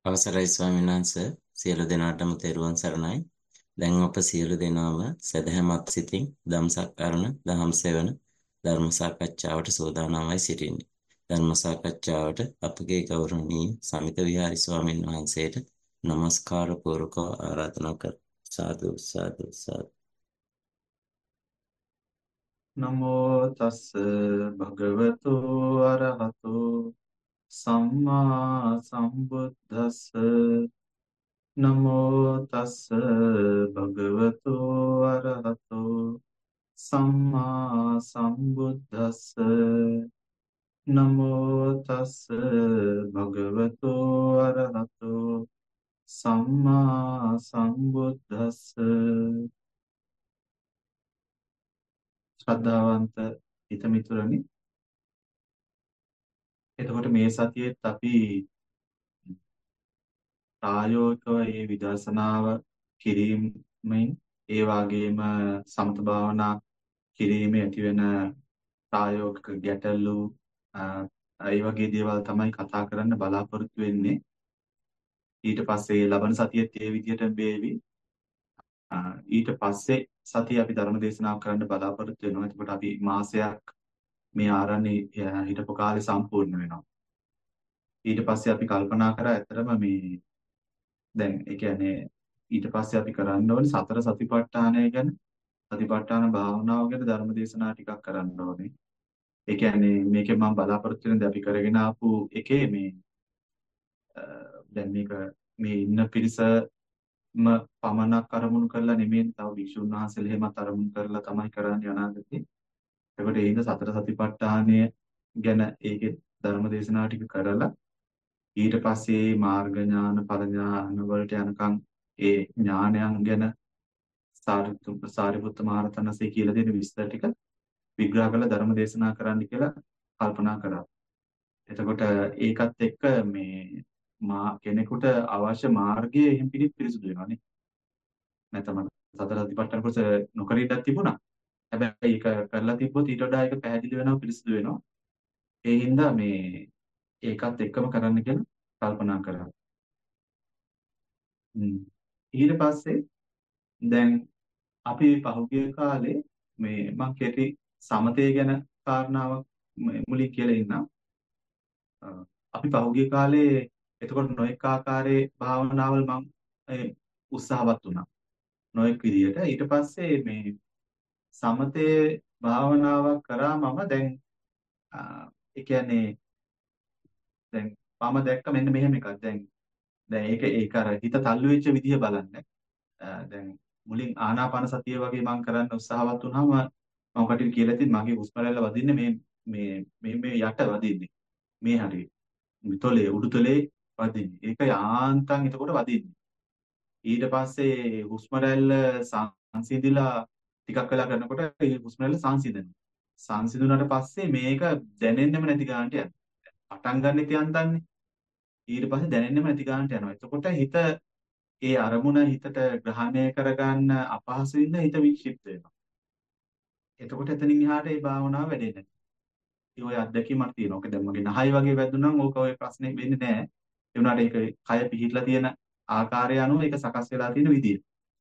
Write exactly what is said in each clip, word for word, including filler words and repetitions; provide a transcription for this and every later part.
අවසරයි ස්වාමීන් වහන්සේ සියලු දෙනාටම තෙරුවන් සරණයි. දැන් අප සියලු දෙනාම සදහැමත් සිතින් ධම්සක්කරණ දහම් සෙවන ධර්ම සාකච්ඡාවට සූදානම්වයි සිටින්නේ. ධර්ම සාකච්ඡාවට අපගේ ගෞරවනීය සමිත විහාරි ස්වාමීන් වහන්සේට নমස්කාර පූර්වකව ආරාධනා කර සාදු සාදු සාදු. නමෝ තස්ස භගවතු අරහතු සම්මා සම්බුද්දස්ස නමෝ තස්ස භගවතු අරහතු සම්මා සම්බුද්දස්ස නමෝ තස්ස භගවතු අරහතු සම්මා සම්බුද්දස්ස ශ්‍රද්ධාවන්ත හිතමිතුරනි, එතකොට මේ සතියේත් අපි ප්‍රායෝගිකව මේ විදර්ශනාව කිරීමෙන් ඒ වගේම සමත භාවනා කිරීමේ ඇතිවෙන ප්‍රායෝගික ගැටලු ඒ වගේ දේවල් තමයි කතා කරන්න බලාපොරොත්තු වෙන්නේ. ඊට පස්සේ ලබන සතියේත් ඒ විදිහට වේවි. ඊට පස්සේ සතිය අපි ධර්ම දේශනාව කරන්න බලාපොරොත්තු වෙනවා. එතකොට අපි මාසයක් මේ ආරණ්‍ය හිටපු කාලේ සම්පූර්ණ වෙනවා. ඊට පස්සේ අපි කල්පනා කරා ඇත්තටම මේ දැන් ඒ කියන්නේ ඊට පස්සේ අපි කරන්න ඕනේ සතර සතිපට්ඨානය ගැන, සතිපට්ඨාන භාවනාව ගැන ධර්ම දේශනා ටිකක් කරන්න ඕනේ. ඒ කියන්නේ මේකෙන් මම බලාපොරොත්තු වෙන්නේ අපි කරගෙන ආපු එකේ මේ දැන් මේක මේ ඉන්න පිරිසම පමණක් අරමුණු කරලා නෙමෙයි, තව භික්ෂුන් වහන්සේලා එහෙමත් අරමුණු කරලා තමයි කරන්නේ අනාගතේ. ඒකට ඒ හින්දා සතර සතිපට්ඨානය ගැන ඒකේ ධර්ම දේශනා ටික කරලා ඊට පස්සේ මාර්ග ඥාන ඵල ඥාන වලට යනකම් ඒ ඥානයන් ගැන සාරිපුත්ත සාරිපුත්ත මහරහතන්සේ කියලා දෙන විස්තර ටික විග්‍රහ කරලා ධර්ම දේශනා කරන්න කියලා කල්පනා කරා. එතකොට ඒකත් එක්ක මේ මා කෙනෙකුට අවශ්‍ය මාර්ගයේ එහෙම් පිළිත් පිරිසුදු වෙනවානේ. නැත්නම් සතර සතිපට්ඨාන කුස නොකර ඉඳක් තිබුණා. හැබැයි ඒක කරලා තිබ්බොත් ඊට වඩා ඒක පැහැදිලි වෙනවා, පිරිසුදු වෙනවා. ඒ හින්දා මේ ඒකත් එක්කම කරන්න කියලා කල්පනා කරා. හ්ම්. ඊට පස්සේ දැන් අපි පහුගිය කාලේ මේ මම කෙටි සමතේ ගැන කාරණාවක් මුලින් කියලා ඉන්නම්. අපි පහුගිය කාලේ එතකොට නොඑක ආකාරයේ භාවනාවල් මම උත්සාහවත් වුණා. නොඑක විදියට. ඊට පස්සේ මේ සමතේ භාවනාවක් කරා මම දැන් ඒ කියන්නේ දැන් මම දැක්ක මෙන්න මෙහෙම එකක්. දැන් දැන් ඒක ඒක අර හිත තල්ලු වෙච්ච විදිය බලන්න. දැන් මුලින් ආනාපාන සතිය වගේ මම කරන්න උත්සාහවත් වුණාම මම කටින් කියලා තින් මගේ හුස්ම රැල්ල වදින්නේ මේ මේ මේ මේ යට වදින්නේ. මේ හරියට. තොලේ උඩුතොලේ වදින්නේ. ඒක යාන්තම් එතකොට වදින්නේ. ඊට පස්සේ හුස්ම රැල්ල සංසිඳිලා ටිකක් වෙලා කරනකොට ඒ හුස්ම රැල්ල සංසිඳෙනවා. සංසිඳුණාට පස්සේ මේක දැනෙන්නෙම නැති ගන්නට යනවා. පටන් ගන්නෙත් යන්තම්නේ. ඊට පස්සේ දැනෙන්නෙම නැති ගන්නට යනවා. එතකොට හිත ඒ අරමුණ හිතට ග්‍රහණය කරගන්න අපහසු වෙන හිත වික්ෂිප්ත වෙනවා. එතකොට එතනින් එහාට ඒ භාවනාව වැඩෙන්නේ නැහැ. ඒ ඔය අත්දැකීමක් තියෙනවා. ඔක දැන් මගේ නහය වගේ වැදුනනම් ඕක ඔය ප්‍රශ්නේ වෙන්නේ නැහැ. ඒ වුණාට ඒක කය පිහිట్లా තියෙන ආකාරය අනුව ඒක සකස් වෙලා තියෙන විදිය.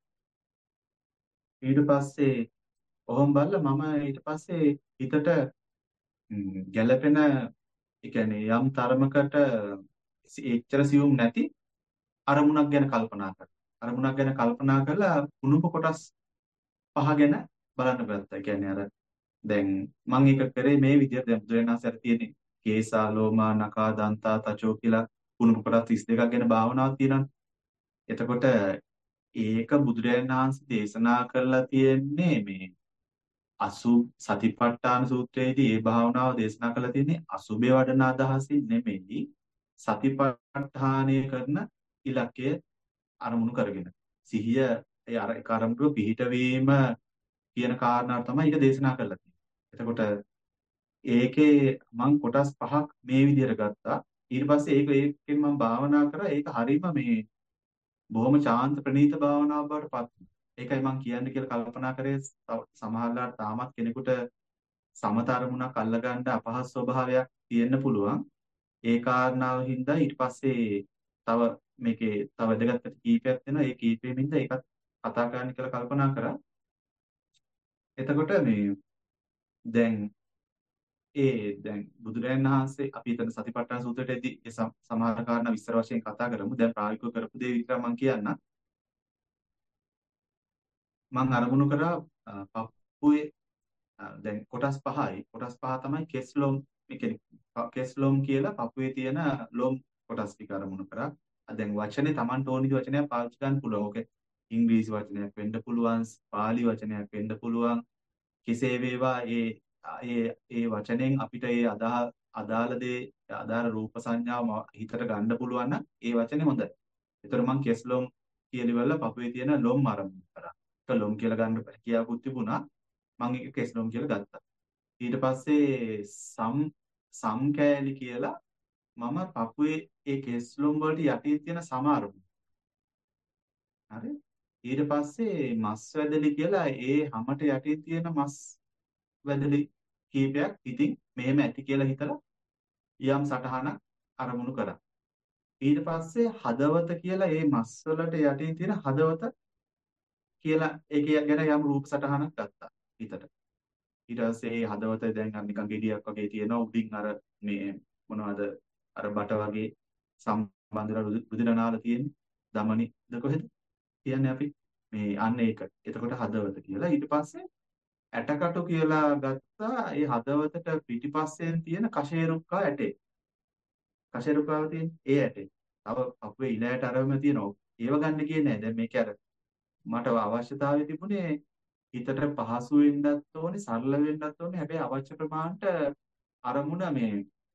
ඊට පස්සේ ඔහොම බලලා මම ඊට පස්සේ හිතට ගැළපෙන ඒ කියන්නේ යම් තරමකට එච්චර සියුම් නැති අරමුණක් ගැන කල්පනා කරා. අරමුණක් ගැන කල්පනා කරලා කුණුප කොටස් පහ ගැන බලන්න ගත්තා. ඒ කියන්නේ අර දැන් මම ඒක කරේ මේ විදිහට. දැන් බුදුරණාහිසාර තියෙන්නේ කේසා ලෝමා නකා දන්තා තචෝ කියලා කුණුප කොටස් තිස් දෙකක් ගැන භාවනාවක් තියෙනවා. එතකොට ඒක බුදුරජාණන් වහන්සේ දේශනා කරලා තියෙන්නේ මේ අසු සතිපට්ඨාන සූත්‍රයේදී ඒ භාවනාව දේශනා කරලා තියෙන්නේ අසුබේ වඩන අදහසින් නෙමෙයි, සතිපට්ඨානය කරන ඉලක්කය අරමුණු කරගෙන සිහිය ඒ අර කර්මක පිහිටවීම කියන කාරණාව තමයි ඒක දේශනා කරලා තියෙන්නේ. එතකොට ඒකේ මම කොටස් පහක් මේ විදිහට ගත්තා. ඊට පස්සේ ඒක ඒකෙන් මම භාවනා කරා. ඒක හරීම මේ බොහොම ශාන්ත ප්‍රණීත භාවනාවක් බවට පත් වුණා. ඒකයි මම කියන්න කියලා කල්පනා කරේ. සමහරවිට තාමත් කෙනෙකුට සමත අරමුණක් අල්ලගන්න අපහසු ස්වභාවයක් තියෙන්න පුළුවන්. ඒ කාරණාව හින්දා ඊට පස්සේ තව මේකේ තව වැදගත් පැති කීපයක් තියෙනවා. ඒ කීපෙමින්ද ඒකත් කතා කරන්න කියලා කල්පනා කරා. එතකොට මේ දැන් ඒ දැන් බුදුරජාණන් වහන්සේ අපි එතන සතිපට්ඨාන සූත්‍රයේදී ඒ සම- සමහර කාරණා විස්තර වශයෙන් කතා කරමු. දැන් ප්‍රායෝගිකව කරපු දේ විතර මම කියන්නම්. මම අරමුණු කරා අ, පපුවේ අ, දැන් කොටස් පහයි. කොටස් පහ තමයි කෙස්ලොම් ඒ කියන්නේ ප- කෙස්ලොම් කියලා පපුවේ තියෙන ලොම් කොටස් ටික අරමුණු කරා. අ, දැන් වචනේ Tamanට ඕනි වචනයක් පාවිච්චි කරන්න පුළුවන්. ඕක ඉංග්‍රීසි වචනයක් වෙන්න පුළුවන්, පාලි වචනයක් වෙන්න පුළුවන්. කෙසේ වේවා ඒ ඒ ඒ වචනෙන් අපිට ඒ අදාහ අදාළ දේ අදාළ රූප සංඥාව ම- හිතට ගන්න පුළුවන් නම් ඒ වචනේ හොඳයි. ඒතර මම කෙස්ලොම් කියලිවල පපුවේ තියෙන ලොම් ආරම්භ කරා. ඒක ලොම් කියලා ගන්න හැකියාවකුත් තිබුණා. මම ඒක කෙස්ලොම් කියලා ගත්තා. ඊට පස්සේ සම් සම් කෑලි කියලා මම පපුවේ ඒ කෙස්ලොම් වලට යටින් තියෙන සම ආරම්භ. හරි. ඊට පස්සේ මස් වැදලි කියලා ඒ හැමට යටින් තියෙන මස් වැදලි කීපයක් ඉතින් මෙහෙම ඇති කියලා හිතලා යම් සටහනක් අරමුණු කරා. ඊට පස්සේ හදවත කියලා ඒ මස් වලට යටින් තියෙන හදවත කියලා ඒක ගැන යම් රූප සටහනක් ගත්තා හිතට. ඊට පස්සේ ඒ හදවත දැන් අර නිකන් ගෙඩියක් වගේ තියෙනවා. උඩින් අර මේ මොනවද අර බට වගේ සම්බන්ධලා රුධිරනාල තියෙන්නේ. ධමනිද කොහෙද? කියන්නේ අපි මේ අන්න ඒක. එතකොට හදවත කියලා. ඊට පස්සේ ඇටකටු කියලා ගත්තා. ඒ හදවතට පිටිපස්සෙන් තියෙන කෂේරුක්කා ඇටේ. කෂේරුක්කාව තියෙන ඒ ඇටේ. තව අපේ ඉලයට අරවම තියෙනවා. ඒව ගන්න කියන්නේ නැහැ. දැන් මේක අර මට අවශ්‍යතාවය තිබුණේ හිතට පහසු වෙන්නත් ඕනේ, සරල වෙන්නත් ඕනේ. හැබැයි අවශ්‍ය ප්‍රමාණයට අරමුණ මේ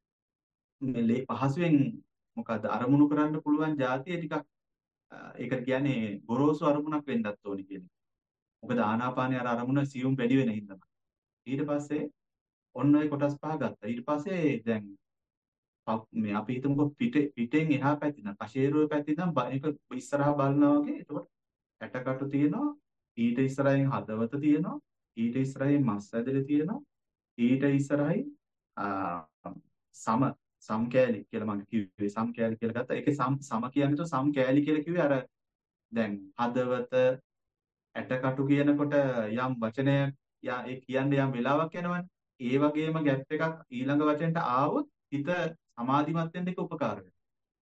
මේ ලේ- පහසුවෙන් මොකද්ද අරමුණු කරන්න පුළුවන් જાතිය ටිකක් අ, ඒකට කියන්නේ ගොරෝසු අරමුණක් වෙන්නත් ඕනේ කියන එක. මොකද ආනාපානයේ අර අරමුණ සියුම් වැඩි වෙන හින්දා. ඊට පස්සේ ඔන්න ඔය කොටස් පහ ගත්තා. ඊට පස්සේ දැන් පප්- මේ අපි හිතමුකෝ පිට පිටෙන් එහා පැත්තෙන් කෂේරුවේ පැත්තෙන් ඒක ඉස්සරහා බලනවා වගේ. එතකොට ඇටකටු තියෙනවා. ඊට ඉස්සරහින් හදවත තියෙනවා. ඊට ඉස්සරහින් මස් ඇදලි තියෙනවා. ඊට ඉස්සරහින් ආ, සම සම් කෑලි කියලා මම කිව්වේ සම් කෑලි කියලා ගත්තා. ඒකේ සම් සම කියන්නේ તો සම් කෑලි කියලා කිව්වේ අර දැන් හදවත ඇටකටු කියනකොට යම් වචනයක් යා ඒ කියන්නේ යම් වෙලාවක් යනවනේ. ඒ වගේම ગેප් එකක් ඊළඟ වචනෙට ආවොත් හිත සමාධිමත් වෙන්න ඒක උපකාර වෙනවා.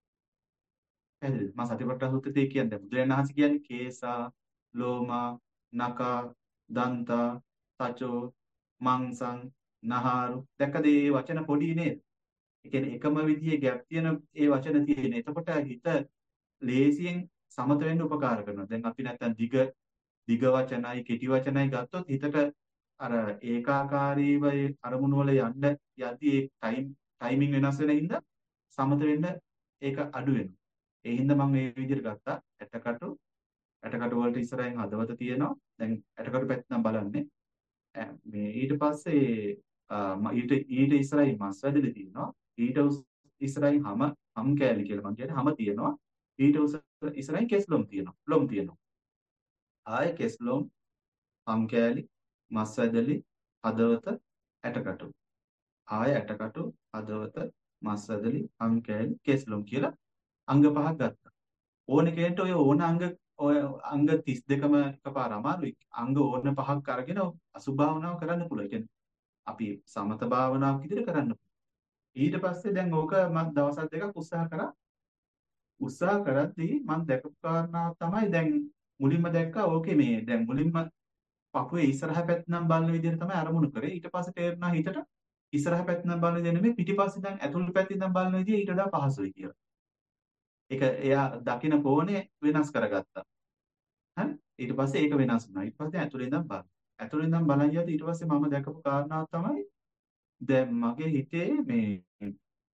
පැහැදිලිද? මම සතිපට්ඨාන සූත්‍රයේ කියන්නේ බුදුරජාණන් වහන්සේ කියන්නේ කේසා, ලෝමා, නකා, දන්තා, තචෝ, මංසං, නහාරු. දැක්කද මේ වචන පොඩි නේද? ඒ කියන්නේ එකම විදිහේ ગેප් තියෙන ඒ වචන තියෙන. එතකොට හිත ලේසියෙන් සමත වෙන්න උපකාර කරනවා. දැන් අපි නැත්තම් දිග දිග වචනයි කෙටි වචනයි ගත්තොත් හිතට අර ඒකාකාරීව ඒ අරමුණු වල යන්න යද්දී ඒ ටයිම් ටයිමින් වෙනස් වෙන හින්දා සමත වෙන්න ඒක අඩු වෙනවා. ඒ හින්දා මම මේ විදිහට ගත්තා. ඇටකටු ඇටකටු වලට ඉස්සරහින් හදවත තියෙනවා. දැන් ඇටකටු පැත්ත නම් බලන්නේ. ඈ මේ ඊට පස්සේ අ, ම- ඊට ඊට ඉස්සරහින් මස් වැදලි තියෙනවා. ඊට උස්- ඉස්සරහින් හම හම් කෑලි කියලා මම කියන්නේ හම තියෙනවා. ඊට උස ඉස්සරහින් කෙස්ලොම් තියෙනවා. ලොම් තියෙනවා. ආයේ කෙස්ලොම් හම් කෑලි මස් වැදලි හදවත ඇටකටු. ආය ඇටකටු හදවත මස් වැදලි හම් කෑලි කෙස්ලොම් කියලා අංග පහක් ගත්තා. ඕන කෙනෙක්ට ඔය ඕන අංග ඔය අංග තිස් දෙකම එකපාර අමාරුයි. අංග ඕන පහක් අරගෙන අසුභ භාවනාව කරන්න පුළුවන්. ඒ කියන්නේ අපි සමත භාවනාවක් විදිහට කරන්න පුළුවන්. ඊට පස්සේ දැන් ඕක මම දවස් දෙකක් උත්සාහ කරා. උත්සාහ කරද්දී මම දැකපු කාරණාව තමයි දැන් මුලින්ම දැක්කා ඕකේ මේ දැන් මුලින්ම පපුවේ ඉස්සරහ පැත්ත නම් බලන විදිහට තමයි අරමුණු කරේ. ඊට පස්සේ තේරුණා හිතට ඉස්සරහ පැත්ත නම් බලන විදිහ නෙමෙයි පිටිපස්සේ දැන් ඇතුළු පැත්තෙන් නම් බලන විදිහ ඊට වඩා පහසුයි කියලා. ඒක එයා දකින කෝණය වෙනස් කරගත්තා. හරි? ඊට පස්සේ ඒක වෙනස් වුණා. ඊට පස්සේ ඇතුළේ ඉඳන් බලන. ඇතුළේ ඉඳන් බලන් යද්දී ඊට පස්සේ මම දැකපු කාරණාව තමයි දැන් මගේ හිතේ මේ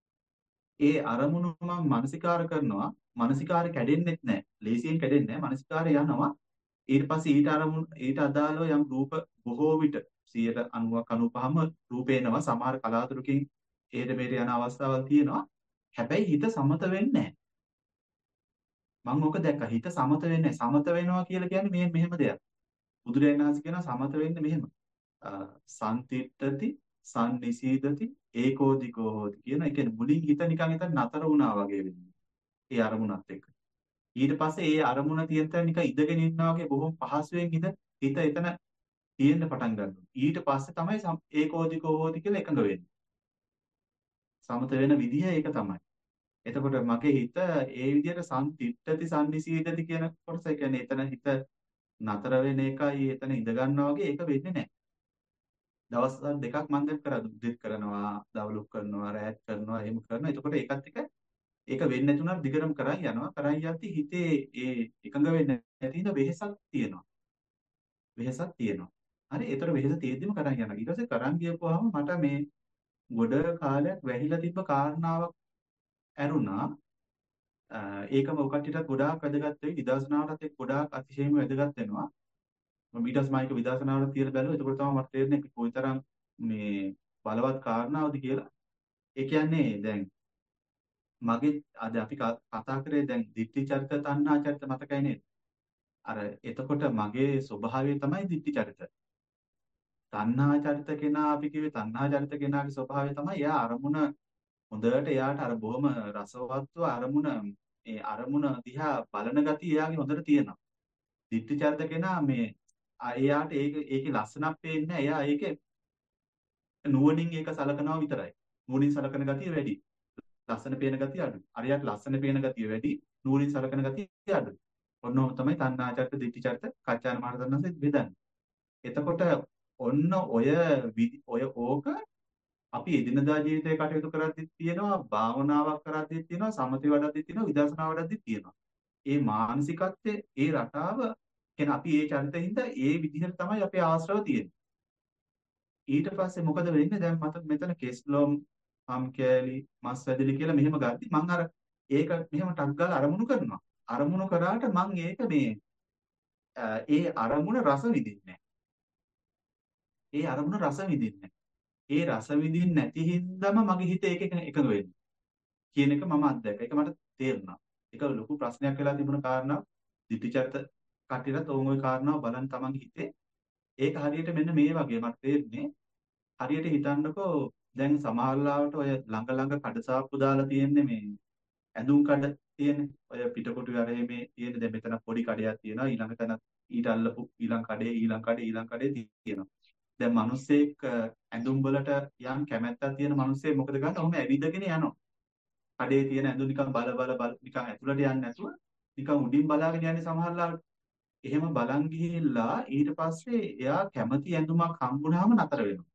ඒ අරමුණු මම මානසිකාර කරනවා. මානසිකාරය කැඩෙන්නෙත් නැහැ. ලේසියෙන් කැඩෙන්නේ නැහැ. මානසිකාරය යනවා. ඊට පස්සේ ඊට අරමුණු ඊට අදාළව යම් රූප බොහෝ විට සියයට අනූවක් අනූපහම රූප එනවා. සමහර කලාතුරකින් එහෙට මෙහෙට යන අවස්ථාවල් තියෙනවා. හැබැයි හිත සමත වෙන්නේ නැහැ. මම ඕක දැක්කා. හිත සමත වෙන්නේ නැහැ. සමත වෙනවා කියලා කියන්නේ මේ මෙහෙම දෙයක්. බුදුරජාණන් වහන්සේ කියනවා සමත වෙන්නේ මෙහෙම. අ, සන්තිට්ඨති සම්නිසීදති ඒකෝදිකෝ හෝති කියන. ඒ කියන්නේ මුලින් හිත නිකන් හිත නතර වුණා වගේ වෙන්නේ. ඒ අරමුණත් එක්ක. ඊට පස්සේ ඒ අරමුණ තියෙන තැන නිකන් ඉඳගෙන ඉන්නා වගේ බොහොම පහසුවෙන් හිත හිත එතන තියෙන්න පටන් ගන්නවා. ඊට පස්සේ තමයි සම්- ඒකෝදිකෝ හෝති කියලා එකඟ වෙන්නේ. සමත වෙන විදිහ ඒක තමයි. එතකොට මගේ හිත ඒ විදිහට සම්තිට්ඨති සම්නිසීදති කියන කොටස, ඒ කියන්නේ එතන හිත නතර වෙන එකයි එතන ඉඳ ගන්නවා වගේ ඒක වෙන්නේ නැහැ. දවස් දෙකක් මම දැන් කරා දුක් කරනවා, දවලුක් කරනවා, රැත් කරනවා, එහෙම කරනවා. එතකොට ඒකත් එක ඒක වෙන්නේ නැතුණා දිගටම කරන් යනවා. කරන් යද්දි හිතේ ඒ එකඟ වෙන්නේ නැති හින්දා වෙහෙසක් තියෙනවා. වෙහෙසක් තියෙනවා. හරි. ඒතර වෙහෙස තියෙද්දිම කරන් යනවා. ඊට පස්සේ කරන් ගියපුවාම මට මේ ගොඩ කාලයක් වැහිලා තිබ්බ කාරණාවක් ඇරුණා. අ, ඒකම ඔය කට්ටියටත් ගොඩාක් වැදගත් වෙයි. විදර්ශනාවටත් එක්ක ගොඩාක් අතිශයින්ම වැදගත් වෙනවා. මම ඊට පස්සේ මායික විදර්ශනාවට තියලා බැලුවා. එතකොට තමයි මට තේරෙන්නේ ඒක කොයිතරම් මේ බලවත් කාරණාවද කියලා. ඒ කියන්නේ දැන් මගේ අද අපි ක- කතා කරේ දැන් ditthi චරිත තණ්හා චරිත මතකයි නේද? අර එතකොට මගේ ස්වභාවය තමයි ditthi චරිත. තණ්හා චරිත කෙනා අපි කිව්වේ තණ්හා චරිත කෙනාගේ ස්වභාවය තමයි එයා අරමුණ හොඳට එයාට අර බොහොම රසවත්ව අරමුණ ඒ අරමුණ දිහා බලන ගතිය එයාගේ හොඳට තියෙනවා. ditthi චරිත කෙනා මේ ආ, එයාට ඒක ඒකේ ලස්සනක් පේන්නේ නැහැ. එයා ඒකේ නුවණින් ඒක සලකනවා විතරයි. නුවණින් සලකන ගතිය වැඩි. ලස්සන පේන ගතිය අඩුයි. අරියට ලස්සන පේන ගතිය වැඩි. නුවණින් සලකන ගතිය අඩුයි. ඔන්නෝම තමයි තණ්හා චරිත, ditthi චරිත, කච්චායන මහරතනන්සේ බෙදන්නේ. එතකොට ඔන්න ඔය විදි- ඔය ඕක අපි එදිනදා ජීවිතේ කටයුතු කරද්දිත් තියෙනවා, භාවනාවක් කරද්දිත් තියෙනවා, සමථය වඩද්දිත් තියෙනවා, විදර්ශනා වඩද්දිත් තියෙනවා. ඒ මානසිකත්වයේ ඒ රටාව කියන්නේ අපි ඒ චරිතින්ද ඒ විදිහට තමයි අපේ ආශ්‍රව තියෙන්නේ. ඊට පස්සේ මොකද වෙන්නේ? දැන් මට මෙතන කෙස්ලොම්, හම් කෑලි, මස් වැදිලි කියලා මෙහෙම ගද්දි මං අර ඒක මෙහෙම ටක් ගාලා අරමුණු කරනවා. අරමුණු කරාට මං ඒක මේ අ, ඒ අරමුණ රස විඳින්නේ නැහැ. ඒ අරමුණ රස විඳින්නේ නැහැ. ඒ රස විඳින්නේ නැති හින්දාම මගේ හිත ඒක එකඟ වෙන්නේ කියන එක මම අත්දැක. ඒක මට තේරුණා. ඒක ලොකු ප්‍රශ්නයක් වෙලා තිබුණ කාරණාවක්. ditthිචරිත කටියට ඕන් ওই කාරණාව බලන් තමන්ගේ හිතේ ඒක හරියට මෙන්න මේ වගේ මට තේරෙන්නේ. හරියට හිතන්නකෝ දැන් සමහරලාවට ඔය ළඟ ළඟ කඩසාප්පු දාලා තියෙන්නේ මේ ඇඳුම් කඩ තියෙන්නේ. ඔය පිටකොටු අරේ මේ තියෙන්නේ. දැන් මෙතන පොඩි කඩයක් තියෙනවා. ඊළඟ තැන ඊට අල්ලපු ඊළඟ කඩේ ඊළඟ කඩේ ඊළඟ කඩේ තියෙනවා. දැන් මිනිස්සෙක් ඇඳුම් වලට යම් කැමැත්තක් තියෙන මිනිස්සෙක් මොකද කරන්නේ? ඔහොම ඇවිදගෙන යනවා. කඩේ තියෙන ඇඳුම් නිකන් බල බල බල නිකන් ඇතුළට යන්නේ නැතුව නිකන් උඩින් බලාගෙන යන්නේ සමහරලාවට. එහෙම බලන් ගිහිල්ලා ඊට පස්සේ එයා කැමති ඇඳුමක් හම්බුනහම නතර වෙනවා.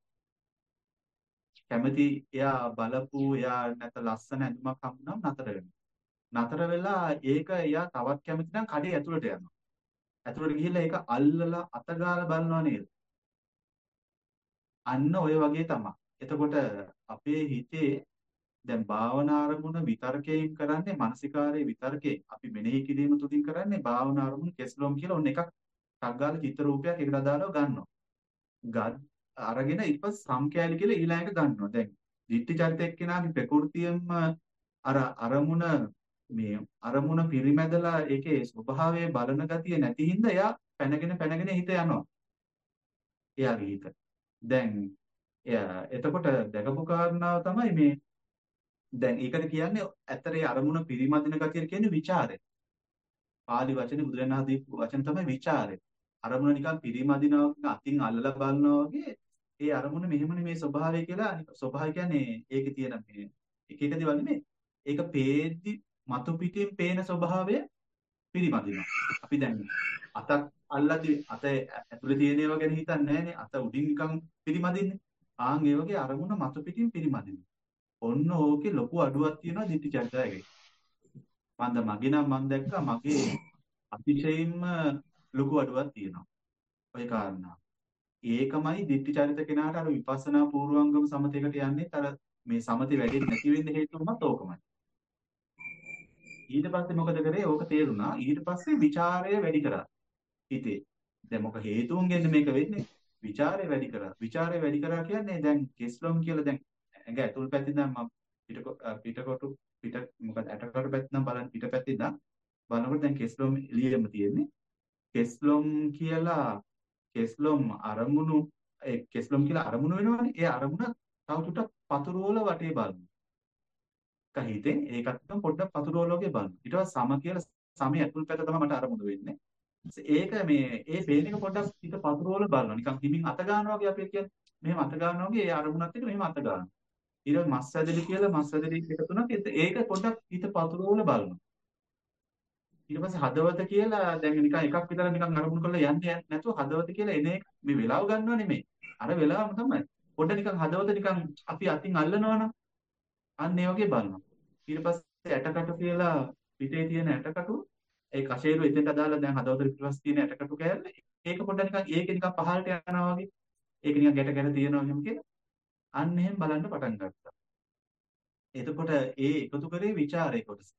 කැමති එයා බලපු එයා නැත්නම් ලස්සන ඇඳුමක් හම්බුනහම නතර වෙනවා. නතර වෙලා ඒක එයා තවත් කැමති නම් කඩේ ඇතුළට යනවා. ඇතුළට ගිහිල්ලා ඒක අල්ලලා අතගාලා බලනවා නේද? අන්න ඔය වගේ තමයි. එතකොට අපේ හිතේ දැන් භාවනා අරමුණ විතර්කයෙන් කරන්නේ මානසිකාරයේ විතර්කයෙන්. අපි මෙනෙහි කිරීම තුලින් කරන්නේ භාවනා අරමුණ කෙස්ලොම් කියලා ඔන්න එකක් ටක් ගාලා චිත්‍ර රූපයක් එකට අදාළව ගන්නවා. ගත් අරගෙන ඊට පස්සේ සම්කෑලි කියලා ඊළඟ එක ගන්නවා. දැන් ditthi චරිත එක්කෙනාගේ ප්‍රകൃතියෙන්ම අර අරමුණ මේ අරමුණ පිරිමැදලා ඒකේ ස්වභාවය බලන ගතිය නැති හින්දා එයා පැනගෙන පැනගෙන හිත යනවා. එයාගේ හිත. දැන් එයා එතකොට දැකපු කාරණාව තමයි මේ දැන් ඒකට කියන්නේ ඇත්තරේ අරමුණ පිරිමදින ගතිය කියන්නේ ਵਿਚාරය. පාලි වචනේ බුදුරණාහි දීපු වචන තමයි ਵਿਚාරය. අරමුණ නිකන් පිරිමදිනවා වගේ අතින් අල්ලලා බලනවා වගේ ඒ අරමුණ මෙහෙමනේ මේ ස්වභාවය කියලා ස්වභාවය කියන්නේ ඒකේ තියෙන මේ එක එක දේවල් නෙමෙයි. ඒක පේද්දි මතු පිටින් පේන ස්වභාවය පිරිමදිනවා. අපි දැන් අතක් අල්ලද්දි අත ඇතුලේ තියෙන ඒවා ගැන හිතන්නේ නැහනේ. අත උඩින් නිකන් පිරිමදින්නේ. ආන් ඒ වගේ අරමුණ මතු පිටින් පිරිමදිනවා. ඔන්න ඕකේ ලොකු අඩුවක් තියෙනවා ditthi චර්යාවේ. මන්ද මගේ නම් මම දැක්කා මගේ අතිශයින්ම ලොකු අඩුවක් තියෙනවා. ওই කාරණා. ඒකමයි ditthi චරිත කෙනාට අර විපස්සනා පූර්වංගම සමතේකට යන්නේ අර මේ සමතේ වැඩෙන්නේ නැති වෙන්න හේතුවමත් ඕකමයි. ඊට පස්සේ මොකද කරේ? ඕක තේරුණා. ඊට පස්සේ ਵਿਚාරය වැඩි කරා හිතේ. දැන් මොක හේතුන්ගෙන්ද මේක වෙන්නේ? ਵਿਚාරය වැඩි කරා. ਵਿਚාරය වැඩි කරා කියන්නේ දැන් කෙස්ලොම් කියලා දැන් ඇඟ ඇතුල් පැත්තෙන් දැන් මම පිටකො පිටකොටු පිට මොකද ඇටකට පැත්තෙන් නම් බලන්න පිට පැත්තෙන් නම් බලනකොට දැන් කෙස්ලොම් එළියෙම තියෙන්නේ. කෙස්ලොම් කියලා කෙස්ලොම් අරමුණු ඒ කෙස්ලොම් කියලා අරමුණු වෙනවනේ. ඒ අරමුණ තව ටිකක් පතුරවල වටේ බලනවා. එක හිතෙන් ඒකත් එක්කම පොඩ්ඩක් පතුරවල වගේ බලනවා. ඊට පස්සේ සම කියලා සමේ ඇතුල් පැත්ත තමයි මට අරමුණු වෙන්නේ. ඒක මේ ඒ පේන එක පොඩ්ඩක් හිත පතුරවල බලනවා. නිකන් හිමින් අත ගන්නවා වගේ අපි කියන්නේ. මෙහෙම අත ගන්නවා වගේ ඒ අරමුණත් එක්ක මෙහෙම අත ගන්නවා. ඊට පස්සේ මස් ඇදලි කියලා මස් ඇදලි එක තුනක් ඒක පොඩ්ඩක් හිත පතුරවල බලනවා. ඊට පස්සේ හදවත කියලා දැන් නිකන් එකක් විතර නිකන් අරමුණු කරලා යන්නේ නැතුව හදවත කියලා එන එක මේ වෙලාව ගන්නව නෙමෙයි. අර වෙලාවම තමයි. පොඩ්ඩ නිකන් හදවත නිකන් අපි අතින් අල්ලනවනම් අන්න ඒ වගේ බලනවා. ඊට පස්සේ ඇටකටු කියලා පිටේ තියෙන ඇටකටු ඒ කෂේරු එතෙන්ට දාලා දැන් හදවත පිටිපස්සේ තියෙන ඇටකටු කෑල්ල ඒක පොඩ්ඩක් නිකන් ඒකේ නිකන් පහළට යනවා වගේ. ඒක නිකන් ගැට ගැට තියෙනවා එහෙම කියලා. අන්න එහෙම බලන්න පටන් ගත්තා. එතකොට ඒ එකතු කරේ ਵਿਚාරේ කොටස.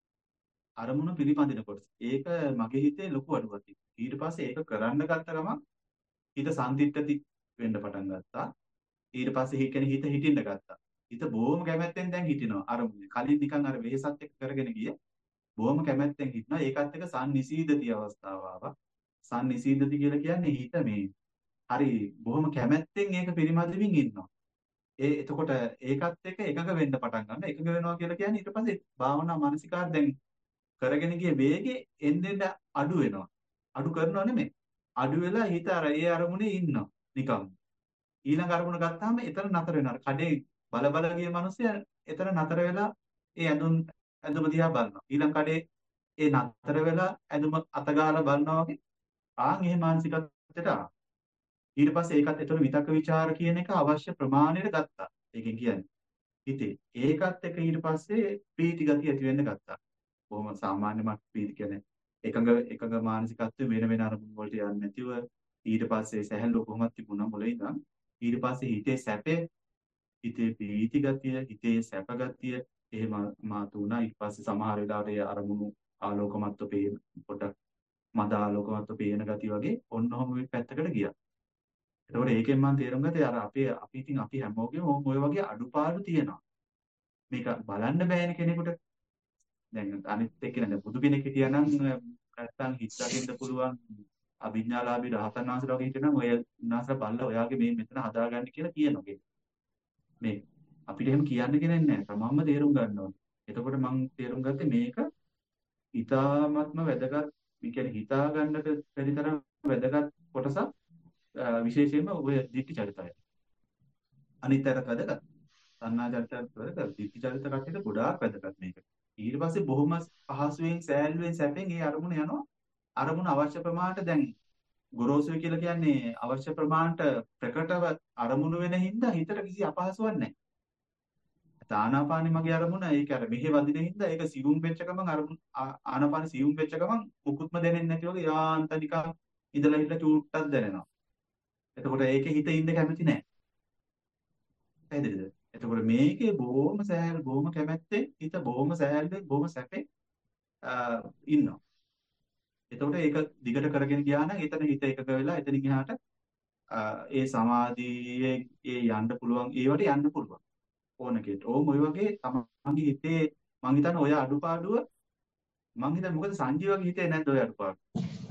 අරමුණ පිළිපදින කොටස. ඒක මගේ හිතේ ලොකු අඩුවක් තිබ්බා. ඊට පස්සේ ඒක කරන්න ගත්ත ගමන් හිත සම්තිත්‍ත්‍ති වෙන්න පටන් ගත්තා. ඊට පස්සේ හිත කෙනෙක් හිත හිටින්න ගත්තා. හිත බොහොම කැමැත්තෙන් දැන් හිටිනවා අරමුණේ. කලින් නිකන් අර වෙහසත් එක්ක කරගෙන ගිය බොහොම කැමැත්තෙන් හිටිනවා. ඒකත් එක්ක සම්නිසීදති අවස්ථාව ආවා. සම්නිසීදති කියලා කියන්නේ හිත මේ හරි බොහොම කැමැත්තෙන් ඒක පිරිමැදමින් ඉන්නවා. ඒ එතකොට ඒකත් එක්ක එකඟ වෙන්න පටන් ගන්නවා. එකඟ වෙනවා කියලා කියන්නේ ඊට පස්සේ භාවනා මානසිකාර දැන් කරගෙන ගිය වේගේ එන්නෙන් අඩු වෙනවා. අඩු කරනව නෙමෙයි. අඩු වෙලා හිත අර ඒ අරමුණේ ඉන්නවා. නිකම්. ඊළඟ අරමුණ ගත්තාම එතන නතර වෙනවා. කඩේ බල බල ගිය මිනිස්සයා එතන නතර වෙලා ඒ ඇඳුම් ඇඳුම දිහා බලනවා. ඊළඟ කඩේ ඒ නතර වෙලා ඇඳුම අතගාලා බලනවා වගේ ආන් එහෙ මානසිකත්වයට ආවා. ඊට පස්සේ ඒකත් එතන විතක්ක ਵਿਚාර කියන එක අවශ්‍ය ප්‍රමාණයට ගත්තා. ඒකෙන් කියන්නේ හිතේ. ඒකත් එක ඊට පස්සේ ප්‍රීති ගතිය ඇති වෙන්න ගත්තා. බොහොම සාමාන්‍ය මත් ප්‍රීති කියන්නේ එකඟ එකඟ මානසිකත්වයේ වෙන වෙන අරමුණු වලට යන්නේ නැතිව ඊට පස්සේ සැහැල්ලුව කොහොමද තිබුණා මුලින් ඉඳන් ඊට පස්සේ හිතේ සැපේ හිතේ ප්‍රීති ගතිය හිතේ සැප ගතිය එහෙම මාතු වුණා. ඊට පස්සේ සමහර වෙලාවට ඒ අරමුණු ආලෝකමත්ව පේන පොඩක් මද ආලෝකමත්ව පේන ගතිය වගේ ඔන්නෝම මේ පැත්තකට ගියා. එතකොට ඒකෙන් මම තේරුම් ගත්තේ අර අපේ අපි ඉතින් අපි හැමෝගෙම ඔය වගේ අඩුපාඩු තියෙනවා. මේක බලන්න බෑනේ කෙනෙකුට. දැන් අනිත් එක්කෙනා දැන් බුදු කෙනෙක් හිටියානම් නැත්තම් හිත දකින්න පුළුවන් අභිඥාලාභී රහතන් වහන්සේලා වගේ හිටියනම් ඔය උන්වහන්සේලා බලලා ඔයාගේ මේ මෙතන හදාගන්න කියලා කියනවා. මේ අපිට එහෙම කියන්න කෙනෙක් නැහැ. තමන්ම තේරුම් ගන්න ඕනේ. එතකොට මම තේරුම් ගත්තේ මේක ඊ타ත්ම වැදගත්. මේ කියන්නේ හිතා ගන්නට බැරි තරම් වැදගත් කොටසක් විශේෂයෙන්ම ඔය දිට්ඨි චරිතය. අනිත් අයට වැදගත්. සන්නා චරිතයත් වැදගත්. දිට්ඨි චරිත කට්ටියට ගොඩාක් වැදගත් මේක. ඊට පස්සේ බොහොම පහසුවෙන් සෑහලුවෙන් සැපෙන් ඒ අරමුණ යනවා. අරමුණ අවශ්‍ය ප්‍රමාණයට දැන් ගොරෝසුයි කියලා කියන්නේ අවශ්‍ය ප්‍රමාණයට ප්‍රකටව අරමුණු වෙන හින්දා හිතට කිසි අපහසුවක් නැහැ. ආනාපානෙ මගේ අරමුණ ඒක අර මෙහෙ වදින හින්දා ඒක සියුම් වෙච්ච ගමන් අරමුණ ආනාපානෙ සියුම් වෙච්ච ගමන් මුකුත්ම දැනෙන්නේ නැති වගේ යාන්ත නිකන් ඉඳලා හිටලා චූට්ටක් දැනෙනවා. එතකොට ඒකේ හිත ඉන්න කැමති නැහැ. පැහැදිලිද? එතකොට මේකේ බොහොම සෑහල බොහොම කැමැත්තෙන් හිත බොහොම සෑහලෙන් බොහොම සැපෙන් ඉන්නවා. එතකොට ඒක දිගට කරගෙන ගියා නම් එතන හිත එකක වෙලා එතනින් එහාට ඒ සමාධියේ ඒ යන්න පුළුවන් ඒවට යන්න පුළුවන් ඕන කෙනෙක්. ඕම ඔය වගේ තමන්ගේ හිතේ මං හිතන්නේ ඔය අඩුපාඩුව මං හිතන්නේ මොකද සංජීවගේ හිතේ නැද්ද ඔය අඩුපාඩුව?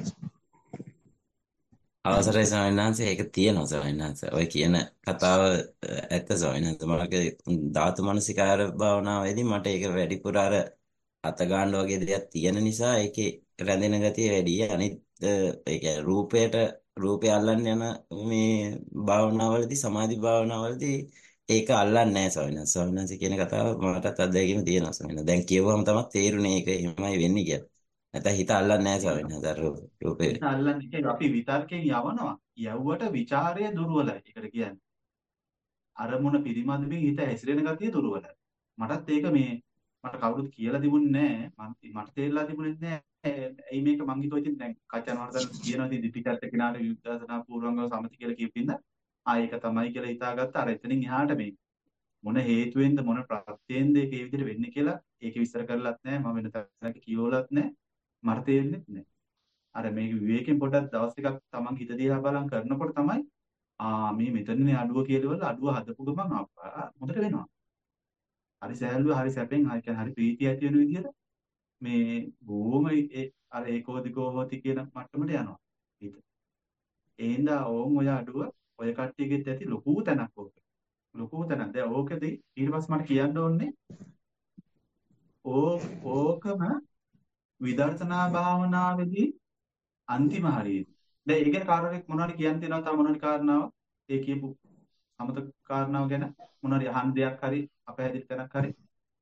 අවසරයි ස්වාමීන් වහන්සේ ඒක තියෙනවා ස්වාමීන් වහන්සේ. ඔය කියන කතාව අ, ඇත්ත ස්වාමීන් වහන්සේ. මගේ ධාතු මනසිකාර භාවනාවේදී මට ඒක වැඩිපුර අර අත ගන්න වගේ දෙයක් තියෙන නිසා ඒකේ රැඳෙන ගතිය වැඩි. අනිත් අ, ඒ කියන්නේ රූපයට රූපය අල්ලන්න යන මේ භාවනාවලදී සමාධි භාවනාවලදී ඒක අල්ලන්නේ නැහැ ස්වාමීන් වහන්සේ. ස්වාමීන් වහන්සේ කියන කතාව මටත් අත්දැකීම තියෙනවා ස්වාමීන් වහන්සේ. දැන් කියවුවම තමයි තේරුනේ ඒක එහෙමයි වෙන්නේ කියලා. නැත්නම් හිත අල්ලන්නේ නැහැ ස්වාමීන් වහන්සේ අර රූපේ. හිත අල්ලන්නේ කියන්නේ අපි විතර්කයෙන් යවනවා. යවුවට ਵਿਚාරය දුර්වලයි. ඒකට කියන්නේ අරමුණ පිරිමැදමින් හිත හැසිරෙන ගතිය දුර්වලයි. මටත් ඒක මේ මට කවුරුත් කියලා තිබුණේ නැහැ. මට තේරලා තිබුණේ නැහැ. එයි මේක මං හිතුවා ඉතින් දැන් කච්චනවර්ධන කියනවා ඉතින් දිපිටත් එක්කනාට විද්‍යාසනා පූර්වංගව සමති කියලා කියපින්ද ආ ඒක තමයි කියලා හිතාගත්ත අර එතනින් එහාට මේ මොන හේතුවෙන්ද මොන ප්‍රත්‍යෙන්ද ඒක ඒ විදිහට වෙන්නේ කියලා ඒක විස්තර කරලත් නැහැ. මම වෙන තැනක කියවලත් නැහැ. මට තේරෙන්නේ නැහැ. අර මේක විවේකයෙන් පොඩ්ඩක් දවස් ටිකක් තමන් හිත දිහා බලන් කරනකොට තමයි ආ මේ මෙතනනේ අඩුව කියලා වල අඩුව හදපු ගමන් අප්පා හොඳට වෙනවා. හරි සෑහලුව හරි සැපෙන් හරි කියන්නේ හරි ප්‍රීතිය ඇති වෙන විදිහට මේ බොහොම ඒ අර ඒකෝදිකෝ හොති කියන මට්ටමට යනවා හිත. ඒ හින්දා ඕම් ඔය අඩුව ඔය කට්ටියගෙත් ඇති ලොකු තැනක් ඕක. ලොකු තැනක්. දැන් ඕකෙදී ඊට පස්සේ මට කියන්න ඕනේ ඕ ඕකම විදර්ශනා භාවනාවේදී අන්තිම හරියේදී. දැන් ඒ ගැන කාටවත් මොනවද කියන්න තියෙනවද? තව මොනවද කාරණාව? ඒ කියපු සමත කාරණාව ගැන මොනවද අහන්න දෙයක් හරි අපහැදිලි තැනක් හරි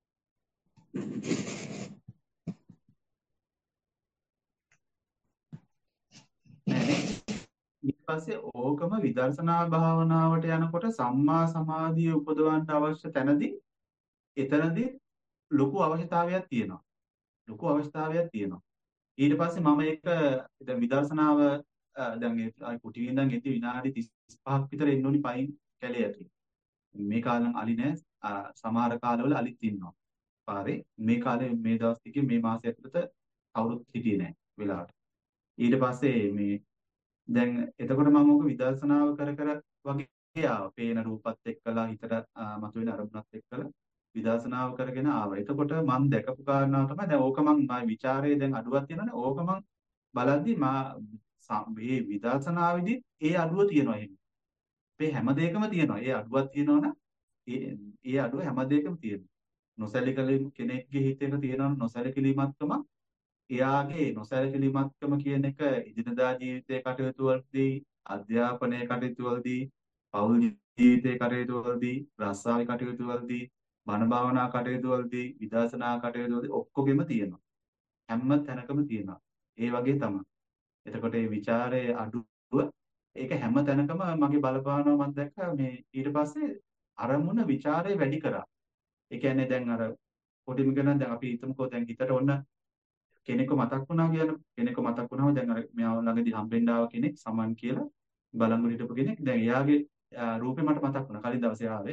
නැහැ නේ. ඊට පස්සේ ඕකම විදර්ශනා භාවනාවට යනකොට සම්මා සමාධිය උපදවන්න අවශ්‍ය තැනදී එතනදී ලොකු අවශ්‍යතාවයක් තියෙනවා. ලොකු අවශ්‍යතාවයක් තියෙනවා. ඊට පස්සේ මම ඒක දැන් විදර්ශනාව අ, දැන් ඒ ආයි කුටි වින්දන් එද්දි විනාඩි තිස් පහක් විතර එන්න ඕනි පයින් කැලේ ඇතුලේ. මේ කාලෙන් අලි නෑ. අ, සමහර කාලවල අලිත් ඉන්නවා. පාරේ මේ කාලේ මේ දවස් ටිකේ මේ මාසය ඇතුළත කවුරුත් හිටියේ නෑ වෙලාවට. ඊට පස්සේ මේ දැන් එතකොට මම ඕක විදර්ශනාව කර කර වගේ ආවා. පේන රූපත් එක්කලා හිතට අ, මතුවෙන අරමුණත් එක්කලා විදර්ශනාව කරගෙන ආවා. එතකොට මම දැකපු කාරණාව තමයි දැන් ඕක මම මා ਵਿਚාරයේ දැන් අඩුවක් තියෙනවනේ. ඕක මම බලද්දි මා ස- මේ විදර්ශනාවේදී ඒ අඩුව තියෙනවා එහෙම. මේ හැම දෙයකම තියෙනවා. ඒ අඩුවක් තියෙනවනම් ඒ ඒ අඩුව හැම දෙයකම තියෙනවා. නොසැලකලි කෙනෙක්ගේ හිතේක තියෙනවා නොසැලකිලිමත්කම එයාගේ නොසැලකිලිමත්කම කියන එක එදිනදා ජීවිතයේ කටයුතු වලදී අධ්‍යාපනයේ කටයුතු වලදී පෞල් ජීවිතයේ කටයුතු වලදී රස්සාවේ කටයුතු වලදී බණ භාවනා කටයුතු වලදී විදර්ශනා කටයුතු වලදී ඔක්කොගෙම තියෙනවා හැම තැනකම තියෙනවා ඒ වගේ තමයි එතකොට මේ ਵਿਚාරයේ අඩුව ඒක හැම තැනකම මගේ බලපානවා මම දැක්කා මේ ඊට පස්සේ අරමුණ ਵਿਚාරේ වැඩි කරා ඒ කියන්නේ දැන් අර පොඩිම ගණන් දැන් අපි හිතමුකෝ දැන් හිතට ඔන්න කෙනෙක්ව මතක් වුණා කියන කෙනෙක්ව මතක් වුණාම දැන් අර මෙයා ළඟදී හම්බෙන්න ආව කෙනෙක් සමන් කියලා බලංගු හිටපු කෙනෙක් දැන් එයාගේ අ, රූපේ මට මතක් වුණා කලින් දවසේ ආවේ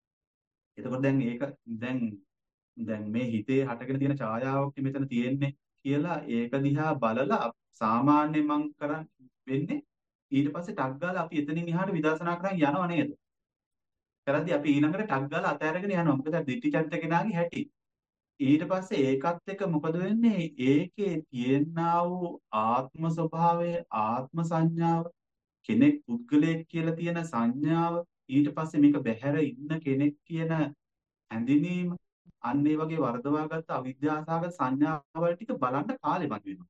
එතකොට දැන් ඒක දැන් දැන් මේ හිතේ හටගෙන තියෙන ඡායාවක් මෙතන තියෙන්නේ කියලා ඒක දිහා බලලා සාමාන්‍යයෙන් මං කරන් වෙන්නේ ඊට පස්සේ ටක් ගාලා අපි එතනින් එහාට විදර්ශනා කරන් යනව නේද කරද්දී අපි ඊළඟට ටක් ගාලා අතහැරගෙන යනවා මොකද දිට්ටි චරිත කෙනාගේ හැටි ඊට පස්සේ ඒකත් එක්ක මොකද වෙන්නේ? ඒකේ තියෙනා වූ ආත්ම ස්වභාවය, ආත්ම සංඥාව, කෙනෙක් පුද්ගලයෙක් කියලා තියෙන සංඥාව, ඊට පස්සේ මේක බැහැර ඉන්න කෙනෙක් කියන හැඳිනීම, අන්න ඒ වගේ වර්ධවාගත්ත අවිද්‍යාසගත සංඥාවල් ටික බලන්න කාලෙ මදි වෙනවා.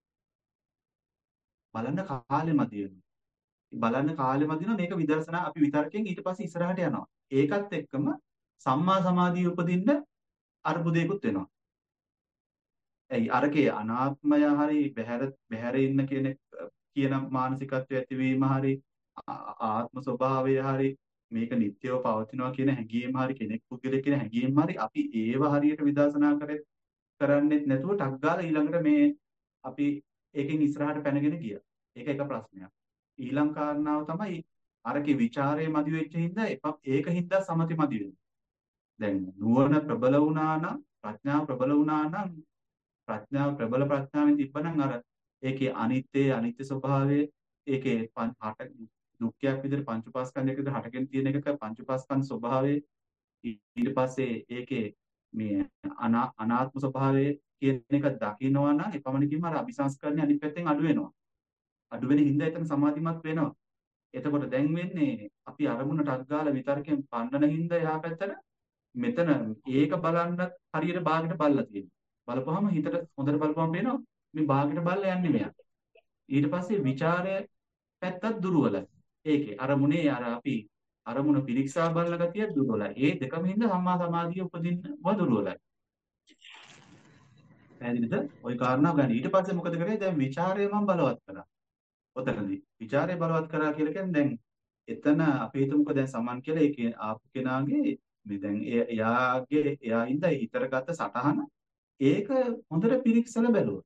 බලන්න කාලෙ මදි වෙනවා. බලන්න කාලෙ මදි වෙනවා මේක විදර්ශනා අපි විතර්කයෙන් ඊට පස්සේ ඉස්සරහට යනවා. ඒකත් එක්කම සම්මා සමාධිය උපදින්න අර්බුදයකුත් වෙනවා. ඇයි අරකේ අනාත්මය හරි බහැර බහැර ඉන්න කෙනෙක් අ, කියන මානසිකත්වය ඇතිවීම හරි ආ- ආත්ම ස්වභාවය හරි මේක නිට්ටයව පවතිනවා කියන හැඟීම හරි කෙනෙක් පුද්ගලෙක් කියන හැඟීම හරි අපි ඒව හරියට විදර්ශනා කරේ කරන්නේත් නැතුව ටක් ගාලා ඊළඟට මේ අපි ඒකෙන් ඉස්සරහට පැනගෙන ගියා. ඒක එක ප්‍රශ්නයක්. ඊළඟ කාරණාව තමයි අරකේ ਵਿਚාරයේ මදි වෙච්ච හින්දා එප- ඒක හින්දා සමති මදි වෙනවා. දැන් නුවණ ප්‍රබල වුණා නම් ප්‍රඥාව ප්‍රබල වුණා නම් ප්‍රඥාව ප්‍රබල ප්‍රඥාවෙන් තිබ්බනම් අර ඒකේ අනිත්‍ය අනිත්‍ය ස්වභාවය ඒකේ පං- හට දුක්ඛයක් විදිහට පංච උපාස්කන්ධයක විදිහට හටගෙන තියෙන එකක පංච උපාස්කන්ධ ස්වභාවය ඊ- ඊට පස්සේ ඒකේ මේ අනා- අනාත්ම ස්වභාවය කියන එක දකින්නවා නම් එපමණකින්ම අර අபிසංස්කරණය අනිත් පැත්තෙන් අඩු වෙනවා අඩු වෙන හින්දා එතන සමාධිමත් වෙනවා එතකොට දැන් වෙන්නේ අපි අරමුණට අත්ගාලා විතර්කයෙන් පන්නන හින්දා එහා පැත්තට මෙතන ඒක බලන්නත් හරියට බාගෙට බලලා තියෙනවා. බලපුවහම හිතට හොඳට බලපුවම පේනවා මේ බාගෙට බලලා යන්නේ මෙයා. ඊට පස්සේ ਵਿਚාරය පැත්තත් දුර්වලයි. ඒකේ අරමුණේ අර අපි අරමුණ පිරික්සා බලන ගතිය දුර්වලයි. ඒ දෙකම හින්දා සම්මා සමාධිය උපදින්නව දුර්වලයි. පැහැදිලිද? ওই කාරණා ගන්න. ඊට පස්සේ මොකද කරේ? දැන් ਵਿਚාරය මම බලවත් කළා. ඔතනදී. ਵਿਚාරය බලවත් කරා කියලා කියන්නේ දැන් එතන අපි හිතමුකෝ දැන් සමන් කියලා ඒ ආපු කෙනාගේ මේ දැන් එය- එයාගේ එයා ඉඳලා හිතට ගත්ත සටහන ඒක හොඳට පිරික්සලා බැලුවා.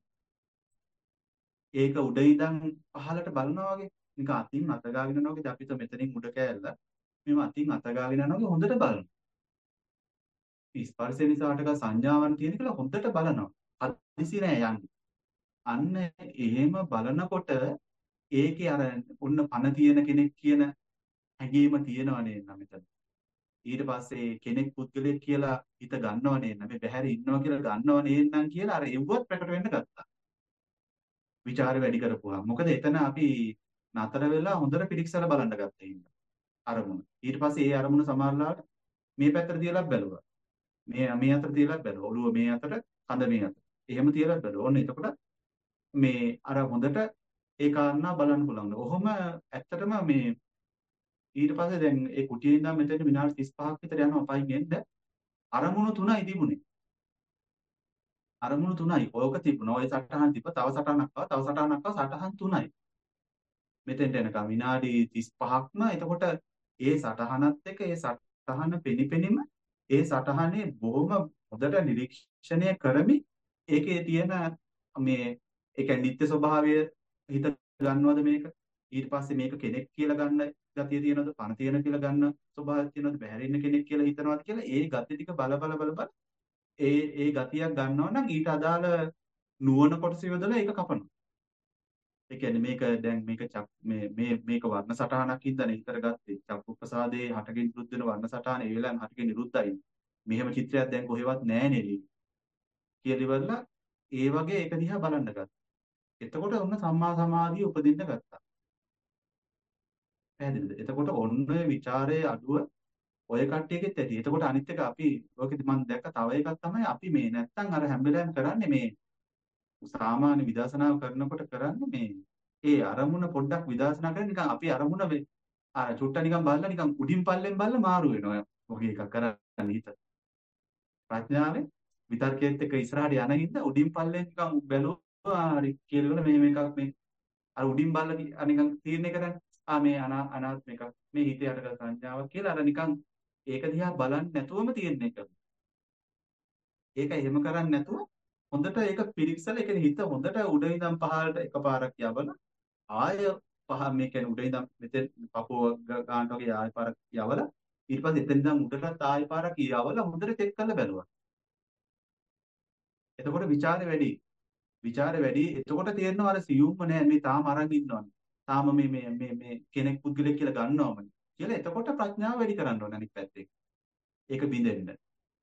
ඒක උඩ ඉඳන් පහළට බලනවා වගේ නිකන් අතින් අත ගාගෙන යනවා වගේ අපි හිත මෙතනින් උඩ කෑල්ල මෙව අතින් අත ගාගෙන යනවා වගේ හොඳට බලනවා. මේ ස්පර්ශය නිසා හටගත් සංඥාවන් තියෙන කියලා හොඳට බලනවා. හදිසි නෑ යන්නේ. අන්න එහෙම බලනකොට ඒකේ අර ඔන්න පණ තියෙන කෙනෙක් කියන හැඟීම තියෙනව නේද මෙතන. ඊට පස්සේ කෙනෙක් පුද්ගලයෙක් කියලා හිත ගන්නව නේද මේ බැහැර ඉන්නවා කියලා ගන්නව නේද කියලා අර එව්වත් ප්‍රකට වෙන්න ගත්තා. ਵਿਚාර වැඩි කරපුවා. මොකද එතන අපි නතර වෙලා හොඳට පිරික්සලා බලන්න ගත්තා හින්දා. අරමුණ. ඊට පස්සේ ඒ අරමුණ සමහරලාට මේ පැත්තට තියලා බැලුවා. මේ මේ අතට තියලා බැලුවා. ඔළුව මේ අතට, කඳ මේ අතට. එහෙම තියලා බැලුවා. ඔන්න එතකොට මේ අර හොඳට ඒ කාරණා බලන්න පුළුවන්. ඔහොම ඇත්තටම මේ ඊට පස්සේ දැන් ඒ කුටියේ ඉඳන් මෙතන විනාඩි තිස් පහක් විතර යනවා පයින් එන්න. අරමුණු තුනයි තිබුණේ. අරමුණු තුනයි. ඔයක තිබුණා. ඔය සටහන් තිබ්බ. තව සටහනක් ආවා. තව සටහනක් ආවා. සටහන් තුනයි. මෙතෙන්ට එනකම් විනාඩි තිස් පහක්ම එතකොට ඒ සටහනත් එක්ක ඒ සටහන පෙනිපෙනිම ඒ සටහනේ බොහොම හොඳට නිරීක්ෂණය කරමි ඒකේ තියෙන මේ ඒ කියන්නේ නිත්‍ය ස්වභාවය හිත ගන්නවද මේක ඊට පස්සේ මේක කෙනෙක් කියලා ගන්න ගතිය තියෙනවද පණ තියෙන කියලා ගන්න ස්වභාවයක් තියෙනවද බැහැරින්න කෙනෙක් කියලා හිතනවද කියලා ඒ ගති ටික බල බල බල බල ඒ ඒ ගතියක් ගන්නවා නම් ඊට අදාළ නුවණ කොටස යොදලා ඒක කපනවා ඒ කියන්නේ මේක දැන් මේක චක් මේ මේ මේක වර්ණ සටහනක් ඉදලා ඉතර ගත්තේ චක්කු ප්‍රසාදේ හටගෙන නිරුද්ධ වෙන වර්ණ සටහන ඒ වෙලාවෙන් හටගෙන නිරුද්ධයි. මෙහෙම චිත්‍රයක් දැන් කොහෙවත් නැහැ නෙලි. කියලා ඉවරලා ඒ වගේ ඒක දිහා බලන්න ගත්තා. එතකොට ඔන්න සම්මා සමාධිය උපදින්න ගත්තා. පැහැදිලිද? එතකොට ඔන්න ඔය ਵਿਚාරයේ අඩුව ඔය කට්ටියගෙත් ඇති. එතකොට අනිත් එක අපි ඔකෙදි මම දැක්ක තව එකක් තමයි අපි මේ නැත්තම් අර හැම වෙලාවෙම කරන්නේ මේ සාමාන්‍ය විදර්ශනාව කරනකොට කරන්නේ මේ ඒ අරමුණ පොඩ්ඩක් විදර්ශනා කරලා නිකන් අපි අරමුණ වේ- අර චුට්ට නිකන් බලලා නිකන් උඩින් පල්ලෙන් බලලා මාරු වෙනවා. ඔගේ එකක් කරන්නේ හිත. ප්‍රඥාවෙන් විතර්කයේත් එක්ක ඉස්සරහට යන හින්දා උඩින් පල්ලෙන් නිකන් බැලුවා හරි කියලා මේ මේකක් මේ අර උඩින් බලලා ති- අර නිකන් තීරණය කරන්නේ ආ මේ අනා අනාත්ම එකක් මේ හිතේ හටගත් සංඥාවක් කියලා අර නිකන් ඒක දිහා බලන්නේ නැතුවම තීරණය කරනවා. ඒක එහෙම කරන්නේ නැතුව හොඳට ඒක පිරික්සලා ඒ කියන්නේ හිත හොඳට උඩ ඉඳන් පහළට එකපාරක් යවලා ආය පහ මේ කියන්නේ උඩ ඉඳන් මෙතෙන් පපුව ග- ගන්නට වගේ ආය පාරක් යවලා ඊට පස්සේ එතන ඉඳන් උඩටත් ආය පාරක් යවලා හොඳට චෙක් කරලා බැලුවා. එතකොට ਵਿਚාරේ වැඩි. ਵਿਚාරේ වැඩි. එතකොට තේරෙනවා අර සියුම්ම නෑ මේ තාම අරන් ඉන්නවනේ. තාම මේ මේ මේ මේ කෙනෙක් පුද්ගලෙක් කියලා ගන්නවමනේ. කියලා එතකොට ප්‍රඥාව වැඩි කරන්න ඕනේ අනිත් පැත්තේ. ඒක බින්දෙන්න.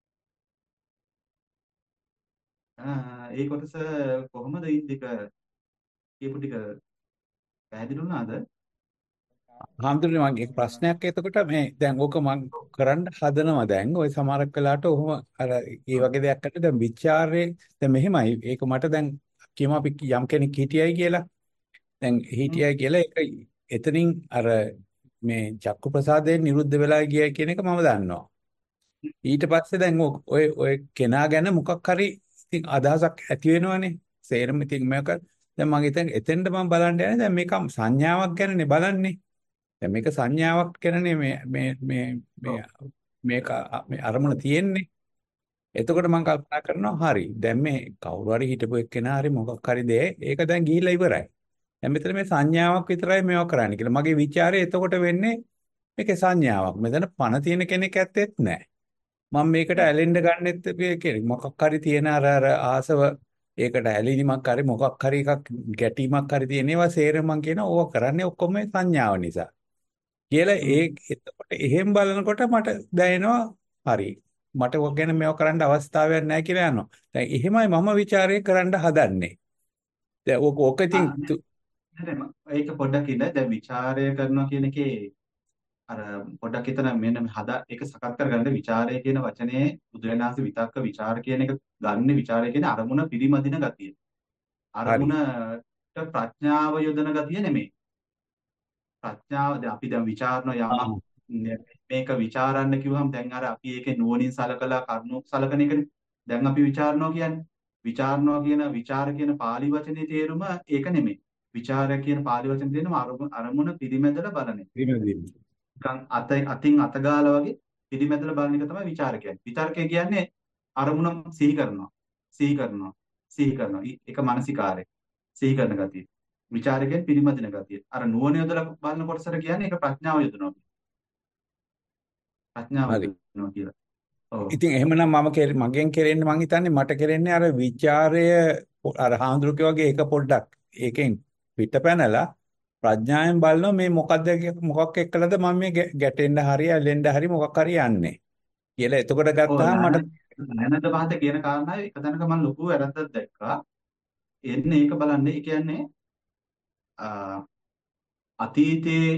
ආ ඒ කොටස කොහොමද ඉන්දික කියපු ටික පැහැදිලි වුණාද? හාමුදුරනේ මගේ එක ප්‍රශ්නයක් එතකොට මේ දැන් ඕක මම කරන්න හදනවා දැන් ওই සමහරක් වෙලාවට ඔහොම අර ඒ වගේ දෙයක් කරලා දැන් විචාරේ දැන් මෙහෙමයි ඒක මට දැන් කියමු අපි යම් කෙනෙක් හිටියයි කියලා දැන් හ්ම්. හිටියයි කියලා ඒක එතනින් අර මේ චක්කු ප්‍රසාදයෙන් නිරුද්ධ වෙලා ගියයි කියන එක මම දන්නවා ඊට පස්සේ දැන් ඔ- ඔය ඔය කෙනා ගැන මොකක් හරි ඉතින් අදහසක් ඇති වෙනවනේ සේරම ඉතින් මේක දැන් මම හිතන්නේ එතෙන්ට මම බලන්න යන්නේ දැන් මේක සංඥාවක් ගැනනේ බලන්නේ දැන් මේක සංඥාවක් ගැනනේ මේ මේ මේ මේ ඔව්. මේක අ- මේ අරමුණ තියෙන්නේ. එතකොට මම කල්පනා කරනවා හරි. දැන් මේ කවුරු හරි හිටපු එක්කෙනා හරි මොකක් හරි දෙය ඒක දැන් ගිහිල්ලා ඉවරයි. දැන් මෙතන මේ සංඥාවක් විතරයි මේව කරන්නේ කියලා. මගේ ਵਿਚාරය එතකොට වෙන්නේ මේකේ සංඥාවක්. මෙතන පණ තියෙන කෙනෙක් ඇත්තෙත් නැහැ. මම මේකට නෑ. ඇලෙන්න ගන්නෙත් කෙනෙක් මොකක් හරි තියෙන අර අර ආසව ඒකට ඇලීමක් හරි මොකක් හරි එකක් ගැටීමක් හරි තියෙන ඒවා සේරම මම කියන ඕවා කරන්නේ ඔක්කොම මේ සංඥාව නිසා. කියලා ඒ හ්ම්. එතකොට එහෙම බලනකොට මට දැනෙනවා හරි මට ඔක ගැන මේව කරන්න අවස්ථාවක් නැහැ කියලා යනවා. දැන් එහෙමයි මම ਵਿਚාරය කරන්න හදන්නේ. දැන් ඕක ඕක ඉතින් ආ නෑ තු- නෑ නෑ. ඒක පොඩ්ඩක් ඉන්න. දැන් ਵਿਚාරය කරනවා කියන එකේ අර පොඩ්ඩක් හිතන මෙන්න මේ හදා ඒක සකස් කරගන්න ਵਿਚාරය කියන වචනේ බුදුරණාහි විතක්ක ਵਿਚාර කියන එක ගන්න ਵਿਚාරය කියන අරමුණ පිරිමදින ගතිය. හරි අරමුණට ප්‍රඥාව යොදන ගතිය නෙමෙයි. ප්‍රඥාව දැන් අපි දැන් ਵਿਚාරන ආ, යමක් නේ- මේක ਵਿਚාරන්න කිව්වම දැන් අර අපි ඒකේ නුවණින් සලකලා කරුණු සලකන එකනේ. දැන් අපි ਵਿਚාරනවා කියන්නේ. ਵਿਚාරනවා කියන ਵਿਚාර කියන pāli වචනේ තේරුම ඒක නෙමෙයි. ਵਿਚාර කියන pāli වචනේ තේරුම අරමුණ අරමුණ පිරිමැදලා බලන එක. දිනදින. නිකන් අත අතින් අත ගාලා වගේ පිළිමැදලා බලන එක තමයි ਵਿਚාර කියන්නේ. විතර්කය කියන්නේ අරමුණ සිහි කරනවා. සිහි කරනවා. සිහි කරනවා. ඊ- ඒක මානසිකාරය. සිහි කරන ගතිය. ਵਿਚාර කියන්නේ පිළිමදින ගතිය. අර නුවණ යොදලා බලන කොටසට කියන්නේ ඒක ප්‍රඥාව යොදනවා. ප්‍රඥාව හරි. යොදනවා කියලා. ඔව්. ඉතින් එහෙමනම් මම කෙර- මගෙන් කෙරෙන්නේ මං හිතන්නේ මට කෙරෙන්නේ අර ਵਿਚාරය අර හාමුදුරුවෝ වගේ එක පොඩ්ඩක් ඒකෙන් පිට පැනලා ප්‍රඥාවෙන් බලනවා මේ මොකද්ද කිය- මොකක් එක්කලද මම මේ ගැ- ගැටෙන්න හරි ඇලෙන්න හරි මොකක් හරි යන්නේ කියලා එතකොට ඔව් ගත්තාම මට නයනද මහත කියන කාරණාව එක තැනක මම ලොකු වැරද්දක් දැක්කා. එන්නේ ඒක බලන්නේ. ඒ කියන්නේ ආ, අතීතයේ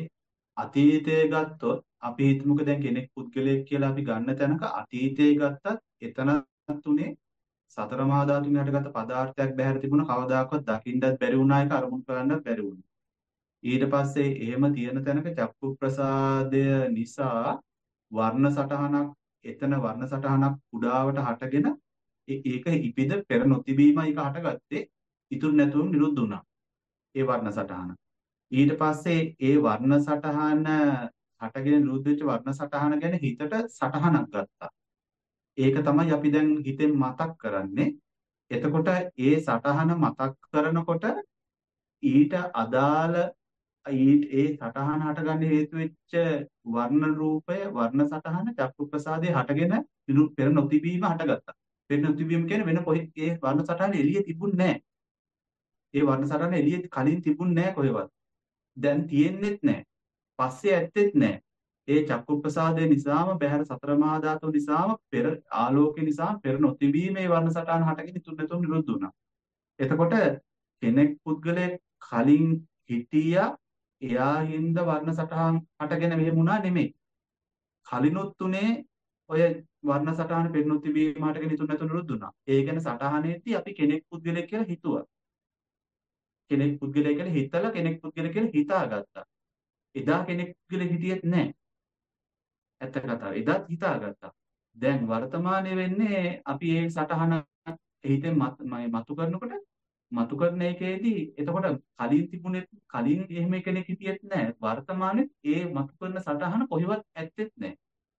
අතීතයේ ගත්තොත් අපි හිතමුකෝ දැන් කෙනෙක් පුද්ගලයෙක් කියලා අපි ගන්න තැනක අතීතයේ ගත්තත් එතනත් උනේ සතර මහා ධාතුන් යටගත් පදාර්ථයක් බැහැර තිබුණ කවදාකවත් දකින්නත් බැරි වුණා ඒක අරමුණු කරන්නත් බැරි වුණා. ඊට පස්සේ එහෙම තියෙන තැනක චක්කු ප්‍රසාදය නිසා වර්ණ සටහනක් එතන වර්ණ සටහනක් කුඩාවට හටගෙන ඒ- ඒක ඉපිද පෙර නොතිබීම ඒක හටගත්තේ ඉතුරු නැතුවම නිරුද්ධ වුණා. ඒ වර්ණ සටහන. ඊට පස්සේ ඒ වර්ණ සටහන හටගෙන නිරුද්ධ වෙච්ච වර්ණ සටහන ගැන හිතට සටහනක් ගත්තා. ඒක තමයි අපි දැන් හිතෙන් මතක් කරන්නේ. එතකොට ඒ සටහන මතක් කරනකොට ඊට අදාළ ඊට ඒ සටහන හටගන්න හේතු වෙච්ච වර්ණ රූපය වර්ණ සටහන චක්කු ප්‍රසාදයේ හටගෙන නිරු පෙර නොතිබීම හටගත්තා. පෙර නොතිබීම කියන්නේ වෙන කොහෙත් ඒ වර්ණ සටහන එළියේ තිබුණේ නැහැ. ඒ වර්ණ සටහන එළියේ කලින් තිබුණේ නැහැ කොහෙවත්. දැන් තියෙන්නෙත් නැහැ. පස්සේ ඇත්තෙත් නැහැ. ඒ චක්කු ප්‍රසාදය නිසාම බහැර සතර මහා ධාතු නිසාම පෙර ආලෝකය නිසා පෙර නොතිබීම මේ වර්ණ සටහන හටගෙන ඉතුරු නැතුව නිරුද්ධ වුණා. එතකොට කෙනෙක් පුද්ගලයෙක් කලින් හිටියා එයා හින්ද වර්ණ සටහන් හටගෙන මෙහෙම වුණා නෙමෙයි. කලිනුත් උනේ ඔය වර්ණ සටහන පෙර නොතිබීම හටගෙන ඉතුරු නැතුව නිරුද්ධ වුණා. ඒ කියන්නේ සටහනේදී අපි කෙනෙක් පුද්ගලයෙක් කියලා හිතුවා. කෙනෙක් පුද්ගලයෙක් කියලා හිතලා කෙනෙක් පුද්ගලයෙක් කියලා හිතාගත්තා. එදා කෙනෙක් පුද්ගලයෙක් හිටියෙත් නැහැ. ඇත්ත කතාව. එදාත් හිතාගත්තා. දැන් වර්තමානයේ වෙන්නේ අපි ඒ සටහන හිතෙන් මත මතු කරනකොට මතු කරන එකේදී එතකොට කලින් තිබුණේ කලින් එහෙම කෙනෙක් හිටියෙත් නැහැ. වර්තමානයේ ඒ මතු කරන සටහන කොහෙවත් ඇත්තෙත් නැහැ.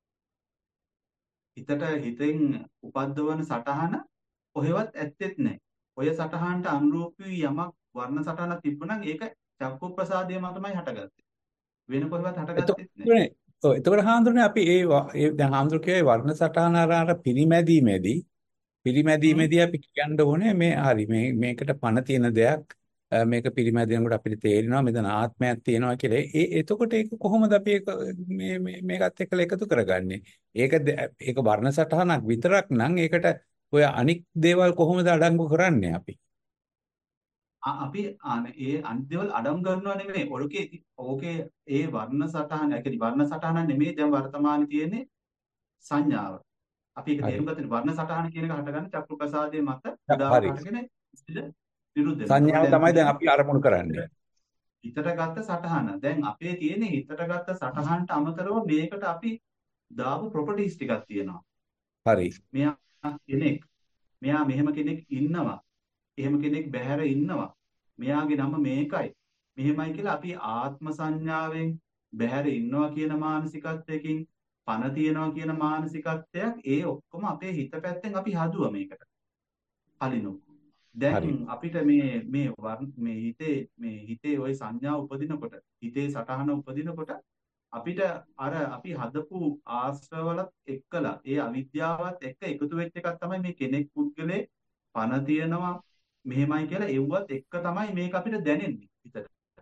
හිතට හිතෙන් උපද්දවන සටහන කොහෙවත් ඇත්තෙත් නැහැ. ඔය සටහනට අනුරූපී යමක් වර්ණ සටහනක් තිබුණනම් ඒක චක්කු ප්‍රසාදය මතමයි හටගත්තේ. වෙන කොහෙවත් හටගත්තෙත් නැහැ. එතකොට ඔව් එතකොට හාමුදුරනේ අපි ඒ ව- ඒ දැන් හාමුදුර කියේ වර්ණ සටහන අර අර පිරිමැදීමේදී හ්ම්. පිරිමැදීමේදී අපි කියන්න ඕනේ මේ හරි මේ මේකට පණ තියෙන දෙයක් අ, මේක පිරිමැදෙනකොට අපිට තේරෙනවා මෙතන ආත්මයක් තියෙනවා කියලා. ඒ එතකොට ඒක කොහොමද අපි ඒක මේ මේ මේකත් එක්කලා එකතු කරගන්නේ? ඒක ද- ඒක වර්ණ සටහනක් විතරක් නම් ඒකට ඔය අනික් දේවල් කොහොමද අඩංගු කරන්නේ අපි? ආ, අපි අන- ඒ අනිත් දේවල් අඩංගු කරනවා නෙමෙයි. ඔලකේ ඕකේ ඒ වර්ණ සටහන, ඒ කියන්නේ වර්ණ සටහන නෙමෙයි දැන් වර්තමානයේ තියෙන්නේ සංඥාව. අපි ඒක හරි. තේරුම් ගන්න වර්ණ සටහන කියන එක හටගන්න චක්කු ප්‍රසාදයේ මත හරි. උදාවට හටගෙන ඉතින් විරුද්ධ වෙනවා. එතකොට සංඥාව දැන් තමයි දැන් තියෙන්නේ අපි අරමුණු කරන්නේ. හිතට ගත්ත සටහන. දැන් අපේ තියෙන්නේ හිතට ගත්ත සටහනට අමතරව මේකට අපි දාපු ප්‍රොපර්ටිස් ටිකක් තියෙනවා. හරි. මෙයා කෙනෙක්, මෙයා මෙහෙම කෙනෙක් ඉන්නවා. එහෙම කෙනෙක් බැහැර ඉන්නවා. මෙයාගේ නම මේකයි. මෙහෙමයි කියලා අපි ආත්ම සංඥාවෙන් බැහැර ඉන්නවා කියන මානසිකත්වයකින් පණ තියනවා කියන මානසිකත්වයක් ඒ ඔක්කොම අපේ හිත පැත්තෙන් අපි හදුවා මේකට. කලිනු. හරි. දැන් අපිට මේ මේ වර්ණ- මේ හිතේ මේ හිතේ ওই සංඥා උපදිනකොට හිතේ සටහන උපදිනකොට අපිට අර අපි හදපු ආශ්‍රවලත් එක්කලා ඒ අවිද්‍යාවත් එක්ක එකතු වෙච්ච එකක් තමයි මේ කෙනෙක් පුද්ගලේ පණ තියනවා මෙහෙමයි කියලා එව්වත් එක්ක තමයි මේක අපිට දැනෙන්නේ හිතට.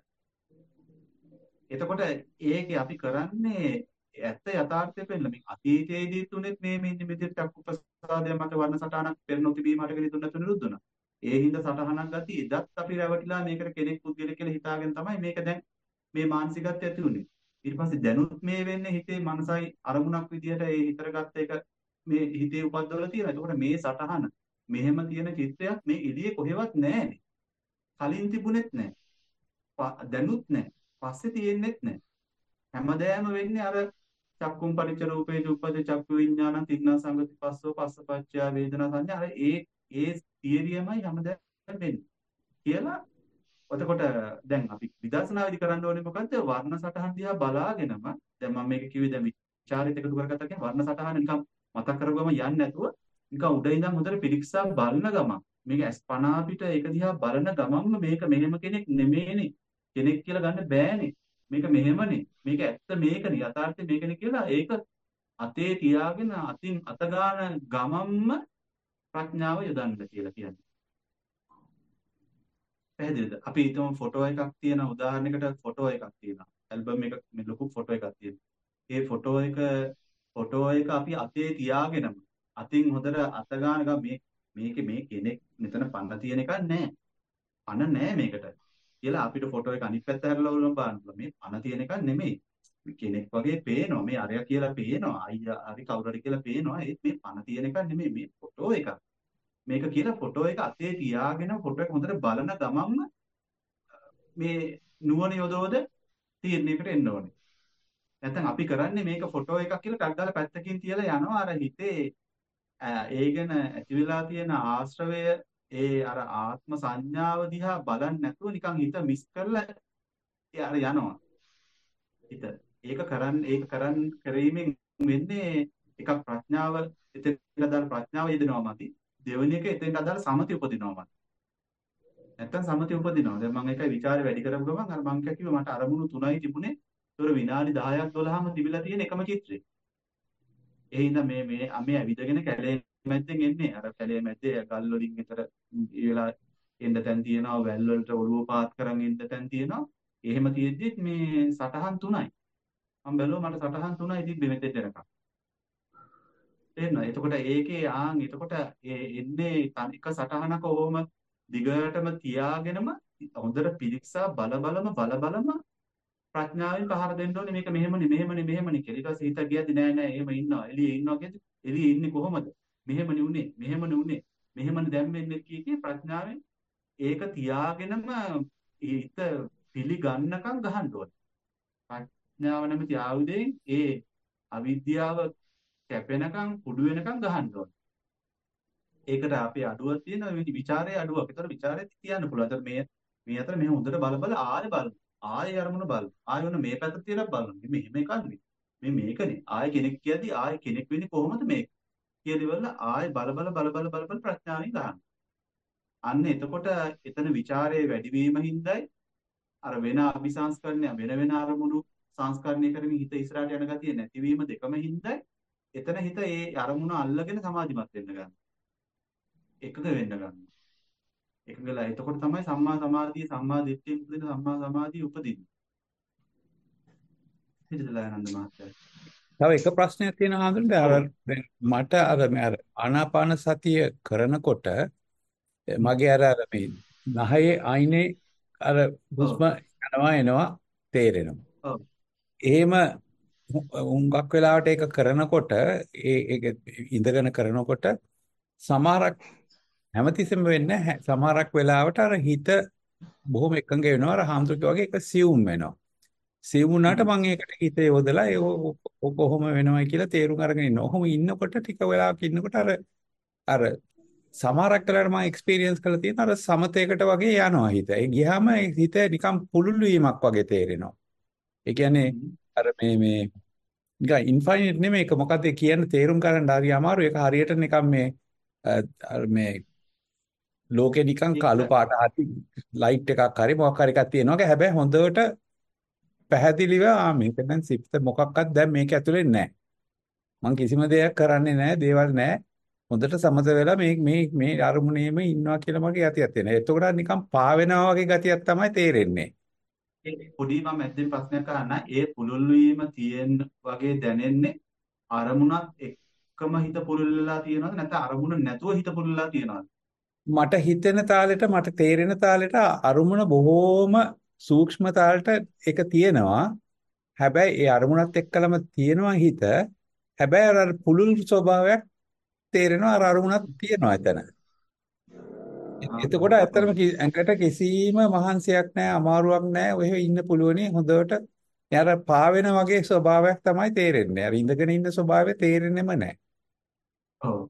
එතකොට ඒකේ අපි කරන්නේ ඇත්ත යථාර්ථය පෙන්නන මේ අතීතයේදී තුනෙත් මේ මේ නිමිති චක්කු ප්‍රසාදය මත වර්ණ සටහනක් පෙර නොතිබීමට ගෙන තුන තුන නිරුද්ධ වුණා. ඒ හින්දා සටහනක් ගති එදත් අපි රැවටිලා මේකට කෙනෙක් පුද්ගලෙක් කියලා හිතාගෙන තමයි මේක දැන් මේ මානසිකත්වය ඇති උනේ. ඊට පස්සේ දැනුත් මේ වෙන්නේ හිතේ මනසයි අරමුණක් විදියට ඒ හිතට ගත්ත එක මේ හිතේ උපද්දවලා තියෙනවා. එතකොට මේ සටහන මෙහෙම තියෙන චිත්‍රයක් මේ එළියේ කොහෙවත් නැහැනේ. කලින් තිබුණෙත් නැහැ. ප- දැනුත් නැහැ. පස්සේ තියෙන්නෙත් නැහැ. හැමදෑම වෙන්නේ අර චක්කුම් පරිච්ඡ රූපේ දුප්පද චක්කු විඥානං තින්නා සංගති පස්සෝ පස්සපච්චය වේදනා සංඥා අර ඒ ඒ තියරියමයි හැමදෑම වෙන්නේ කියලා. එතකොට දැන් අපි විදර්ශනාවේදී කරන්න ඕනේ මොකද්ද? වර්ණ සටහන් දිහා බලාගෙනම දැන් මම මේක කිව්වේ දැන් විචාරිත එකතු කරගත්තා කියන්නේ වර්ණ සටහන නිකන් මතක් කරගම යන්නේ නැතුව නිකන් උඩ ඉඳන් හොඳට පිරික්සා බලන ගමන් මේක අස්පනා පිට ඒක දිහා බලන ගමන්ම මේක මෙහෙම කෙනෙක් නෙමෙයිනේ කෙනෙක් කියලා ගන්න බෑනේ මේක මෙහෙමනේ මේක ඇත්ත මේකනේ යථාර්ථය මේකනේ කියලා ඒක අතේ තියාගෙන අතින් අත ගන්න ගමන්ම ප්‍රඥාව යොදන්න කියලා කියන්නේ. පැහැදිලිද? අපි හිතමු ෆොටෝ එකක් තියෙන උදාහරණයකට ෆොටෝ එකක් තියෙනවා. ඇල්බම් එක මේ ලොකු ෆොටෝ එකක් තියෙනවා. ඒ ෆොටෝ එක ෆොටෝ එක අපි අතේ තියාගෙනම අතින් හොඳට අත ගන්න ගම මේ මේකේ මේ කෙනෙක් මෙතන පන්න තියෙන එකක් නැහැ. පන්න නැහැ මේකට. කියලා අපිට ෆොටෝ එක අනිත් පැත්ත හැරලා බලන්න බලන්න මේ පණ තියෙන එකක් නෙමෙයි. කෙනෙක් වගේ පේනවා. මේ අරයා කියලා පේනවා. අයියා හරි කවුරු හරි කියලා පේනවා. ඒත් මේ පණ තියෙන එකක් නෙමෙයි මේ ෆොටෝ එකක්. මේක කියලා ෆොටෝ එක අතේ තියාගෙන ෆොටෝ එක හොඳට බලන ගමන්ම මේ නුවණ යොදවද තීරණයකට එන්න ඕනේ. නැත්නම් අපි කරන්නේ මේක ෆොටෝ එකක් කියලා ටක් ගාලා පැත්තකින් තියලා යනවා අර හිතේ ඒ ගැන ඇති වෙලා තියෙන ආශ්‍රවය ඒ අර ආත්ම සංඥාව දිහා බලන්නේ නැතුව නිකන් හිත මිස් කරලා ඒ අර යනවා හිත. ඒක කරන් ඒක කරන් කිරීමෙන් වෙන්නේ එකක් ප්‍රඥාව එතෙන්ට අදාළ ප්‍රඥාව යෙදෙනවා මදි. දෙවෙනි එක එතෙන්ට අදාළ සමති උපදිනවා මදි. නැත්තම් සමති උපදිනවා. දැන් මම ඒකයි ਵਿਚාරේ වැඩි කරපු ගමන් අර මං කිව්වා මට අරමුණු තුනයි තිබුණේ. ඒතර විනාඩි දහයක් දොළහම තිබිලා තියෙන එකම චිත්‍රේ. ඒ හින්දා මේ මේ මේ ඇවිදගෙන කැලේ මැද්දෙන් එන්නේ. අර කැලේ මැද්දේ ගල් වලින් විතර ඉවලා එන්න තැන් තියෙනවා. වැල් වලට ඔළුව පාත් කරන් එන්න තැන් තියෙනවා. එහෙම තියෙද්දිත් මේ සටහන් තුනයි. මම බැලුවා මට සටහන් තුනයි තිබ්බේ මෙතෙන් එනකම්. තේරෙනවද? එතකොට ඒකේ ආන් එතකොට ඒ එන්නේ තනි එක සටහනක ඕම දිගටම තියාගෙනම හොඳට පිරික්සා බල බලම බල බලම ප්‍රඥාවෙන් පහර දෙන්න ඕනේ මේක මෙහෙමනේ මෙහෙමනේ මෙහෙමනේ කියලා. ඊට පස්සේ හිත ගියද නෑ නෑ එහෙම ඉන්නවා. එළියේ ඉන්නවා කියද? එළියේ ඉන්නේ කොහොමද? මෙහෙමනේ උනේ. මෙහෙමනේ උනේ. මෙහෙමනේ දැන් වෙන්නේ කී කී ප්‍රඥාවෙන් ඒක තියාගෙනම හිත පිළිගන්නකම් ගහන්න ඕනේ. ප්‍රඥාව නැමැති ආයුධයෙන් ඒ අවිද්‍යාව කැපෙනකම් කුඩු වෙනකම් ගහන්න ඕනේ. ඒකට අපේ අඩුවක් තියෙනවා මේ ਵਿਚාරයේ අඩුවක්. ඒතර ਵਿਚාරෙත් කියන්න පුළුවන්. ඒතර මේ මේ අතර මෙහෙම හොඳට බල බල ආයෙ බලමු. ආයෙ අරමුණ බලමු. ආයෙ ඔන්න මේ පැත්ත තියලා බලමු. මේ මෙහෙම එකක් නෙමෙයි. මේ මේකනේ. ආයෙ කෙනෙක් කියද්දි ආයෙ කෙනෙක් වෙන්නේ කොහොමද මේක? කියලා ඉවරලා ආයෙ බල බල බල බල බල බල ප්‍රඥාවෙන් ගන්න. අන්න එතකොට එතන ਵਿਚාරයේ වැඩිවීම හින්දායි අර වෙන අபிසංස්කරණය වෙන වෙන අරමුණු සංස්කරණය කරමින් හිත ඉස්සරහට යන ගතිය නැතිවීම දෙකම හින්දායි එතන හිත ඒ අරමුණ අල්ලගෙන සමාධිමත් වෙන්න ගන්න. එකක වෙන්න ගන්න. එකගලා එතකොට තමයි සම්මා සමාධිය සම්මා දිට්ඨිය උපදින සම්මා සමාධිය උපදින්නේ. හිතදලා ආනන්ද මහත්තයා. තව එක ප්‍රශ්නයක් තියෙනවා හඳුනන්නේ අර දැන් මට අර මේ අර ආනාපාන සතිය කරනකොට මගේ අර අර මේ නහයේ අයිනේ අර හුස්ම යනවා එනවා තේරෙනවා. ඔව්. එහෙම උංගක් වෙලාවට ඒක කරනකොට ඒ ඒක ඉඳගෙන කරනකොට සමහරක් හැමතිස්සෙම වෙන්නේ නැහැ. සමහරක් වෙලාවට අර හිත බොහොම එකඟ වෙනවා. අර හාමුදුරුවෝ වගේ එක සියුම් වෙනවා. සියුම් වුණාට මම ඒකට හිත යොදලා ඒ කොහොම වෙනවයි කියලා තේරුම් අරගෙන ඉන්නවා. ඔහොම ඉන්නකොට ටික වෙලාවක් ඉන්නකොට අර අර සමහරක් වෙලාවට මම එක්ස්පීරියන්ස් කරලා තියෙන අර සමතේකට වගේ යනවා හිත. ඒ ගියාම හිත නිකන් පුළුල් වීමක් වගේ තේරෙනවා. ඒ කියන්නේ අර මේ මේ නිකන් ඉන්ෆයිනිට් නෙමෙයි ඒක මොකද්ද කියන්න තේරුම් ගන්න හරි අමාරු. ඒක හරියට නිකන් මේ අර මේ ලෝකේ නිකන් කළු පාට හරි ලයිට් එකක් හරි මොකක් හරි එකක් තියෙනවා. හැබැයි හොඳට පැහැදිලිව ආ මේක දැන් සිප්ත මොකක්වත් දැන් මේක ඇතුලේ නැහැ. මම කිසිම දෙයක් කරන්නේ නැහැ, දේවල් නැහැ. හොඳට සමත වෙලා මේ මේ මේ අරමුණේම ඉන්නවා කියලා මගේ ගතියක් තියෙනවා. එතකොට නිකන් පාවෙනවා වගේ ගතියක් තමයි තේරෙන්නේ. ඒ පොඩි මම මැද්දෙන් ප්‍රශ්නයක් අහන්න. ඒ පුළුල් වීම තියෙන වගේ දැනෙන්නේ අරමුණත් එක්කම හිත පුළුල් වෙලා තියෙනවද නැත්නම් අරමුණ නැතුව හිත පුළුල් වෙලා තියෙනවද? මට හිතෙන තාලෙට මට තේරෙන තාලෙට අරමුණ බොහෝම සූක්ෂම තාලෙට ඒක තියෙනවා. හැබැයි ඒ අරමුණත් එක්කලම තියෙනවා හිත. හැබැයි අර පුළුල් ස්වභාවයක් තේරෙනවා අර අරමුණක් තියෙනවා එතන. එතකොට ඇත්තටම ඇඟට කිසිම මහන්සියක් නැහැ, අමාරුවක් නැහැ. ඔහෙ ඉන්න පුළුවනි හොඳට. යාර පාවෙන වගේ ස්වභාවයක් තමයි තේරෙන්නේ. අර ඉඳගෙන ඉන්න ස්වභාවය තේරෙන්නෙම නැහැ. ඔව්.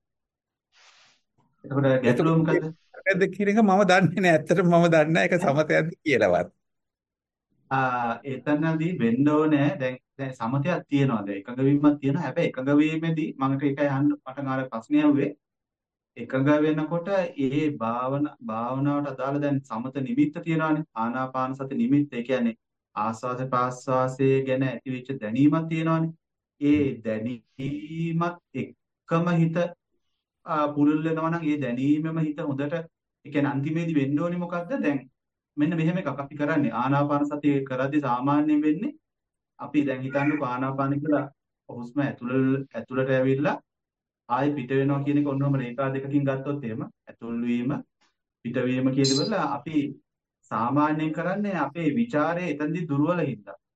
එතකොට ගැටලුව මොකද්ද? මොකද්ද කියන එක මම දන්නේ නැහැ. ඇත්තටම මම දන්නේ නැහැ ඒක සමතයක්ද කියලාවත්. ආ එතනදී වෙන්න ඕනේ දැන් දැන් සමතයක් තියෙනවා දැන් එකඟ වීමක් තියෙනවා හැබැයි එකඟ වීමේදී මම ඒකයි අහන්න මට අර ප්‍රශ්නය ආවේ එකඟ වෙනකොට ඒ භාවන භාවනාවට අදාළ දැන් සමත නිමිත්ත තියෙනවානේ ආනාපාන සති නිමිත්ත ඒ කියන්නේ ආස්වාද ප්‍රාස්වාසයේ ගැන ඇතිවෙච්ච දැනීමක් තියෙනවානේ ඒ දැනීමත් එක්කම හිත පුරුල් වෙනවා නම් ඒ දැනීමම හිත හොඳට ඒ කියන්නේ අන්තිමේදී වෙන්න ඕනේ මොකද්ද දැන් මෙන්න මෙහෙම එකක් අපි කරන්නේ ආනාපාන සතිය කරද්දී සාමාන්‍යයෙන් වෙන්නේ අපි දැන් හිතන්නකෝ ආනාපාන කියලා හුස්ම ඇතුළ ඇතුළට ඇවිල්ලා ආයෙ පිට වෙනවා කියන එක ඔන්නෝම රේඛා දෙකකින් ගත්තොත් එහෙම ඇතුල් වීම පිටවීම කියලා ඉවරලා අපි සාමාන්‍යයෙන් කරන්නේ අපේ ਵਿਚාරයේ එතනදී දුර්වල හින්දා